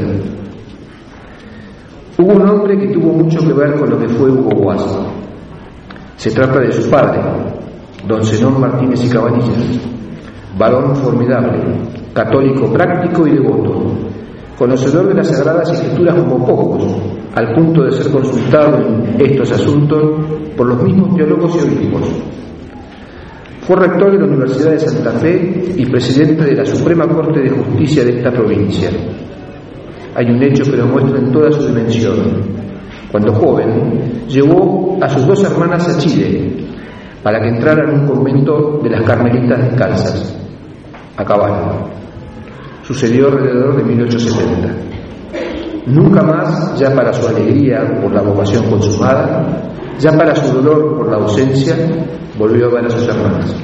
Hubo un hombre que tuvo mucho que ver con lo que fue Hugo Guas. Se trata de su padre, don Zenón Martínez y Cabanillas, varón formidable, católico práctico y devoto, conocedor de las Sagradas Escrituras como pocos, al punto de ser consultado en estos asuntos por los mismos teólogos y obispos. Fue rector de la Universidad de Santa Fe y presidente de la Suprema Corte de Justicia de esta provincia. Hay un hecho que lo muestra en toda su dimensión. Cuando joven, llevó a sus 2 hermanas a Chile para que entraran en un convento de las Carmelitas Descalzas, a caballo. Sucedió alrededor de 1870. Nunca más, ya para su alegría por la vocación consumada, ya para su dolor por la ausencia, volvió a ver a sus hermanas.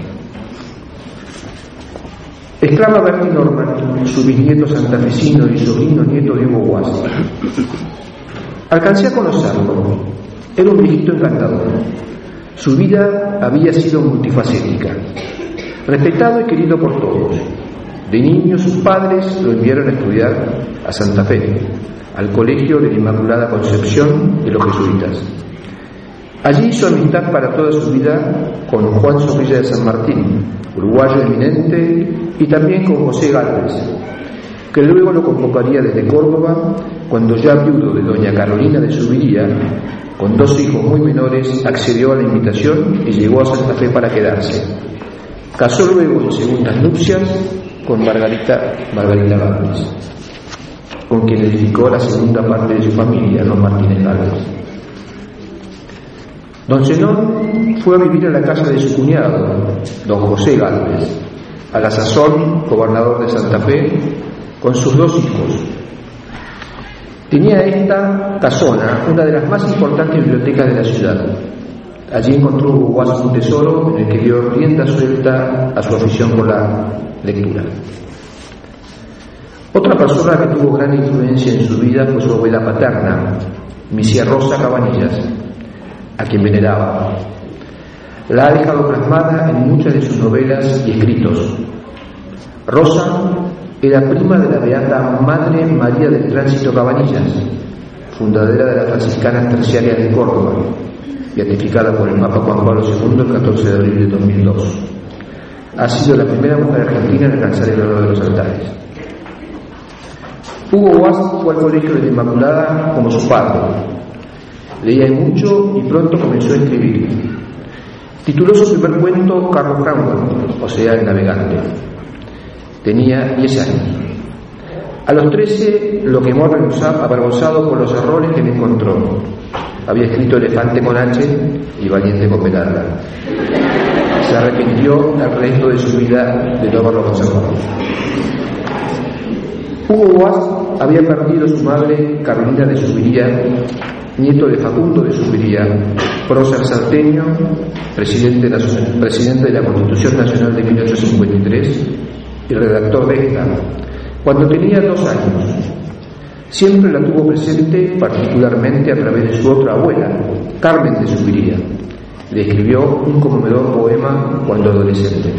Exclama Bertie Norman, su bisnieto santafesino y sobrino nieto de Hugo Guas. Alcancé a conocerlo. Era un viejito encantador. Su vida había sido multifacética. Respetado y querido por todos. De niño sus padres lo enviaron a estudiar a Santa Fe, al Colegio de la Inmaculada Concepción de los Jesuitas. Allí hizo amistad para toda su vida con Juan Zorrilla de San Martín, uruguayo eminente, y también con José Gálvez, que luego lo convocaría desde Córdoba cuando ya viudo de doña Carolina de Subiría, con 2 hijos muy menores, accedió a la invitación y llegó a Santa Fe para quedarse. Casó luego en segundas nupcias con Margarita Gálvez, con quien edificó la segunda parte de su familia, los Martínez Gálvez. Don Zenón fue a vivir a la casa de su cuñado, don José Gálvez, a la sazón gobernador de Santa Fe, con sus 2 hijos. Tenía esta casona una de las más importantes bibliotecas de la ciudad. Allí encontró Guas un tesoro en el que dio rienda suelta a su afición por la lectura. Otra persona que tuvo gran influencia en su vida fue su abuela paterna, Misia Rosa Cabanillas, a quien veneraba. La ha dejado plasmada en muchas de sus novelas y escritos. Rosa era prima de la beata Madre María del Tránsito Cabanillas, fundadora de las Franciscanas Terciarias de Córdoba, beatificada por el Papa Juan Pablo II el 14 de abril de 2002. Ha sido la primera mujer argentina en alcanzar el honor de los altares. Hugo Guas fue al Colegio de la Inmaculada como su padre. Leía mucho y pronto comenzó a escribir. Tituló su primer cuento Carlos Cromwell, o sea, El Navegante. Tenía 10 años. A los 13 lo quemó avergonzado por los errores que le encontró. Había escrito Elefante con H y Valiente con B larga. Se arrepintió el resto de su vida de no haberlo conservado. Hugo Guas había perdido a su madre Carolina de Subiría, nieto de Facundo de Subiría, prócer salteño, presidente de la Constitución Nacional de 1853 y redactor de esta, cuando tenía 2 años. Siempre la tuvo presente, particularmente a través de su otra abuela, Carmen de Subiría. Le escribió un conmovedor poema cuando adolescente.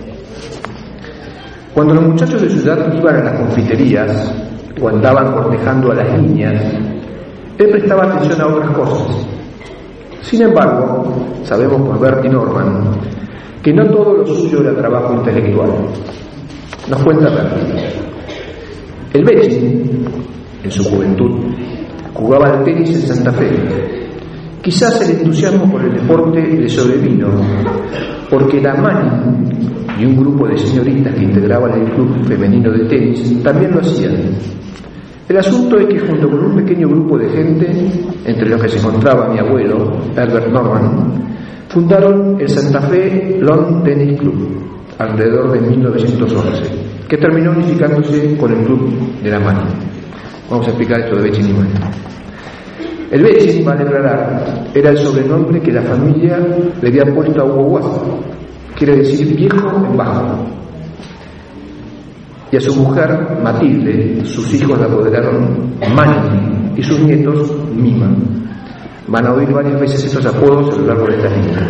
Cuando los muchachos de ciudad iban a las confiterías o andaban cortejando a las niñas, él prestaba atención a otras cosas. Sin embargo, sabemos por Bertie Norman que no todo lo suyo era trabajo intelectual. Nos cuenta Bertie. El Becci, en su juventud, jugaba al tenis en Santa Fe. Quizás el entusiasmo por el deporte le sobrevino, porque la Mani y un grupo de señoritas que integraban el club femenino de tenis también lo hacían. El asunto es que junto con un pequeño grupo de gente, entre los que se encontraba mi abuelo, Herbert Norman, fundaron el Santa Fe Lawn Tennis Club, alrededor de 1911, que terminó unificándose con el club de la Mani. Vamos a explicar esto de Becci Nimani. El Becci, vale aclarar, era el sobrenombre que la familia le había puesto a Hugo Guas, quiere decir viejo en bajo. Y a su mujer, Matilde, sus hijos la apoderaron Mani y sus nietos Mima. Van a oír varias veces estos apodos a lo largo de esta línea.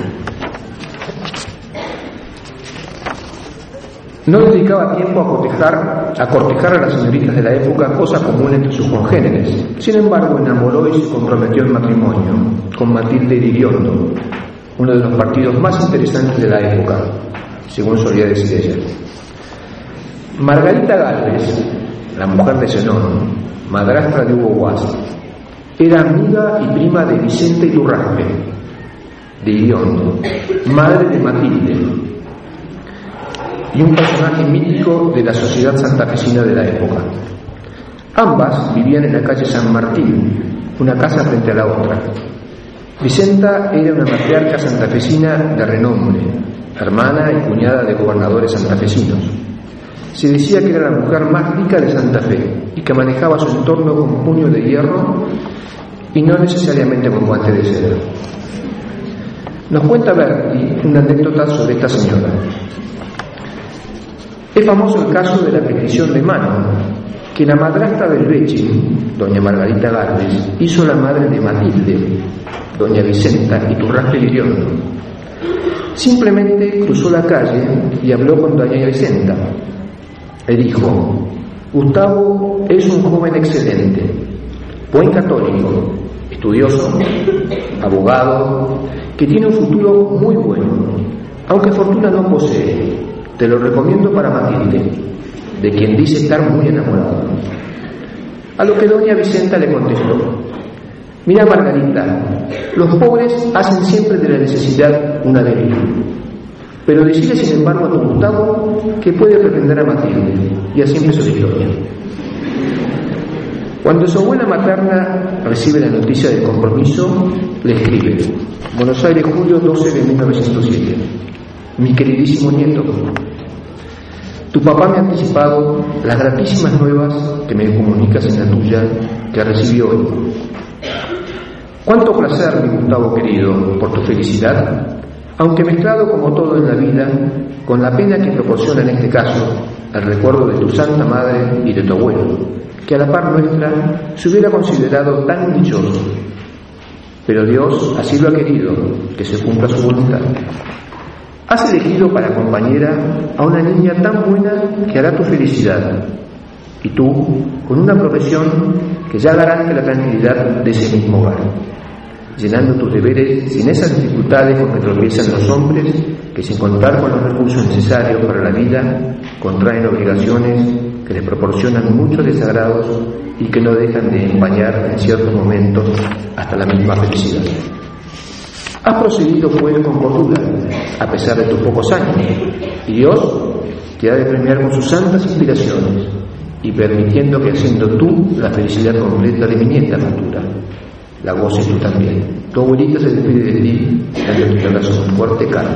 No dedicaba tiempo a cortejar a las señoritas de la época, cosa común entre sus congéneres. Sin embargo, enamoró y se comprometió en matrimonio con Matilde Iriondo, uno de los partidos más interesantes de la época, según solía decir ella. Margarita Gálvez, la mujer de Zenón, madrastra de Hugo Guas, era amiga y prima de Vicente Iturraspe, de Iriondo, madre de Matilde, y un personaje mítico de la sociedad santafesina de la época. Ambas vivían en la calle San Martín, una casa frente a la otra. Vicenta era una matriarca santafesina de renombre, hermana y cuñada de gobernadores santafesinos. Se decía que era la mujer más rica de Santa Fe y que manejaba su entorno con puño de hierro y no necesariamente con guante de seda. Nos cuenta Berti una anécdota sobre esta señora. Es famoso el caso de la petición de mano que la madrastra del Bechi, doña Margarita Gálvez, hizo la madre de Matilde, doña Vicenta Iturraspe Iriondo. Simplemente cruzó la calle y habló con doña Vicenta. Le dijo: Gustavo es un joven excelente, buen católico, estudioso, abogado, que tiene un futuro muy bueno, aunque fortuna no posee. Te lo recomiendo para Matilde, de quien dice estar muy enamorado. A lo que doña Vicenta le contestó: mira, Margarita, los pobres hacen siempre de la necesidad una debilidad, pero decirle sin embargo a tu Gustavo que puede pretender a Matilde. Y así empezó la historia. Cuando su abuela materna recibe la noticia del compromiso, le escribe: Buenos Aires, julio 12 de 1907. Mi queridísimo nieto, tu papá me ha anticipado las gratísimas nuevas que me comunicas en la tuya que recibí hoy. Cuánto placer, mi Gustavo querido, por tu felicidad, aunque mezclado como todo en la vida, con la pena que proporciona en este caso el recuerdo de tu santa madre y de tu abuelo, que a la par nuestra se hubiera considerado tan dichoso. Pero Dios así lo ha querido, que se cumpla su voluntad. Has elegido para compañera a una niña tan buena que hará tu felicidad, y tú, con una profesión que ya garante la tranquilidad de ese mismo hogar, llenando tus deberes sin esas dificultades con que tropiezan los hombres que, sin contar con los recursos necesarios para la vida, contraen obligaciones que les proporcionan muchos desagrados y que no dejan de empañar en ciertos momentos hasta la misma felicidad. Has procedido pues con cordura, a pesar de tus pocos años, y Dios te ha de premiar con sus santas inspiraciones, y permitiendo que, haciendo tú la felicidad completa de mi nieta futura, la goces tú también. Tu abuelita se despide de ti, dándote un abrazo muy fuerte, Carmen.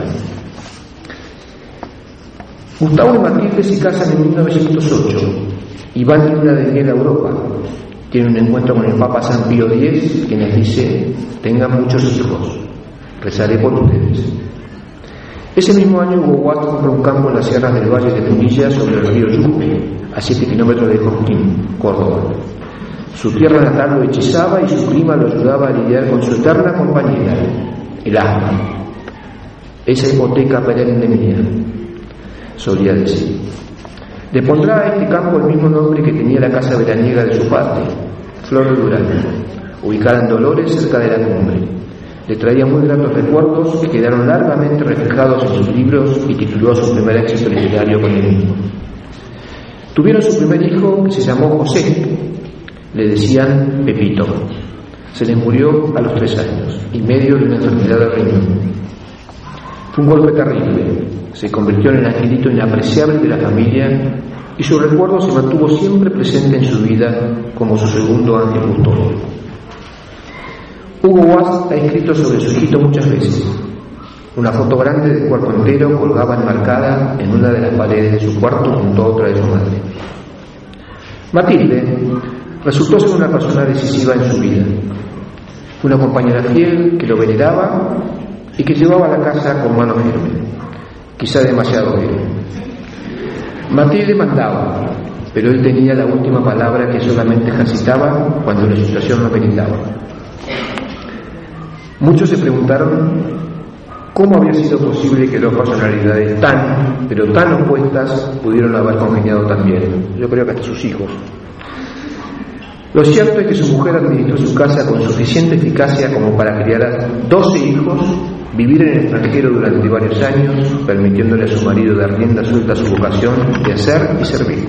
Gustavo y Matilde se casan en 1908 y van en una de miel a Europa. Tienen un encuentro con el Papa San Pío X, quien les dice: tengan muchos hijos, rezaré por ustedes. Ese mismo año Hugo Guas compra un campo en las sierras del Valle de Punilla, sobre el río Yupe, a 7 kilómetros de Cosquín, Córdoba. Su tierra natal lo hechizaba y su clima lo ayudaba a lidiar con su eterna compañera, el asma. Esa hipoteca perenne mía, solía decir. Le pondrá a este campo el mismo nombre que tenía la casa veraniega de su padre, Flor de Durango, ubicada en Dolores, cerca de la cumbre. Le traía muy gratos recuerdos que quedaron largamente reflejados en sus libros y tituló su primer éxito literario con el mismo. Tuvieron su primer hijo, que se llamó José. Le decían Pepito. Se le murió a los 3 años, en medio de una enfermedad de riñón. Fue un golpe terrible. Se convirtió en el angelito inapreciable de la familia y su recuerdo se mantuvo siempre presente en su vida como su segundo ángel custodio. Hugo Guas ha escrito sobre su hijito muchas veces. Una foto grande del cuerpo entero colgaba enmarcada en una de las paredes de su cuarto junto a otra de su madre. Matilde resultó ser una persona decisiva en su vida. Fue una compañera fiel que lo veneraba y que llevaba a la casa con mano firme, quizá demasiado firme. Matilde mandaba, pero él tenía la última palabra, que solamente ejercitaba cuando la situación lo meritaba. Muchos se preguntaron cómo había sido posible que dos personalidades tan, pero tan opuestas pudieron haber congeniado tan bien. Yo creo que hasta sus hijos. Lo cierto es que su mujer administró su casa con suficiente eficacia como para criar a 12 hijos vivir en el extranjero durante varios años, permitiéndole a su marido dar rienda suelta a su vocación de hacer y servir.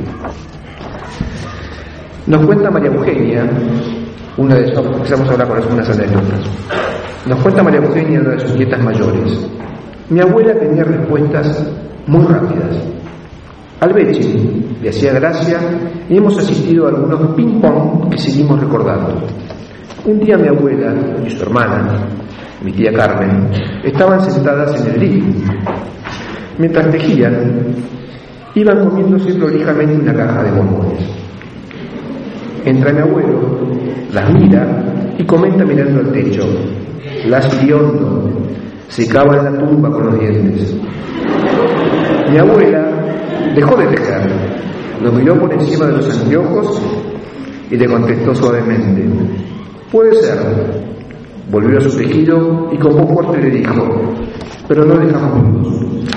Nos cuenta María Eugenia, empezamos a hablar con algunas anécdotas. Nos cuenta María Eugenia, una de sus nietas mayores. Mi abuela tenía respuestas muy rápidas. Al Bechi le hacía gracia y hemos asistido a algunos ping-pong que seguimos recordando. Un día mi abuela y su hermana, mi tía Carmen, estaban sentadas en el living. Mientras tejían, iban comiéndose prolijamente una caja de bombones. Entra mi abuelo, las mira y comenta mirando al techo: las Iriondo, se cava en la tumba con los dientes. Mi abuela dejó de tejer, lo miró por encima de los anteojos y le contestó suavemente: puede ser. Volvió a su tejido y con voz fuerte le dijo: pero no dejamos juntos.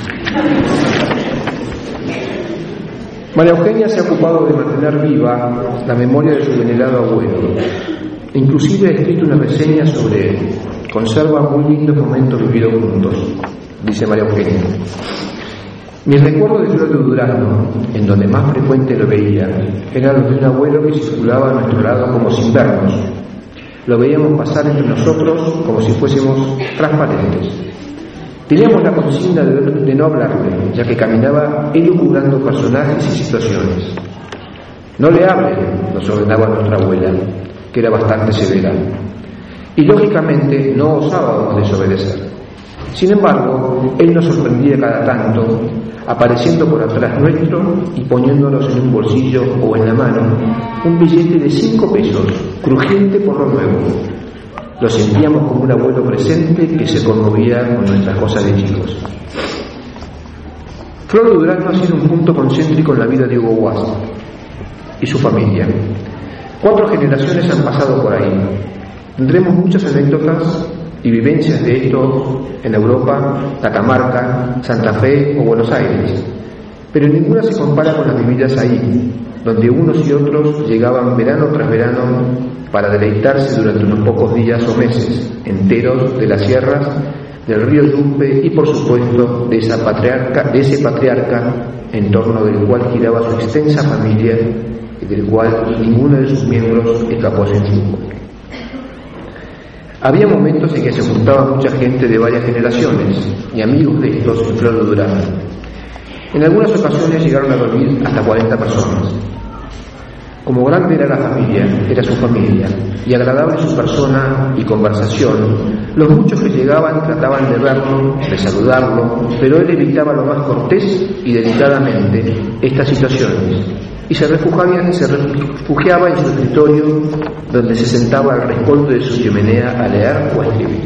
María Eugenia se ha ocupado de mantener viva la memoria de su venerado abuelo. Inclusive ha escrito una reseña sobre él. Conserva muy lindos momentos vividos juntos, dice María Eugenia. Mis recuerdos de Flor de Durazno, en donde más frecuente lo veía, eran los de un abuelo que circulaba a nuestro lado como sin vernos. Lo veíamos pasar entre nosotros como si fuésemos transparentes. Teníamos la consigna de no hablarle, ya que caminaba elucubrando personajes y situaciones. No le hablen, nos ordenaba nuestra abuela, que era bastante severa. Y lógicamente no osábamos desobedecer. Sin embargo, él nos sorprendía cada tanto, apareciendo por atrás nuestro y poniéndonos en un bolsillo o en la mano un billete de 5 pesos, crujiente por lo nuevo. Lo sentíamos como un abuelo presente que se conmovía con nuestras cosas de chicos. Flor de Durazno ha sido un punto concéntrico en la vida de Hugo Guas y su familia. 4 generaciones han pasado por ahí. Tendremos muchas anécdotas y vivencias de esto en Europa, Catamarca, Santa Fe o Buenos Aires, pero ninguna se compara con las vividas ahí, donde unos y otros llegaban verano tras verano para deleitarse durante unos pocos días o meses enteros de las sierras, del río Yumpe y por supuesto de ese patriarca en torno del cual giraba su extensa familia y del cual ninguno de sus miembros escapó sin su. Había momentos en que se juntaba mucha gente de varias generaciones y amigos de estos en Flor de Durazno. En algunas ocasiones llegaron a dormir hasta 40 personas. Como grande era la familia, era su familia, y agradable su persona y conversación, los muchos que llegaban trataban de verlo, de saludarlo, pero él evitaba lo más cortés y delicadamente estas situaciones, y se refugiaba en su escritorio, donde se sentaba al rescoldo de su chimenea a leer o a escribir.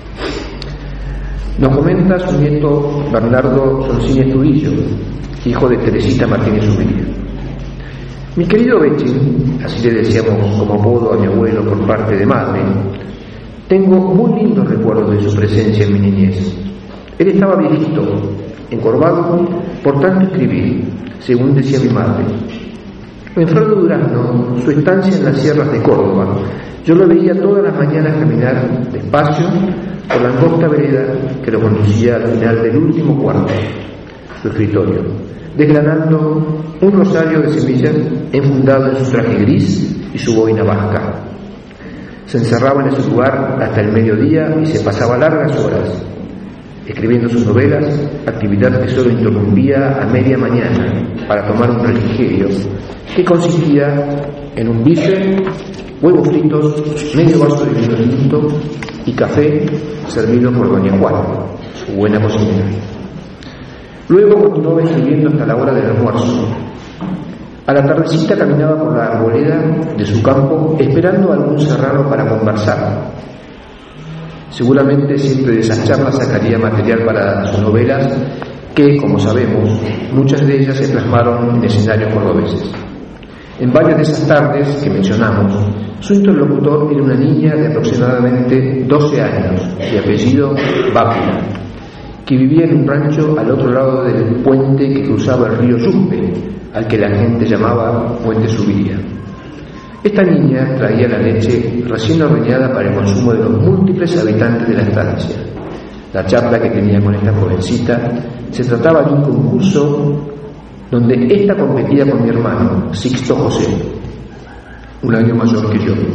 Nos comenta su nieto Bernardo Solcini Estudillo, hijo de Teresita Martínez Ubiría. Mi querido Bechi, así le decíamos como apodo a mi abuelo por parte de madre, tengo muy lindos recuerdos de su presencia en mi niñez. Él estaba viejito, encorvado por tanto escribir, según decía mi madre. En Flor de Durazno, su estancia en las sierras de Córdoba, yo lo veía todas las mañanas caminar despacio por la angosta vereda que lo conducía al final del último cuarto, su escritorio, desgranando un rosario de semillas enfundado en su traje gris y su boina vasca. Se encerraba en ese lugar hasta el mediodía y se pasaba largas horas escribiendo sus novelas, actividad que solo interrumpía a media mañana para tomar un refrigerio que consistía en un bife, huevos fritos, medio vaso de vino tinto y café servido por doña Juana, su buena cocinera. Luego continuó escribiendo hasta la hora del almuerzo. A la tardecita caminaba por la arboleda de su campo esperando a algún serrano para conversar. Seguramente siempre de esas charlas sacaría material para sus novelas que, como sabemos, muchas de ellas se plasmaron en escenarios cordobeses. En varias de esas tardes que mencionamos, su interlocutor era una niña de aproximadamente 12 años, de apellido Bápila, que vivía en un rancho al otro lado del puente que cruzaba el río Yumpe, al que la gente llamaba Puente Subiría. Esta niña traía la leche recién ordeñada para el consumo de los múltiples habitantes de la estancia. La charla que tenía con esta jovencita se trataba de un concurso donde ésta competía con mi hermano, Sixto José, un año mayor que yo.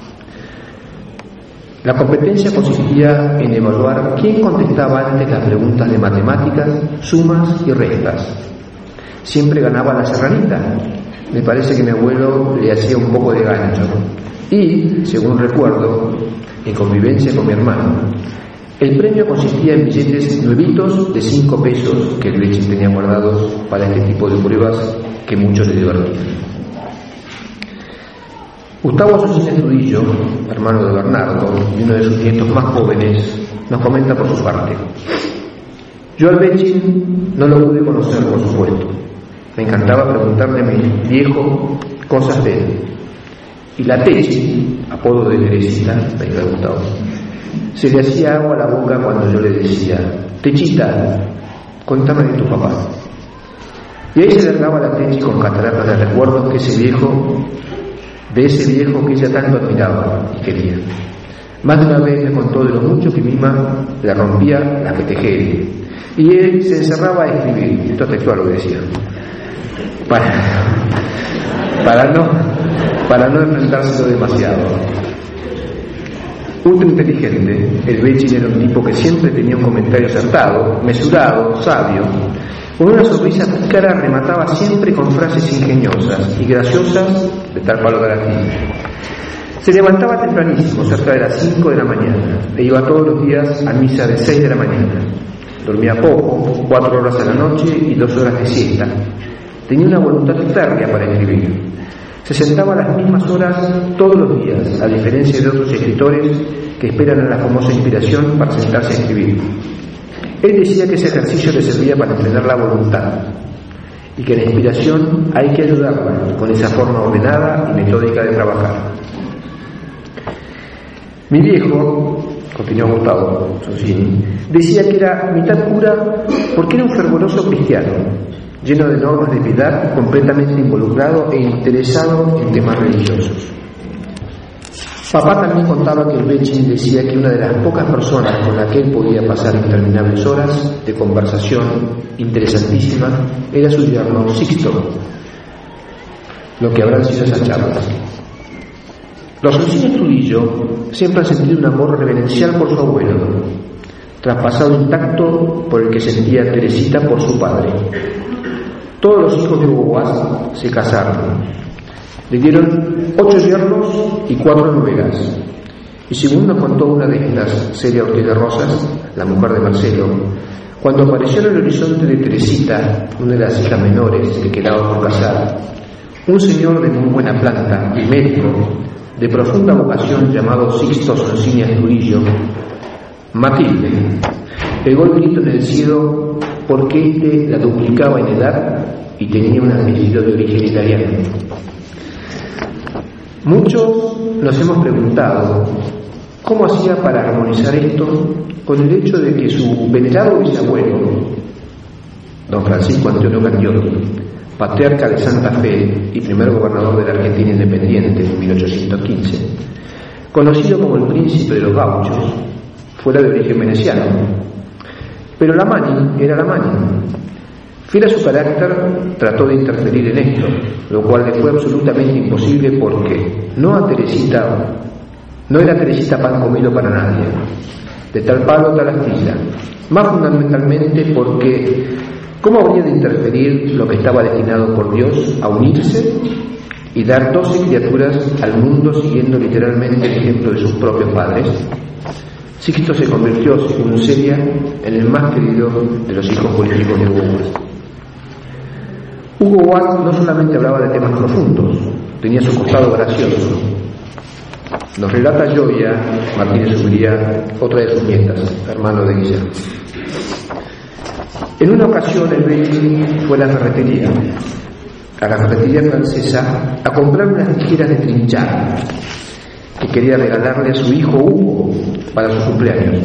La competencia consistía en evaluar quién contestaba antes las preguntas de matemáticas, sumas y restas. Siempre ganaba la serranita. Me parece que mi abuelo le hacía un poco de gancho. Y, según recuerdo, en convivencia con mi hermano, el premio consistía en billetes nuevitos de 5 pesos que el Bechin tenía guardados para este tipo de pruebas que mucho le divertían. Gustavo Azucena Trudillo, hermano de Bernardo y uno de sus nietos más jóvenes, nos comenta por su parte: yo al Bechin no lo pude conocer, por supuesto. Me encantaba preguntarle a mi viejo cosas de él. Y la Techi, apodo de Teresita, me iba Gustavo, se le hacía agua a la boca cuando yo le decía: Techita, contame de tu papá. Y ahí se largaba la Techi con cataratas de recuerdos de ese viejo que ella tanto admiraba y quería. Más de una vez me contó de lo mucho que Mima le rompía la petejera, y él se encerraba a escribir, esto textual lo decía, para no enfrentárselo demasiado. Ultra inteligente, el Bechin era un tipo que siempre tenía un comentario acertado, mesurado, sabio. Con una sonrisa pícara remataba siempre con frases ingeniosas y graciosas de tal palo de la tía. Se levantaba tempranísimo, cerca de las 5 de la mañana, e iba todos los días a misa de 6 de la mañana. Dormía poco, 4 horas a la noche y 2 horas de siesta. Tenía una voluntad férrea para escribir. Se sentaba a las mismas horas todos los días, a diferencia de otros escritores que esperan a la famosa inspiración para sentarse a escribir. Él decía que ese ejercicio le servía para entrenar la voluntad y que la inspiración hay que ayudarla con esa forma ordenada y metódica de trabajar. Mi viejo, continuó Gustavo Sonsini, decía que era mitad cura porque era un fervoroso cristiano, lleno de normas de piedad, completamente involucrado e interesado en temas religiosos. Papá también contaba que el Bechin decía que una de las pocas personas con las que él podía pasar interminables horas de conversación interesantísima era su yerno Sixto, lo que habrán sido esas charlas. Los Azucena Trudillo siempre han sentido un amor reverencial por su abuelo, traspasado intacto por el que sentía Teresita por su padre. Todos los hijos de Hugo Guas se casaron. Le dieron 8 yernos y 4 nueras. Y según nos contó una de estas, Celia Ortega Rosas, la mujer de Marcelo, cuando apareció en el horizonte de Teresita, una de las hijas menores que quedaba por casar, un señor de muy buena planta y médico, de profunda vocación, llamado Sixto Sonsini Trudillo, Matilde, pegó el grito en el cielo porque éste la duplicaba en edad y tenía un apellido de origen italiano. Muchos nos hemos preguntado cómo hacía para armonizar esto con el hecho de que su venerado bisabuelo, don Francisco Antonio Candiotti, patriarca de Santa Fe y primer gobernador de la Argentina independiente en 1815, conocido como el príncipe de los gauchos, fuera de origen veneciano. Pero la Mani era la Mani. Fiel a su carácter, trató de interferir en esto, lo cual le fue absolutamente imposible porque no era Teresita pan comido para nadie, de tal palo tal astilla, más fundamentalmente porque ¿cómo habría de interferir lo que estaba destinado por Dios a unirse y dar 12 criaturas al mundo siguiendo literalmente el ejemplo de sus propios padres? Sixto se convirtió, según Celia, en el más querido de los hijos políticos de Hugo Guas. Hugo Guas no solamente hablaba de temas profundos, tenía su costado gracioso. Nos relata Gioia Martínez Umbría, otra de sus nietas, hermano de Guillermo. En una ocasión el Bechin fue a la ferretería francesa, a comprar unas tijeras de trinchar que quería regalarle a su hijo Hugo para su cumpleaños.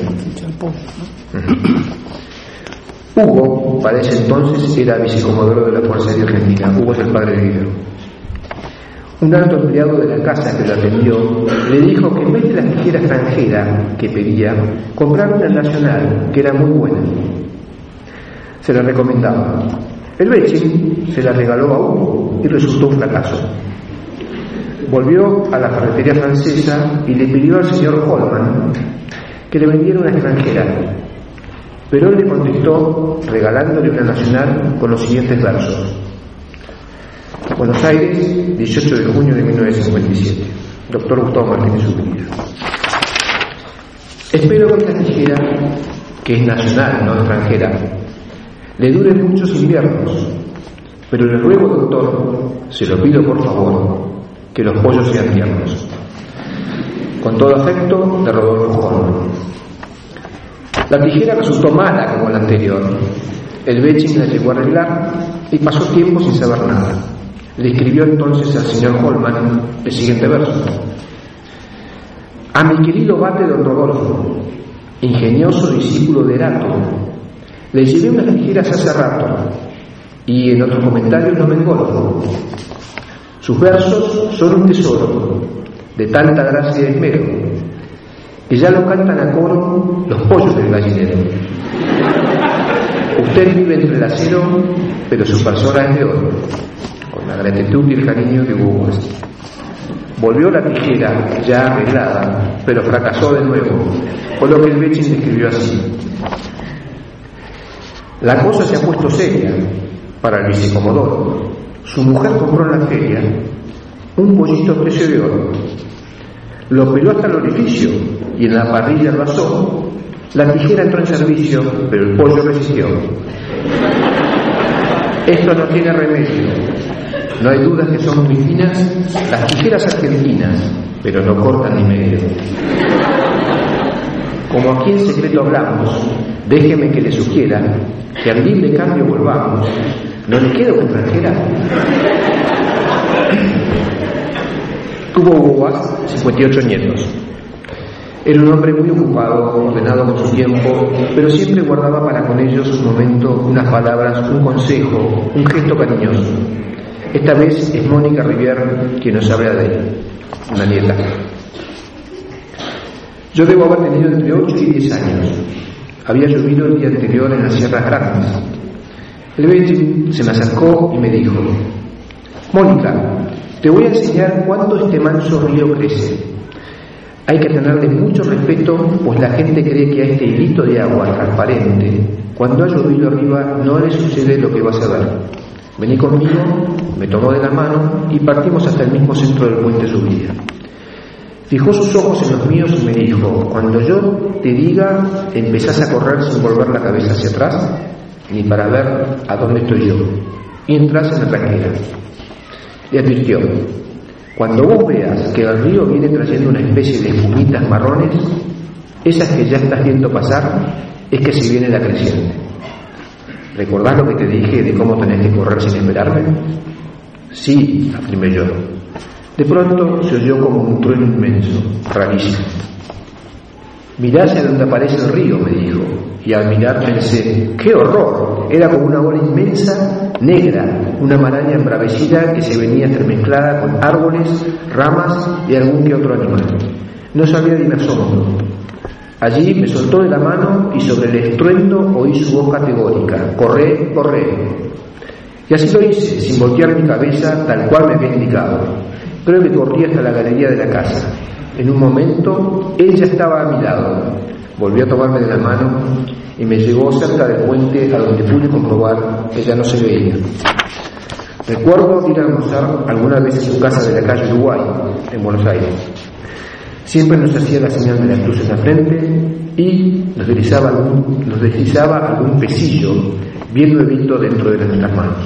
Hugo, para ese entonces, era vicecomodoro de la Fuerza Aérea Argentina. Hugo es el padre de Guillermo. un alto empleado de la casa que lo atendió le dijo que en vez de la tijera extranjera que pedía, comprara una nacional que era muy buena. Se la recomendaba. El Bechin se la regaló a Hugo y resultó un fracaso. Volvió a la ferretería francesa y le pidió al señor Holman que le vendiera una extranjera, pero él le contestó regalándole una nacional con los siguientes versos: Buenos Aires, 18 de junio de 1957. Doctor Gustavo Martínez Zubiri. Espero que esta tijera, que es nacional, no extranjera, le dure muchos inviernos, pero le ruego, doctor, se lo pido por favor, que los pollos sean tiernos. Con todo afecto, de Rodolfo Holman. La tijera resultó mala como la anterior. El Bechin la llegó a arreglar y pasó tiempo sin saber nada. Le escribió entonces al señor Holman el siguiente verso: a mi querido vate don Rodolfo, ingenioso discípulo de Erato, le llevé unas tijeras hace rato y en otros comentarios no me engolfo. Sus versos son un tesoro de tanta gracia y esmero que ya lo cantan a coro los pollos del gallinero. Usted vive entre el acero, pero su persona es de oro. Con la gratitud y el cariño de Hugo Wast. Volvió la tijera ya arreglada, pero fracasó de nuevo, por lo que el Bechin describió así: la cosa se ha puesto seria para el vicecomodoro. Su mujer compró en la feria un pollito a precio de oro. Lo peló hasta el orificio y en la parrilla lo asó. La tijera entró en servicio, pero el pollo resistió. Esto no tiene remedio. No hay dudas que son muy finas las tijeras argentinas, pero no cortan ni medio. Como aquí en secreto hablamos, déjeme que le sugiera que al libre cambio volvamos. ¿No le queda una extranjera? Tuvo Hugo Wast 58 nietos. Era un hombre muy ocupado, ordenado con su tiempo, pero siempre guardaba para con ellos un momento, unas palabras, un consejo, un gesto cariñoso. Esta vez es Mónica Rivière quien nos habla de él, una nieta. Yo debo haber tenido entre 8 y 10 años. Había llovido el día anterior en las Sierras Grandes. El Bechin se me acercó y me dijo: Mónica, te voy a enseñar cuánto este manso río crece. Hay que tenerle mucho respeto, pues la gente cree que a este hilito de agua transparente, cuando ha llovido arriba, no le sucede lo que vas a ver. Vení conmigo, me tomó de la mano y partimos hasta el mismo centro del puente Subida. Fijó sus ojos en los míos y me dijo: cuando yo te diga, empezás a correr sin volver la cabeza hacia atrás, ni para ver a dónde estoy yo, y entras en la tranquera. Le advirtió: cuando vos veas que el río viene trayendo una especie de espumitas marrones, esas que ya estás viendo pasar, es que se viene la creciente. ¿Recordás lo que te dije de cómo tenés que correr sin esperarme? Sí, afirmé yo. De pronto se oyó como un trueno inmenso, rarísimo. Mirá hacia donde aparece el río, me dijo, y al mirar pensé: ¡qué horror! Era como una bola inmensa, negra, una maraña embravecida que se venía entremezclada con árboles, ramas y algún que otro animal. No sabía de mi asombro. Allí me soltó de la mano y sobre el estruendo oí su voz categórica: ¡corre, corre! Y así lo hice, sin voltear mi cabeza, tal cual me había indicado. Creo que corrí hasta la galería de la casa. En un momento, ella estaba a mi lado. Volvió a tomarme de la mano y me llevó cerca del puente, a donde pude comprobar que ya no se veía. Recuerdo ir a almorzar alguna vez en su casa de la calle Uruguay, en Buenos Aires. Siempre nos hacía la señal de la cruz en la frente y nos deslizaba algún pesillo bien nuevito dentro de nuestras manos.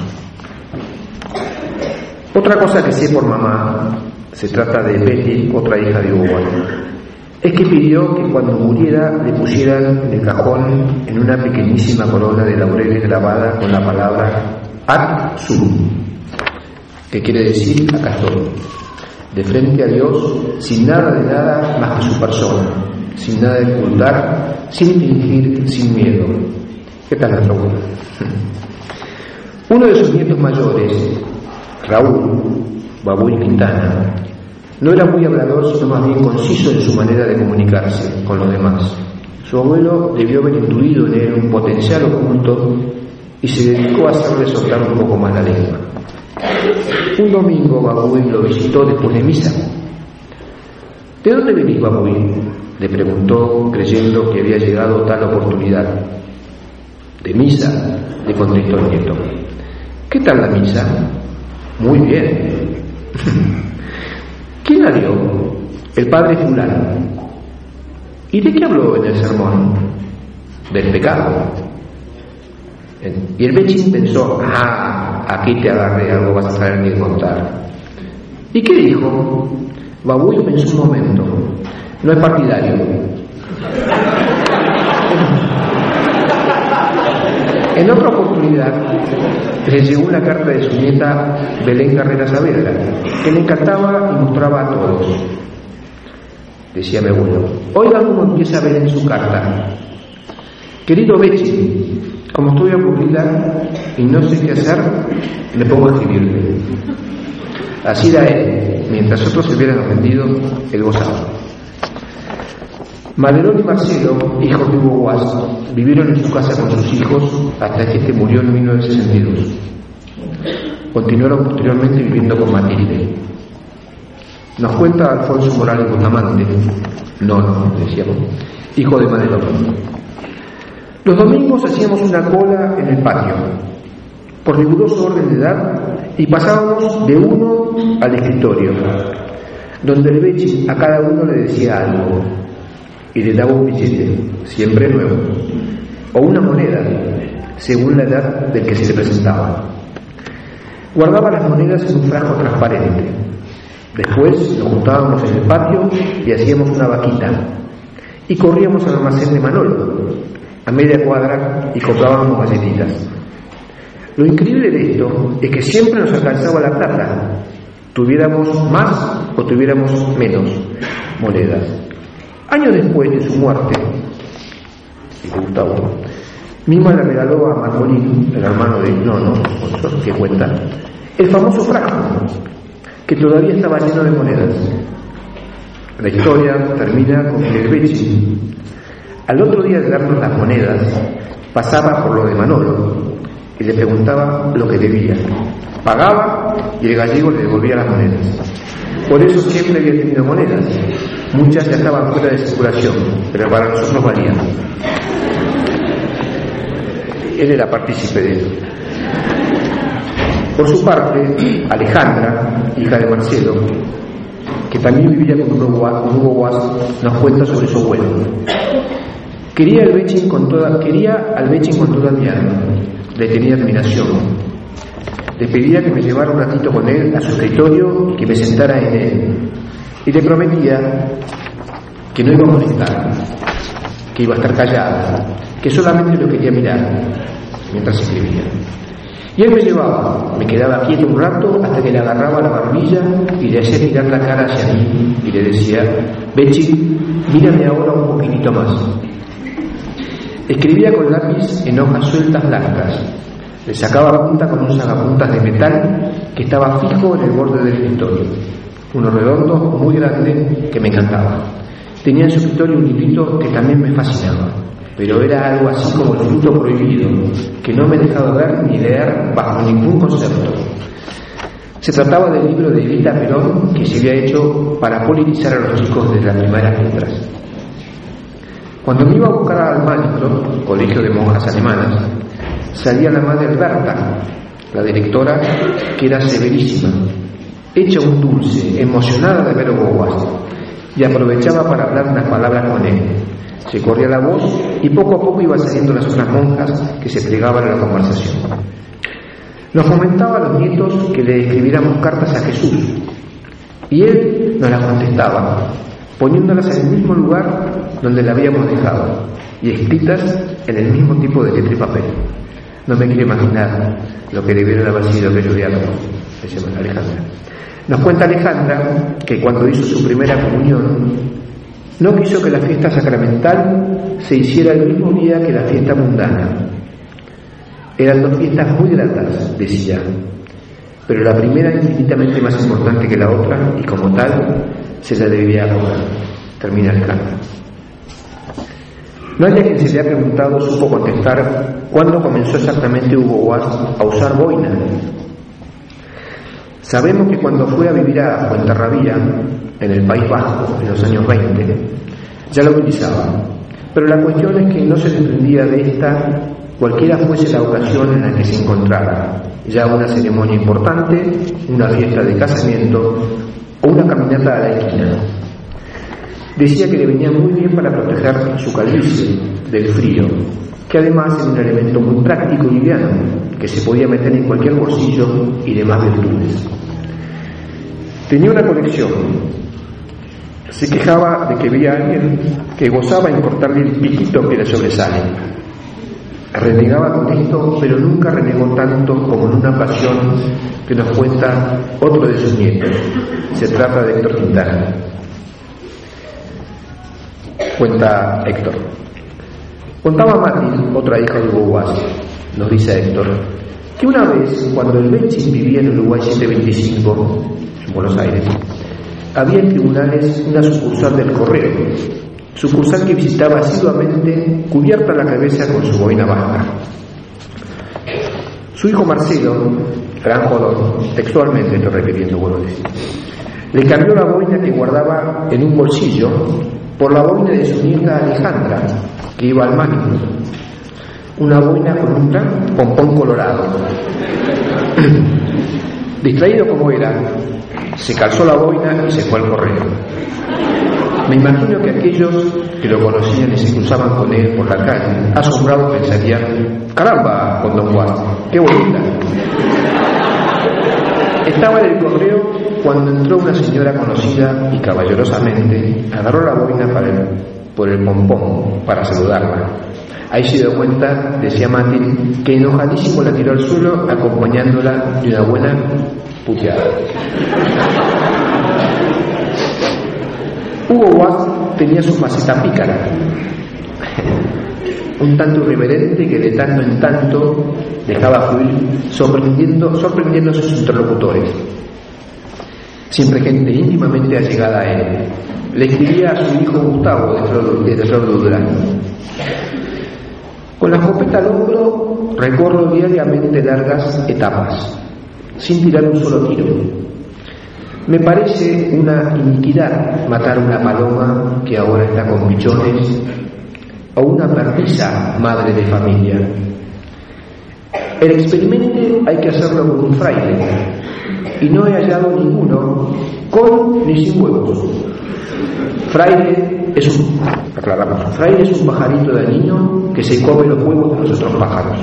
Otra cosa que sé por mamá, se trata de Betty, otra hija de Hugo, es que pidió que cuando muriera le pusieran en el cajón en una pequeñísima corona de laureles grabada con la palabra Ad Sum, que quiere decir acá estoy, de frente a Dios, sin nada de nada más que su persona, sin nada de ocultar, sin fingir, sin miedo. ¿Qué tal la pregunta? Uno de sus nietos mayores, Raúl, Babuí Quintana, no era muy hablador, sino más bien conciso en su manera de comunicarse con los demás. Su abuelo debió haber intuido en él un potencial oculto y se dedicó a hacerle soltar un poco más la lengua. Un domingo Babuí lo visitó después de misa. ¿De dónde venís, Babuí?, le preguntó, creyendo que había llegado tal oportunidad. De misa, le contestó el nieto. ¿Qué tal la misa? Muy bien. ¿Quién la dio? El padre fulano. ¿Y de qué habló en el sermón? Del pecado. Y el Bechín pensó, aquí te agarré, algo vas a saber que contar. ¿Y qué dijo? Babuí pensó un momento. No es partidario. En otra oportunidad le llegó una carta de su nieta Belén Carrera Saavedra, que le encantaba y mostraba a todos. Decía mi abuelo, oiga cómo empieza Belén su carta. Querido Bechi, como estoy aburrida y no sé qué hacer, me pongo a escribirle. Así era él, mientras otros se hubieran ofendido, él gozaba. Maderón y Marcelo, hijos de Hugo Guas, vivieron en su casa con sus hijos hasta que este murió en 1962. Continuaron posteriormente viviendo con Matilde. Nos cuenta Alfonso Morales Bustamante, decíamos, hijo de Maderón. Los domingos hacíamos una cola en el patio, por riguroso orden de edad, y pasábamos de uno al escritorio, donde el Bechi a cada uno le decía algo, y le daba un billete, siempre nuevo, o una moneda, según la edad del que se le presentaba. Guardaba las monedas en un frasco transparente. Después nos juntábamos en el patio y hacíamos una vaquita, y corríamos al almacén de Manolo, a media cuadra, y comprábamos galletitas. Lo increíble de esto es que siempre nos alcanzaba la plata, tuviéramos más o tuviéramos menos monedas. Años después de su muerte, Gustavo, Mima le regaló a Marcolín, el hermano de que cuenta, el famoso frasco, que todavía estaba lleno de monedas. La historia termina con que el Bechi, al otro día de darnos las monedas, pasaba por lo de Manolo y le preguntaba lo que debía. Pagaba y el gallego le devolvía las monedas. Por eso siempre había tenido monedas. Muchas ya estaban fuera de circulación, pero para nosotros valían. Él era partícipe de eso. Por su parte, Alejandra, hija de Marcelo, que también vivía con Hugo Guas, nos cuenta sobre su abuelo. Quería al Bechin con toda mi alma, le tenía admiración. Le pedía que me llevara un ratito con él a su escritorio y que me sentara en él. Y le prometía que no iba a molestar, que iba a estar callada, que solamente lo quería mirar mientras escribía. Y él me llevaba, me quedaba quieto un rato hasta que le agarraba la barbilla y le hacía tirar la cara hacia mí y le decía, Bechi, mírame ahora un poquitito más. Escribía con lápiz en hojas sueltas blancas. Le sacaba punta con un sacapuntas de metal que estaba fijo en el borde del escritorio. Uno redondo, muy grande, que me encantaba. Tenía en su escritorio un librito que también me fascinaba, pero era algo así como el fruto prohibido, que no me dejaba ver ni leer bajo ningún concepto. Se trataba del libro de Evita Perón que se había hecho para politizar a los chicos de las primeras letras. Cuando me iba a buscar al Málistro, colegio de monjas alemanas, salía la madre Alberta, la directora, que era severísima, hecha un dulce, emocionada de ver a Hugo Guas, y aprovechaba para hablar unas palabras con él. Se corría la voz y poco a poco iban saliendo las otras monjas que se plegaban a la conversación. Nos fomentaba a los nietos que le escribiéramos cartas a Jesús, y él nos las contestaba, poniéndolas en el mismo lugar donde la habíamos dejado, y escritas en el mismo tipo de letra y papel. No me quiero imaginar lo que debieron haber sido aquellos diálogos, decía Alejandra. Nos cuenta Alejandra que cuando hizo su primera comunión, no quiso que la fiesta sacramental se hiciera el mismo día que la fiesta mundana. Eran dos fiestas muy gratas, decía, pero la primera infinitamente más importante que la otra, y como tal se la debía ahora. Termina el canto. Nadie a quien se le ha preguntado supo contestar cuándo comenzó exactamente Hugo Guas a usar boina. Sabemos que cuando fue a vivir a Fuenterrabía, en el País Vasco, en los años 20, ya lo utilizaba, pero la cuestión es que no se desprendía de esta cualquiera fuese la ocasión en la que se encontrara, ya una ceremonia importante, una fiesta de casamiento o una caminata a la esquina. Decía que le venía muy bien para proteger su calvicie del frío, que además era un elemento muy práctico y liviano, que se podía meter en cualquier bolsillo y demás virtudes. Tenía una colección. Se quejaba de que veía a alguien que gozaba en cortarle el piquito que le sobresale. Renegaba con esto, pero nunca renegó tanto como en una ocasión que nos cuenta otro de sus nietos. Se trata de Héctor Quintana. Cuenta Héctor. Contaba Mati, otra hija de Hugo Guas, nos dice Héctor, que una vez, cuando el Bechin vivía en Uruguay 725, en Buenos Aires, había en tribunales una sucursal del Correo, sucursal que visitaba asiduamente, cubierta la cabeza con su boina baja. Su hijo Marcelo, gran jodón, textualmente estoy repitiendo, vuelvo a decir, le cambió la boina que guardaba en un bolsillo por la boina de su nieta Alejandra, que iba al mánico, una boina con un gran pompón colorado. Distraído como era, se calzó la boina y se fue al correo. Me imagino que aquellos que lo conocían y se cruzaban con él por la calle, asombrados pensarían: caramba, con don Juan, qué bonita. Estaba en el correo cuando entró una señora conocida y caballerosamente agarró la boina por el pompón para saludarla. Ahí se dio cuenta, decía Mati, que enojadísimo la tiró al suelo acompañándola de una buena puteada. Hugo Guas tenía su faceta pícara, un tanto irreverente que de tanto en tanto dejaba fluir, sorprendiendo a sus interlocutores. Siempre gente íntimamente allegada a él. Le escribía a su hijo Gustavo de Flor de Durán: con la escopeta al hombro recorro diariamente largas etapas, sin tirar un solo tiro. Me parece una iniquidad matar una paloma que ahora está con pichones, o una perdiza madre de familia. El experimento hay que hacerlo con un fraile, y no he hallado ninguno con ni sin huevos. Fraile es un pajarito dañino que se come los huevos de los otros pájaros.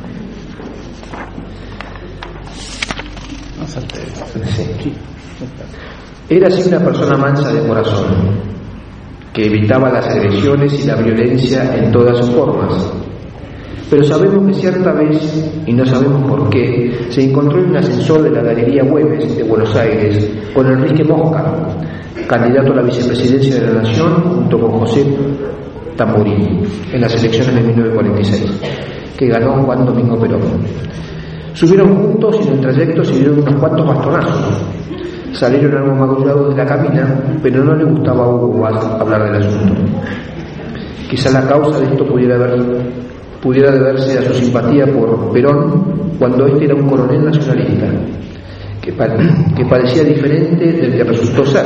Sí. Era así una persona mansa de corazón, que evitaba las agresiones y la violencia en todas sus formas. Pero sabemos que cierta vez, y no sabemos por qué, se encontró en un ascensor de la Galería Güemes de Buenos Aires con Enrique Mosca, candidato a la vicepresidencia de la Nación junto con José Tamborini en las elecciones de 1946, que ganó Juan Domingo Perón. Subieron juntos y en el trayecto se dieron unos cuantos bastonazos. Salieron algo magullados de la cabina, pero no le gustaba a Hugo Guas hablar del asunto. Quizá la causa de esto pudiera deberse a su simpatía por Perón cuando éste era un coronel nacionalista, que parecía diferente del que resultó ser.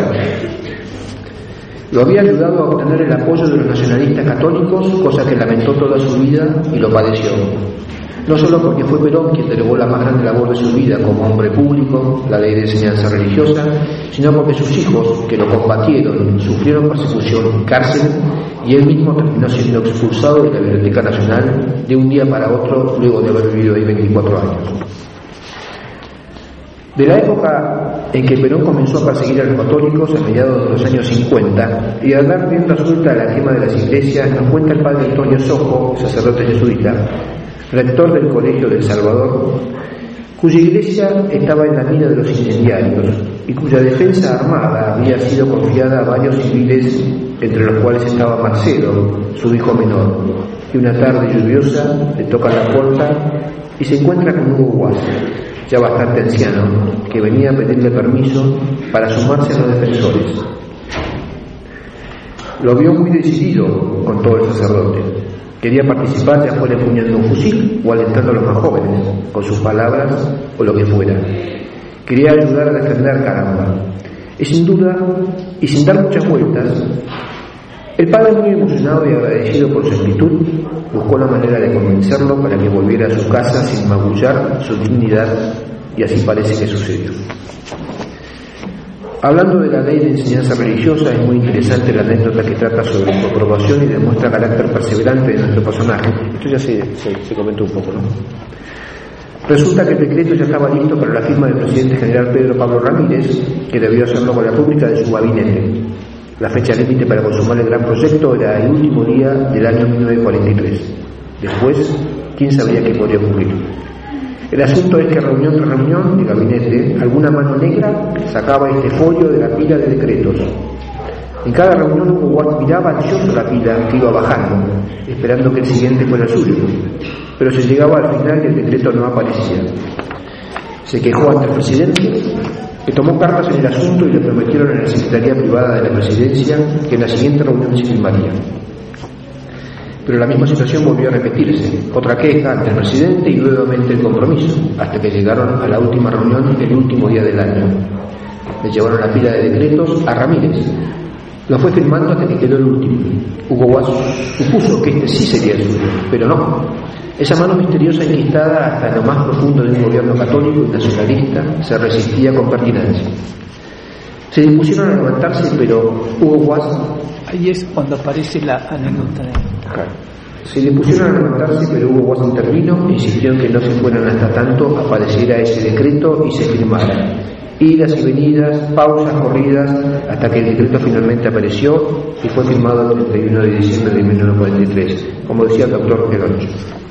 Lo había ayudado a obtener el apoyo de los nacionalistas católicos, cosa que lamentó toda su vida y lo padeció. No solo porque fue Perón quien delegó la más grande labor de su vida como hombre público, la ley de enseñanza religiosa, sino porque sus hijos, que lo combatieron, sufrieron persecución y cárcel, y él mismo terminó siendo expulsado de la Biblioteca Nacional de un día para otro, luego de haber vivido ahí 24 años. De la época en que Perón comenzó a perseguir a los católicos a mediados de los años 50 y a dar rienda suelta a la quema de las iglesias, nos cuenta el padre Antonio Sojo, sacerdote jesuita, rector del Colegio del Salvador, cuya iglesia estaba en la mira de los incendiarios y cuya defensa armada había sido confiada a varios civiles, entre los cuales estaba Marcelo, su hijo menor, que una tarde lluviosa le toca la puerta y se encuentra con Hugo Guas, ya bastante anciano, que venía a pedirle permiso para sumarse a los defensores. Lo vio muy decidido con todo el sacerdote. Quería participar, ya fuera empuñando un fusil o alentando a los más jóvenes, con sus palabras o lo que fuera. Quería ayudar a defender Caramba. Y sin duda, y sin dar muchas vueltas, el padre, muy emocionado y agradecido por su actitud, buscó la manera de convencerlo para que volviera a su casa sin magullar su dignidad, y así parece que sucedió. Hablando de la ley de enseñanza religiosa, es muy interesante la anécdota que trata sobre su aprobación y demuestra carácter perseverante de nuestro personaje. Esto ya se comentó un poco, ¿no? Resulta que el decreto ya estaba listo para la firma del presidente general Pedro Pablo Ramírez, que debió hacerlo con la rúbrica de su gabinete. La fecha límite para consumar el gran proyecto era el último día del año 1943. Después, quién sabía qué podría ocurrir. El asunto es que reunión tras reunión de gabinete, alguna mano negra sacaba este folio de la pila de decretos. En cada reunión Hugo Guas miraba ansioso la pila que iba bajando, esperando que el siguiente fuera el suyo. Pero se llegaba al final y el decreto no aparecía. Se quejó ante el presidente, que tomó cartas en el asunto y le prometieron en la Secretaría Privada de la Presidencia que en la siguiente reunión se firmaría. Pero la misma situación volvió a repetirse, otra queja ante el presidente y nuevamente el compromiso, hasta que llegaron a la última reunión el último día del año. Le llevaron la pila de decretos a Ramírez. Lo fue firmando hasta que quedó el último. Hugo Guas supuso que este sí sería el suyo, pero no. Esa mano misteriosa enquistada hasta lo más profundo de un gobierno católico y nacionalista se resistía con pertinacia. Se dispusieron a levantarse, pero Hugo Guas... Ahí es cuando aparece la anécdota. Se dispusieron a levantarse, pero Hugo Guas intervino e insistió en que no se fueran hasta tanto apareciera ese decreto y se firmara. Idas y venidas, pausas, corridas, hasta que el decreto finalmente apareció y fue firmado el 31 de diciembre de 1943, como decía el doctor Pedroche.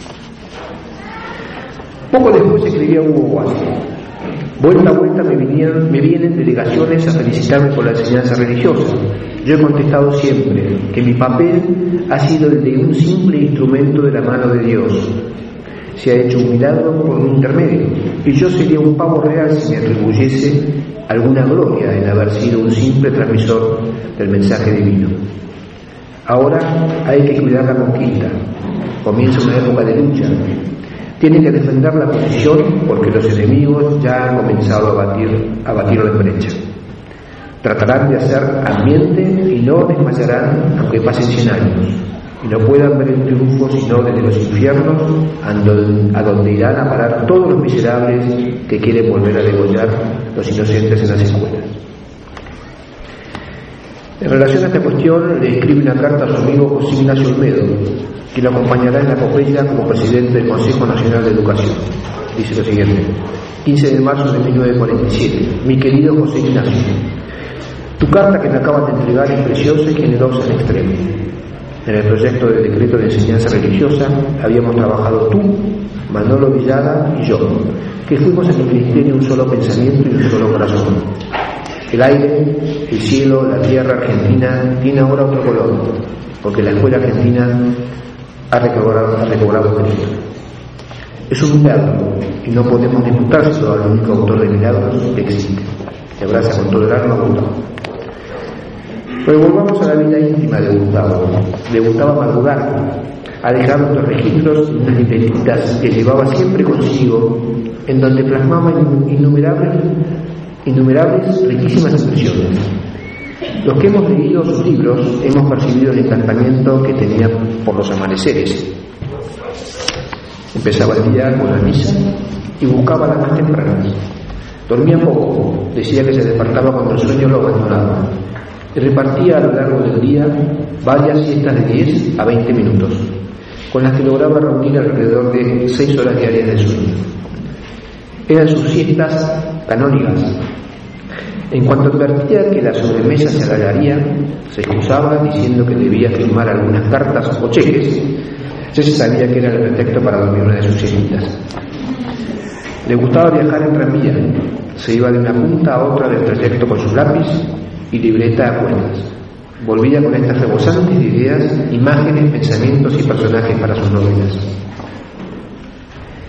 Poco después escribía Hugo Guas: vuelta a vuelta me vienen delegaciones a felicitarme por la enseñanza religiosa. Yo he contestado siempre que mi papel ha sido el de un simple instrumento de la mano de Dios. Se ha hecho un milagro por un intermedio, y yo sería un pavo real si me atribuyese alguna gloria en haber sido un simple transmisor del mensaje divino. Ahora hay que cuidar la conquista. Comienza una época de lucha. Tiene que defender la posición porque los enemigos ya han comenzado a batirlo en brecha. Tratarán de hacer ambiente y no desmayarán aunque pasen 100 años. Y no puedan ver el triunfo sino desde los infiernos, a donde irán a parar todos los miserables que quieren volver a degollar los inocentes en las escuelas. En relación a esta cuestión, le escribe una carta a su amigo José Ignacio Olmedo, que lo acompañará en la epopeya como presidente del Consejo Nacional de Educación. Dice lo siguiente: 15 de marzo de 1947. Mi querido José Ignacio, tu carta que me acaban de entregar es preciosa y generosa en extremo. En el proyecto de decreto de enseñanza religiosa habíamos trabajado tú, Manolo Villada y yo, que fuimos en el ministerio un solo pensamiento y un solo corazón. El aire, el cielo, la tierra argentina tiene ahora otro color, porque la escuela argentina ha recobrado mérito. Es un milagro y no podemos disputárselo al único autor de milagros que existe. Te abraza con todo el alma, Gustavo. Pero volvamos a la vida íntima de Gustavo. Le gustaba madrugar, a dejar nuestros registros y unas libretitas que llevaba siempre consigo, en donde plasmaba innumerables riquísimas impresiones. Los que hemos leído sus libros hemos percibido el encantamiento que tenía por los amaneceres. Empezaba el día con la misa y buscaba las más tempranas. Dormía poco, decía que se despertaba cuando el sueño lo abandonaba. Y repartía a lo largo del día varias siestas de 10 a 20 minutos, con las que lograba reunir alrededor de 6 horas diarias de sueño. Eran sus siestas canónicas. En cuanto advertía que la sobremesa se alargaría, se excusaba diciendo que debía firmar algunas cartas o cheques. Ya se sabía que era el pretexto para dormir una de sus siestas. Le gustaba viajar en tranvía. Se iba de una punta a otra del trayecto con su lápiz y libreta a cuentas. Volvía con estas rebosantes de ideas, imágenes, pensamientos y personajes para sus novelas.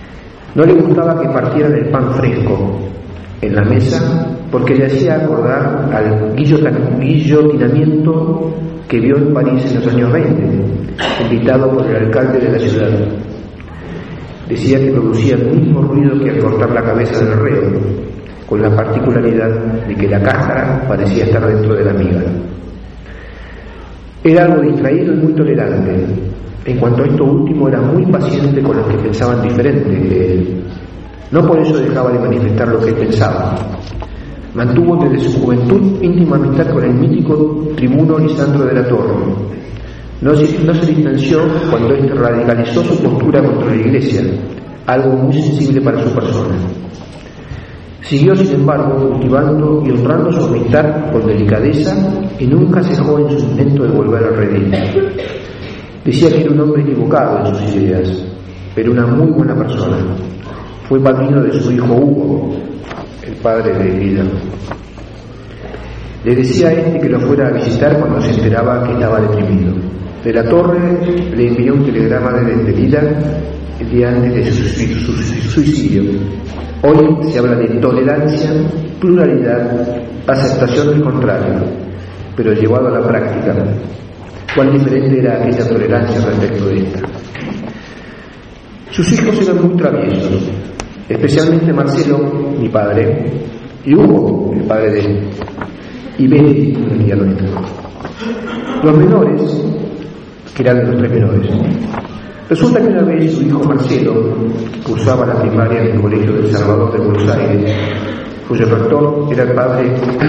No le gustaba que partieran el pan fresco en la mesa porque le hacía acordar al guillotinamiento que vio en París en los años 20, invitado por el alcalde de la ciudad. Decía que producía el mismo ruido que al cortar la cabeza del reo, con la particularidad de que la cáscara parecía estar dentro de la miga. Era algo distraído y muy tolerante. En cuanto a esto último, era muy paciente con los que pensaban diferente de él. No por eso dejaba de manifestar lo que él pensaba. Mantuvo desde su juventud íntima amistad con el mítico tribuno Lisandro de la Torre. No se distanció cuando éste radicalizó su postura contra la Iglesia, algo muy sensible para su persona. Siguió, sin embargo, cultivando y honrando su amistad con delicadeza y nunca cejó en su intento de volver al redil. Decía que era un hombre equivocado en sus ideas, pero una muy buena persona. Fue padrino de su hijo Hugo, el padre de Elida. Le decía a este que lo fuera a visitar cuando se enteraba que estaba deprimido. De la Torre le envió un telegrama de despedida el día antes de su suicidio. Hoy se habla de tolerancia, pluralidad, aceptación del contrario, pero llevado a la práctica, ¿cuán diferente era aquella tolerancia respecto de esta? Sus hijos eran muy traviesos, especialmente Marcelo, mi padre, y Hugo, el padre de él, y Betty, el día nuestro. Los menores, que eran los tres menores, resulta que una vez su hijo Marcelo cursaba la primaria en el Colegio del Salvador de Buenos Aires, cuyo rector era el padre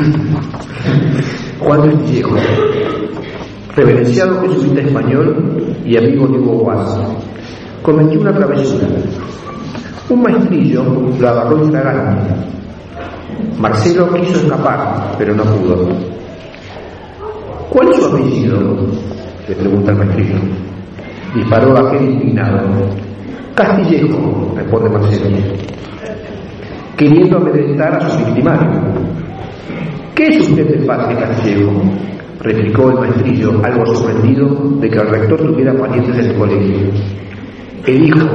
Juan de Villejo, reverenciado jesuita español y amigo de Hugo Guas. Cometió una travesura. Un maestrillo lo agarró infragante. Marcelo quiso escapar, pero no pudo. ¿Cuál es su apellido?, le pregunta el maestrillo. Disparó aquel indignado. Castillejo, responde Marcelo, queriendo amedrentar a su victimario. ¿Qué es usted el padre Castillejo?, replicó el maestrillo, algo sorprendido de que el rector tuviera parientes en el colegio. El hijo.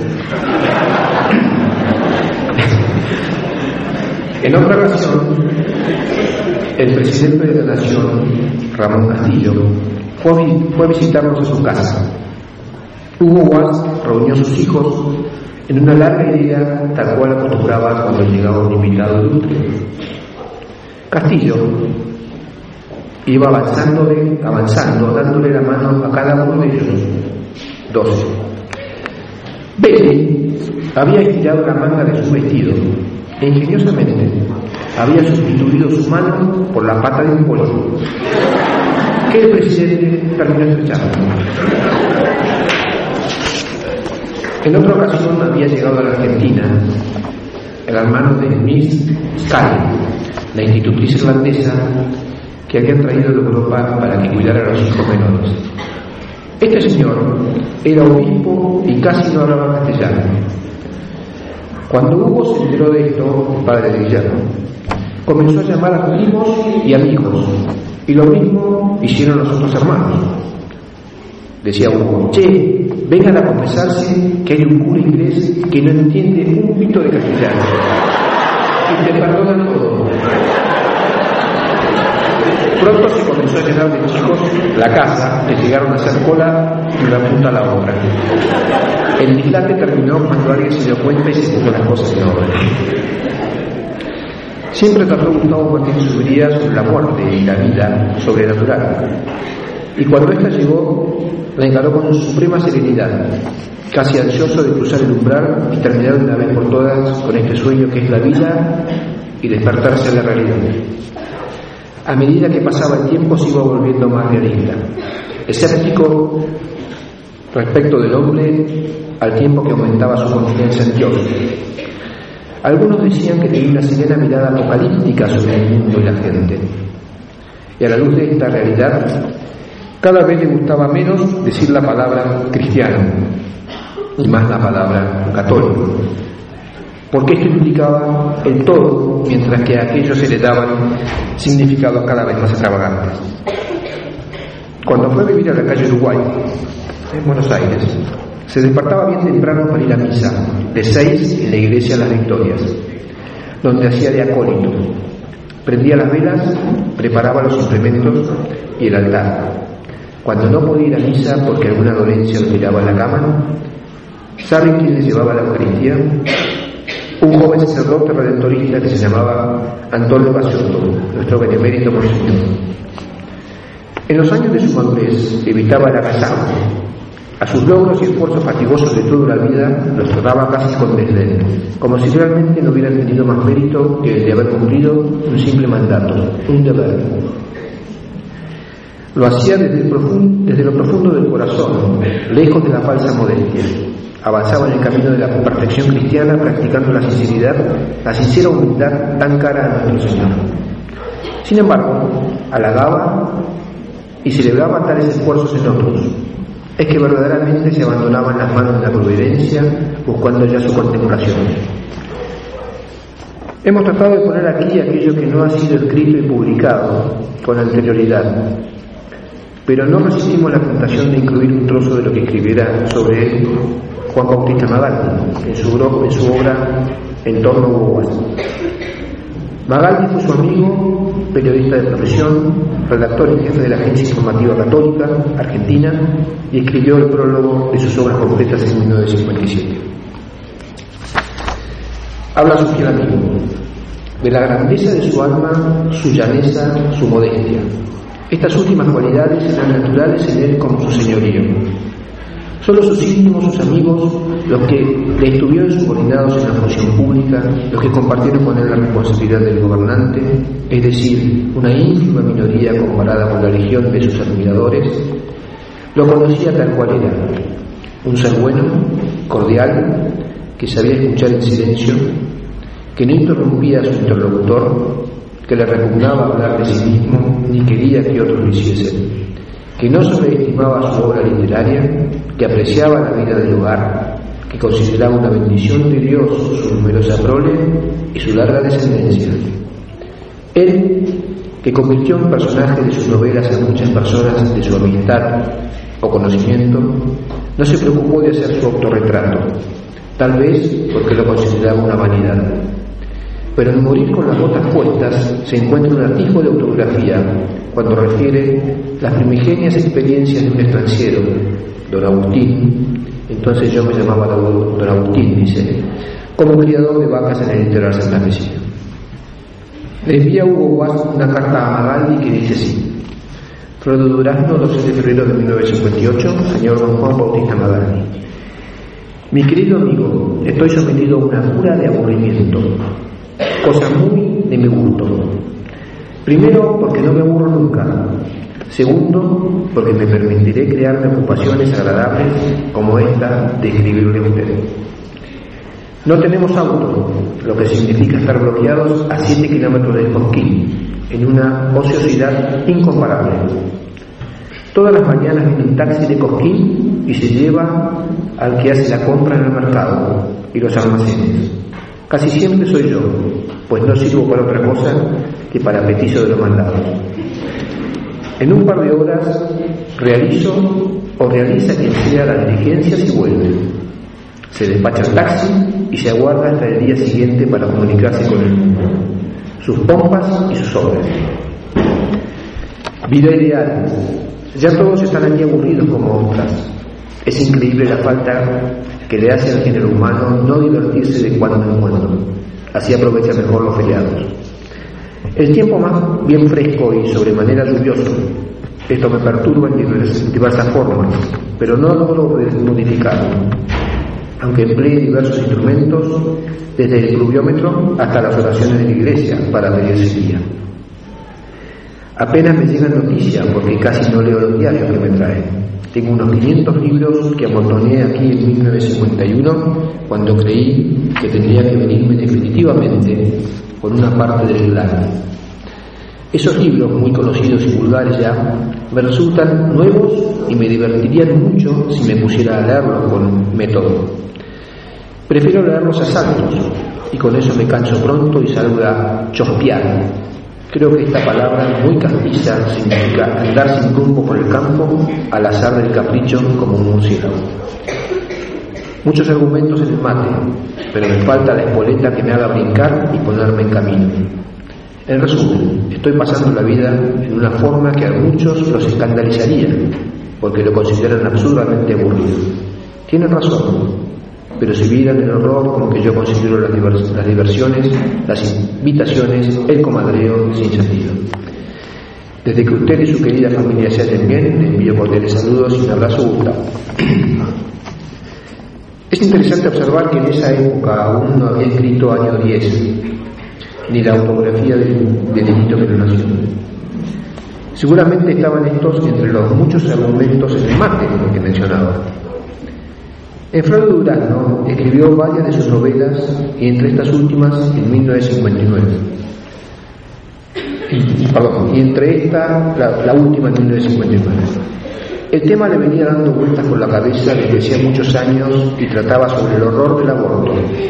En otra ocasión, el presidente de la Nación, Ramón Castillo, fue a visitarnos a su casa. Hugo Guas reunió a sus hijos en una larga idea tal cual acostumbraba cuando llegaba un invitado ilustre. Castillo iba avanzando, dándole la mano a cada uno de ellos. 12. Betty había estirado la manga de su vestido e ingeniosamente había sustituido su mano por la pata de un pollo, que el presidente terminó estrechando. En otra ocasión había llegado a la Argentina el hermano de Miss Scully, la institutriz irlandesa que habían traído de Europa para que cuidara a los hijos menores. Este señor era obispo y casi no hablaba castellano. Cuando Hugo se enteró de esto, el padre de Guillermo, comenzó a llamar a primos y amigos, y lo mismo hicieron los otros hermanos. Decía Hugo: che, vengan a confesarse que hay un cura inglés que no entiende un pito de castellano y te perdonan todo. Pronto se comenzó a llenar de chicos la casa, que llegaron a hacer cola de una punta a la otra. El dislate terminó cuando alguien se dio cuenta y se puso las cosas en orden. Siempre trató Gustavo Martín subiría sobre la muerte y la vida sobrenatural. Y cuando ésta llegó, la encaró con suprema serenidad, casi ansioso de cruzar el umbral y terminar de una vez por todas con este sueño que es la vida y despertarse a la realidad. A medida que pasaba el tiempo se iba volviendo más realista, escéptico respecto del hombre al tiempo que aumentaba su confianza en Dios. Algunos decían que tenía una serena mirada apocalíptica sobre el mundo y la gente. Y a la luz de esta realidad, cada vez le gustaba menos decir la palabra cristiano y más la palabra católico, porque esto implicaba el todo, mientras que a aquellos se le daban significados cada vez más extravagantes. Cuando fue a vivir a la calle Uruguay, en Buenos Aires, Se despertaba bien temprano para ir a misa, de 6 en la iglesia Las Victorias, donde hacía de acólito. Prendía las velas, preparaba los implementos y el altar. Cuando no podía ir a misa porque alguna dolencia lo tiraba en la cama, ¿saben quién le llevaba la Eucaristía? Un joven sacerdote redentorista que se llamaba Antonio Baciotto, nuestro benemérito monseñor. En los años de su madurez evitaba el agasajo. A sus logros y esfuerzos fatigosos de toda la vida los trataba casi con desdén, como si realmente no hubieran tenido más mérito que el de haber cumplido un simple mandato, un deber. Lo hacía desde lo profundo del corazón, lejos de la falsa modestia. Avanzaba en el camino de la perfección cristiana practicando la sinceridad, la sincera humildad tan cara a nuestro Señor. Sin embargo, halagaba y celebraba tales esfuerzos en otros. Es que verdaderamente se abandonaban las manos de la providencia buscando ya su contemplación. Hemos tratado de poner aquí aquello que no ha sido escrito y publicado con anterioridad, pero no resistimos la tentación de incluir un trozo de lo que escribiera sobre él Juan Bautista Magaldi en su obra En torno a Hugo Guas. Magaldi fue su amigo, periodista de profesión, redactor en jefe de la Agencia Informativa Católica Argentina y escribió el prólogo de sus obras completas en 1957. Habla su fiel amigo de la grandeza de su alma, su llaneza, su modestia. Estas últimas cualidades eran naturales en él como su señorío. Solo sus íntimos, sus amigos, los que le estuvieron subordinados en la función pública, los que compartieron con él la responsabilidad del gobernante, es decir, una ínfima minoría comparada con la legión de sus admiradores, lo conocía tal cual era, un ser bueno, cordial, que sabía escuchar en silencio, que no interrumpía a su interlocutor, que le repugnaba hablar de sí mismo ni quería que otros lo hiciesen, que no sobreestimaba su obra literaria, que apreciaba la vida del hogar, que consideraba una bendición de Dios su numerosa prole y su larga descendencia. Él, que convirtió en personaje de sus novelas a muchas personas de su amistad o conocimiento, no se preocupó de hacer su autorretrato, tal vez porque lo consideraba una vanidad. Pero en Morir con las botas puestas se encuentra un atisbo de autografía cuando refiere las primigenias experiencias de un estanciero, don Agustín, entonces yo me llamaba don Agustín, dice, como criador de vacas en el interior santafesino. Le envía Hugo Guas una carta a Magaldi que dice así: Frodo Durazno, 12 de febrero de 1958, señor don Juan Bautista Magaldi. Mi querido amigo, estoy sometido a una cura de aburrimiento, cosa muy de mi gusto. Primero, porque no me aburro nunca. Segundo, porque me permitiré crearme ocupaciones agradables como esta de escribirle a usted. No tenemos auto, lo que significa estar bloqueados a 7 kilómetros de Cosquín, en una ociosidad incomparable. Todas las mañanas viene un taxi de Cosquín y se lleva al que hace la compra en el mercado y los almacenes. Casi siempre soy yo, pues no sirvo para otra cosa que para petizo de los mandados. En un par de horas realiza quien sea las diligencias y vuelve. Se despacha el taxi y se aguarda hasta el día siguiente para comunicarse con el mundo, sus pompas y sus obras. Vida ideal. Ya todos están aquí aburridos como ostras. Es increíble la falta que le hace al género humano no divertirse de cuando en cuando. Así aprovecha mejor los feriados. El tiempo más bien fresco y sobremanera lluvioso. Esto me perturba en diversas formas, pero no logro modificarlo. Aunque emplee diversos instrumentos, desde el pluviómetro hasta las oraciones de la iglesia para pedir sequía. Apenas me llegan noticias porque casi no leo los diarios que me traen. Tengo unos 500 libros que amontoné aquí en 1951 cuando creí que tendría que venirme definitivamente con una parte del plan. Esos libros, muy conocidos y vulgares ya, me resultan nuevos y me divertirían mucho si me pusiera a leerlos con método. Prefiero leerlos a saltos y con eso me canso pronto y salgo a chospear. Creo que esta palabra muy castiza significa andar sin rumbo por el campo al azar del capricho como un murciélago. Muchos argumentos en el mate, pero me falta la espoleta que me haga brincar y ponerme en camino. En resumen, estoy pasando la vida en una forma que a muchos los escandalizaría, porque lo consideran absurdamente aburrido. Tienen razón, pero si vieran el horror con que yo considero las diversiones, las invitaciones, el comadreo sin sentido. Desde que usted y su querida familia se hallen bien, les envío cordiales saludos y un abrazo, Gustavo. Es interesante observar que en esa época aún no había escrito Año 10, ni la autografía del Niñito que no nació. Seguramente estaban estos entre los muchos argumentos en el mate que mencionaba. Efraín Durazno escribió varias de sus novelas y entre estas últimas en 1959. Y entre esta, la última en 1959. El tema le venía dando vueltas por la cabeza desde hacía muchos años y trataba sobre el horror del aborto.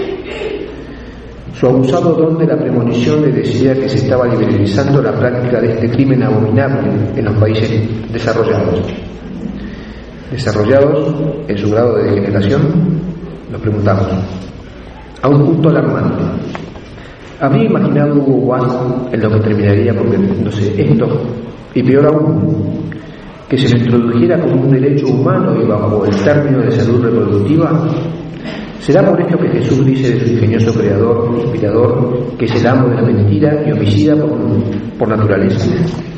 Su abusado don de la premonición le decía que se estaba liberalizando la práctica de este crimen abominable en los países desarrollados. ¿Desarrollados en su grado de degeneración? Nos preguntamos. A un punto alarmante. Habría imaginado Hugo Wass en lo que terminaría porque, no sé, esto, y peor aún, que se le introdujera como un derecho humano y bajo el término de salud reproductiva. ¿Será por esto que Jesús dice de su ingenioso creador, inspirador, que es el amo de la mentira y homicida por naturaleza?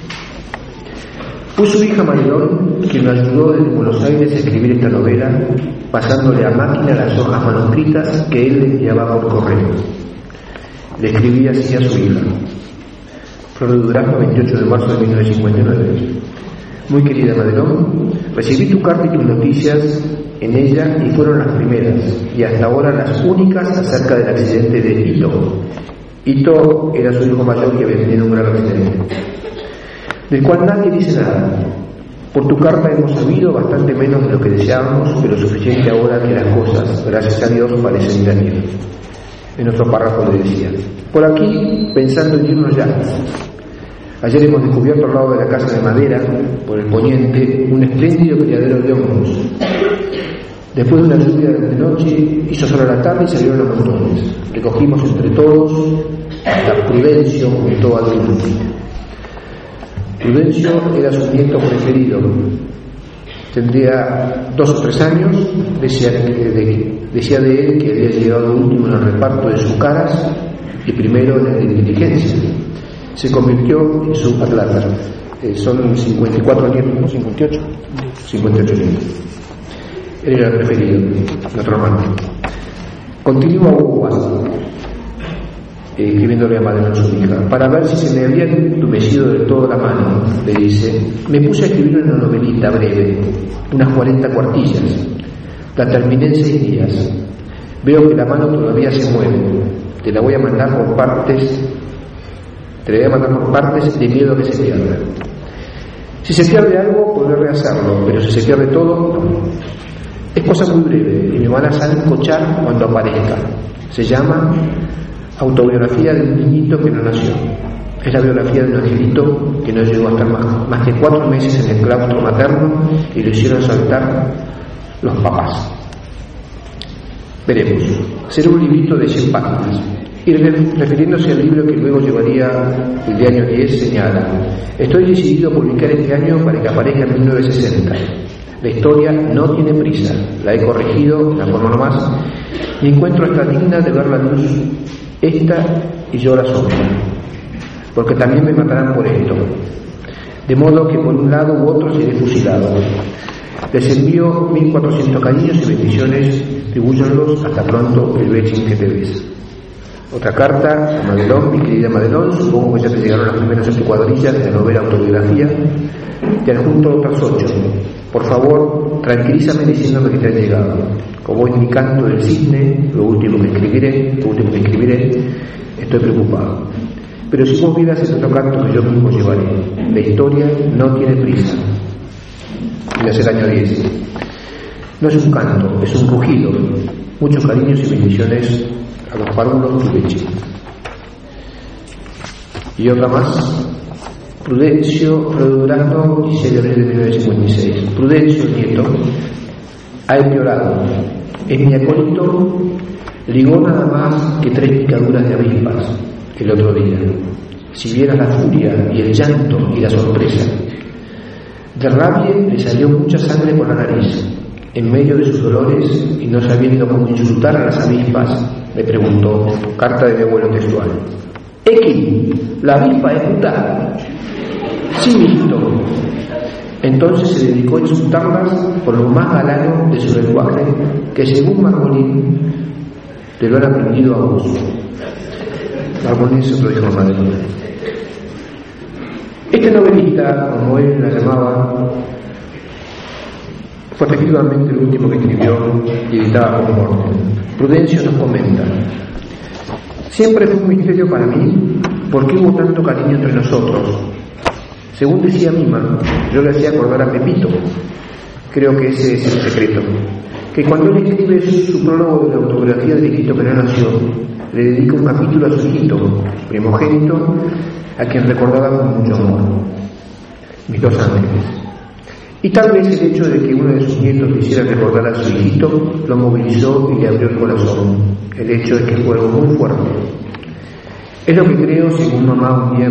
Fue su hija Marilón quien lo ayudó desde Buenos Aires a escribir esta novela, pasándole a máquina las hojas manuscritas que él le enviaba por correo. Le escribía así a su hija. Flor de Durazno, 28 de marzo de 1959. Muy querida Madelón, recibí tu carta y tus noticias en ella y fueron las primeras y hasta ahora las únicas acerca del accidente de Ito. Ito era su hijo mayor que había tenido un grave accidente, del cual nadie dice nada. Por tu carta hemos sabido bastante menos de lo que deseábamos, pero suficiente ahora que las cosas, gracias a Dios, parecen ir a bien. En otro párrafo le decía: por aquí, pensando en irnos ya. Ayer hemos descubierto al lado de la casa de madera, por el poniente, un espléndido criadero de hongos. Después de una lluvia de noche, hizo sol a la tarde y salieron los montones. Recogimos entre todos, hasta Prudencio juntó a Dulce. Prudencio era su nieto preferido. Tendría 2 o 3 años, decía de él que había llegado último en el reparto de sus caras y primero en el de inteligencia. Se convirtió en su atleta. Son 54 nietos, ¿no? 58 nietos. Él era el preferido, nuestro hermano. Continúa Hugo Wass, escribiéndole a Madelón su hija. Para ver si se me había entumecido de todo la mano, le dice, me puse a escribir una novelita breve, unas 40 cuartillas. La terminé en 6 días. Veo que la mano todavía se mueve. Te la voy a mandar por partes. De miedo a que se pierda. Si se pierde algo, podré rehacerlo, pero si se pierde todo, no. Es cosa muy breve y me van a sancochar cuando aparezca. Se llama Autobiografía de un niñito que no nació. Es la biografía de un angelito que no llegó a estar más que 4 meses en el claustro materno y lo hicieron saltar los papás. Veremos. Será un librito de 100 páginas. Y refiriéndose al libro que luego llevaría el de Año 10, señala: estoy decidido a publicar este año para que aparezca en 1960. La historia no tiene prisa, la he corregido, la forma nomás, y encuentro esta digna de ver la luz, esta y yo la sombra, porque también me matarán por esto, de modo que por un lado u otro seré fusilado. Les envío 1400 cariños y bendiciones, distribúyanlos, hasta pronto, el Bechin que te ves. Otra carta a Madelón, mi querida Madelón, supongo que ya te llegaron las primeras 8 cuadrillas de la novela Autobiografía. Te adjunto otras 8. Por favor, tranquilízame diciéndome que te han llegado. Como es mi canto del cisne, lo último que escribiré, estoy preocupado. Pero si vos vieras el otro canto que yo mismo llevaré, la historia no tiene prisa. Y hace el Año 10. No es un canto, es un rugido. Muchos cariños y bendiciones a los párvulos de leche. Y otra más. Prudencio Durazno, 16 de abril de 1956. Prudencio, nieto, ha empeorado. en mi acólito ligó nada más que 3 picaduras de avispas el otro día. Si vieras la furia y el llanto y la sorpresa. De rabia le salió mucha sangre por la nariz. En medio de sus dolores y no sabiendo cómo insultar a las avispas, me preguntó, carta de mi abuelo textual: «Equi, la avispa es puta». Sí, mijito. Entonces se dedicó a insultarlas por lo más galano de su lenguaje, que según Margolín le lo han aprendido a uso. Margolín es otro hijo de madre. Este novelista, como él la llamaba, fue efectivamente el último que escribió y editaba con Morten. Prudencio nos comenta: siempre fue un misterio para mí por qué hubo tanto cariño entre nosotros. Según decía Mima, yo le hacía acordar a Pepito, creo que ese es el secreto, que cuando él escribe su prólogo de la autobiografía del hijito que no nació, le dedica un capítulo a su hijito primogénito, a quien recordaba con mucho amor, mis 2 ángeles. Y tal vez el hecho de que uno de sus nietos quisiera recordar a su hijito lo movilizó y le abrió el corazón. El hecho de que fue algo muy fuerte. Es lo que creo, según mamá un día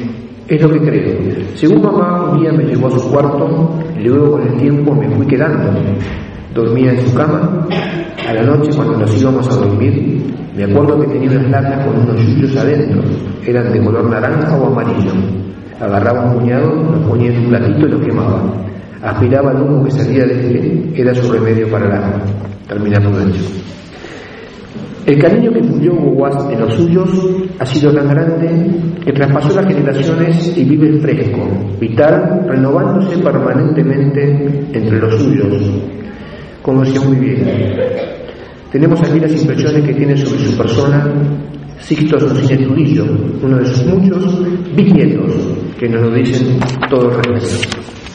me llevó a su cuarto, y luego con el tiempo me fui quedando. Dormía en su cama. A la noche, cuando nos íbamos a dormir, me acuerdo que tenía unas latas con unos yuyos adentro. Eran de color naranja o amarillo. Agarraba un puñado, lo ponía en un platito y lo quemaba. Aspiraba el humo que salía de él, era su remedio para el alma. Termina Prudencio. El cariño que influyó Hugo en los suyos ha sido tan grande que traspasó las generaciones y vive fresco, vital, renovándose permanentemente entre los suyos, como decía muy bien. Tenemos aquí las impresiones que tiene sobre su persona Sixto Socine Trujillo, uno de sus muchos bisnietos, que nos lo dicen todo el resto.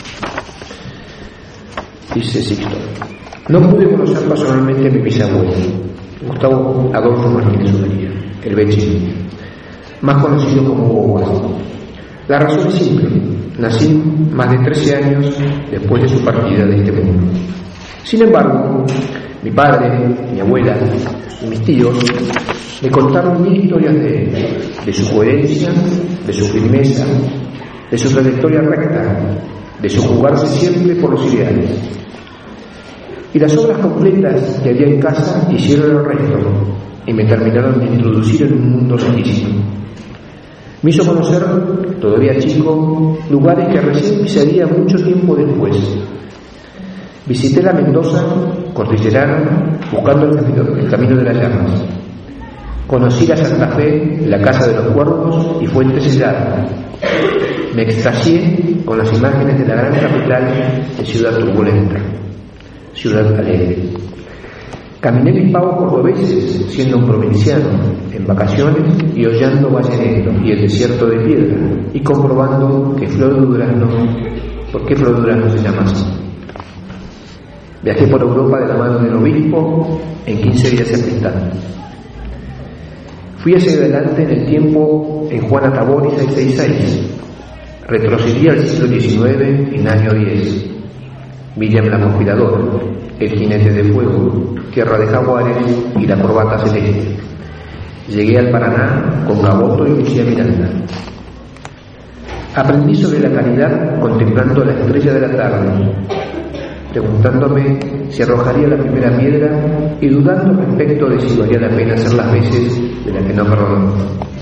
Dice Sixto: no pude conocer personalmente a mi bisabuelo, Gustavo Adolfo Martínez Ureña, el Bechín, más conocido como Hugo. La razón es simple: nací más de 13 años después de su partida de este mundo. Sin embargo, mi padre, mi abuela y mis tíos me contaron 1000 historias de él, de su coherencia, de su firmeza, de su trayectoria recta, de su jugarse siempre por los ideales. Y las obras completas que había en casa hicieron el resto y me terminaron de introducir en un mundo riquísimo. Me hizo conocer, todavía chico, lugares que recién pisaría mucho tiempo después. Visité la Mendoza cordillerana buscando el camino de las llamas. Conocí la Santa Fe, la Casa de los Cuervos y Fuente Sellada. Me extasié con las imágenes de la gran capital en ciudad turbulenta, ciudad alegre. Caminé mis pagos cordobeses, siendo un provinciano, en vacaciones y hollando Valle Negro y el desierto de piedra, y comprobando que Flor de Durazno, ¿por qué Flor de Durazno se llama así? Viajé por Europa de la mano del obispo en 15 días sacristán. Fui hacia adelante en el tiempo en Juana Tabori 666. Retrocedí al siglo XIX en año 10. William la Conspiradora, el jinete de fuego, Tierra de Jaguares y la corbata celeste. Llegué al Paraná con Gaboto y Lucía Miranda. Aprendí sobre la caridad contemplando la estrella de la tarde, preguntándome si arrojaría la primera piedra y dudando respecto de si valía la pena hacer las veces de la que no perdonó.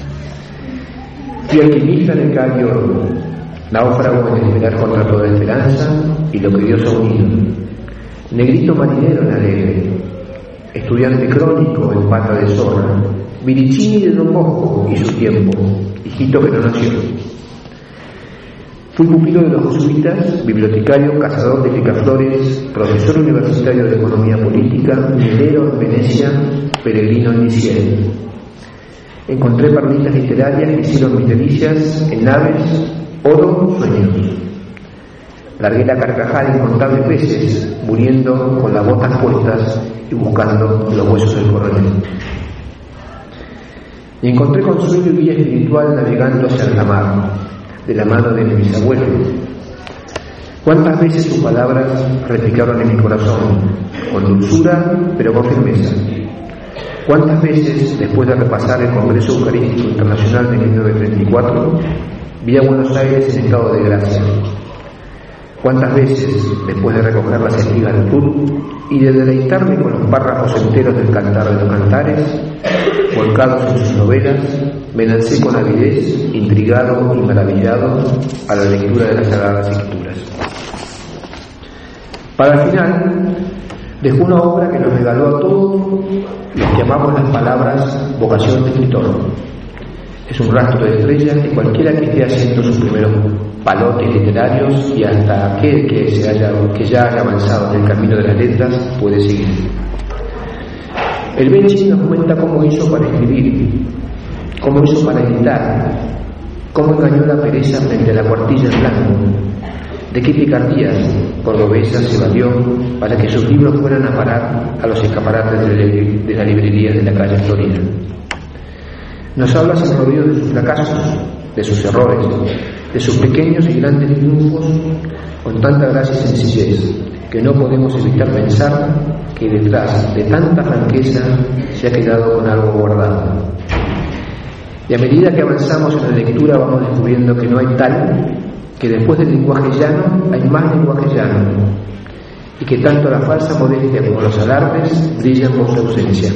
Fui alquimista en el Cayo, náufrago en esperar contra toda esperanza y lo que Dios ha unido, negrito marinero en alegre, estudiante crónico en pata de zorra, Viricini de Don Bosco y su tiempo, hijito que no nació. Fui pupilo de los jesuitas, bibliotecario, cazador de picaflores, profesor universitario de economía política, minero en Venecia, peregrino en Niciel. Encontré perlitas literarias que hicieron mis delicias en naves, oro, sueños. Largué la carcajada de incontables veces, muriendo con las botas puestas y buscando los huesos del coronel. Y encontré consuelo y guía espiritual navegando hacia la mar, de la mano de mi bisabuelo. ¿Cuántas veces sus palabras repicaron en mi corazón, con dulzura pero con firmeza? ¿Cuántas veces, después de repasar el Congreso Eucarístico Internacional de 1934, vi a Buenos Aires en estado de gracia? ¿Cuántas veces, después de recoger las espigas del Put y de deleitarme con los párrafos enteros del Cantar de los Cantares, volcados en sus novelas, me lancé con avidez, intrigado y maravillado a la lectura de las Sagradas Escrituras? Para el final, dejó una obra que nos regaló a todos los que amamos las palabras vocación de escritor. Es un rastro de estrellas que cualquiera que esté haciendo sus primeros palotes literarios y hasta aquel que ya haya avanzado en el camino de las letras puede seguir. El Benchi nos cuenta cómo hizo para escribir, cómo hizo para editar, cómo engañó la pereza frente a la cuartilla en blanco, de qué picardías cordobesas se valió para que sus libros fueran a parar a los escaparates de la librería de la calle Florida. Nos habla sin rodeo de sus fracasos, de sus errores, de sus pequeños y grandes triunfos, con tanta gracia y sencillez que no podemos evitar pensar que detrás de tanta franqueza se ha quedado con algo guardado. Y a medida que avanzamos en la lectura vamos descubriendo que no hay tal, que después del lenguaje llano hay más lenguaje llano, y que tanto la falsa modestia como los alardes brillan por su ausencia.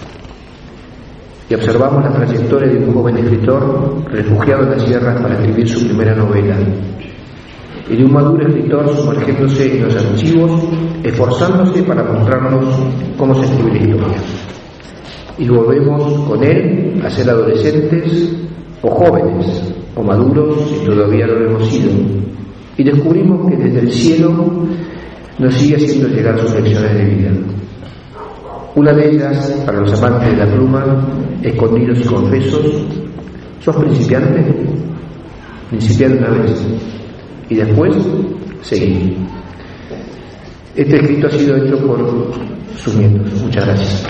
Y observamos la trayectoria de un joven escritor refugiado en las sierras para escribir su primera novela, y de un maduro escritor sumergiéndose en los archivos, esforzándose para mostrarnos cómo se escribe la historia. Y volvemos con él a ser adolescentes o jóvenes o maduros si todavía no lo hemos sido, y descubrimos que desde el cielo nos sigue haciendo llegar sus lecciones de vida. Una de ellas, para los amantes de la pluma, escondidos y confesos: ¿sos principiante? Principiar una vez y después seguir. Este escrito ha sido hecho por sus miembros. Muchas gracias.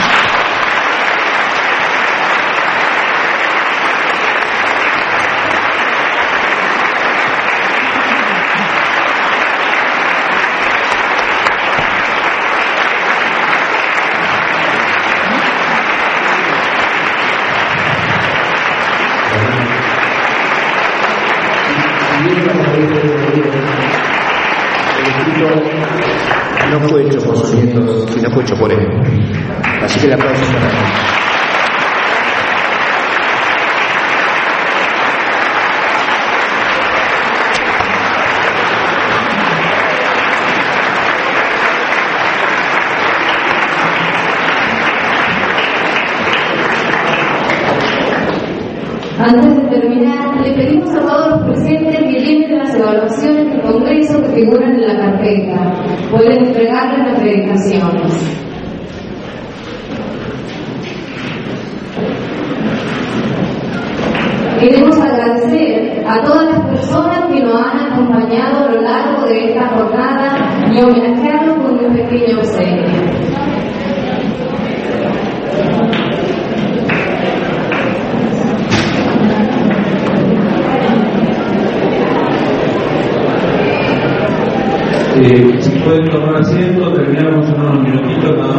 No fue hecho por sus nietos, sino fue hecho por él. Así que el aplauso para él. Antes de terminar, le pedimos a todos los presentes que llenen las evaluaciones del Congreso que figuran en la carpeta. Pueden entregarles las dedicaciones. Queremos agradecer a todas las personas que nos han acompañado a lo largo de esta jornada y homenajearlos con un pequeño obsequio. Si pueden tomar asiento, terminamos en unos minutitos nada más.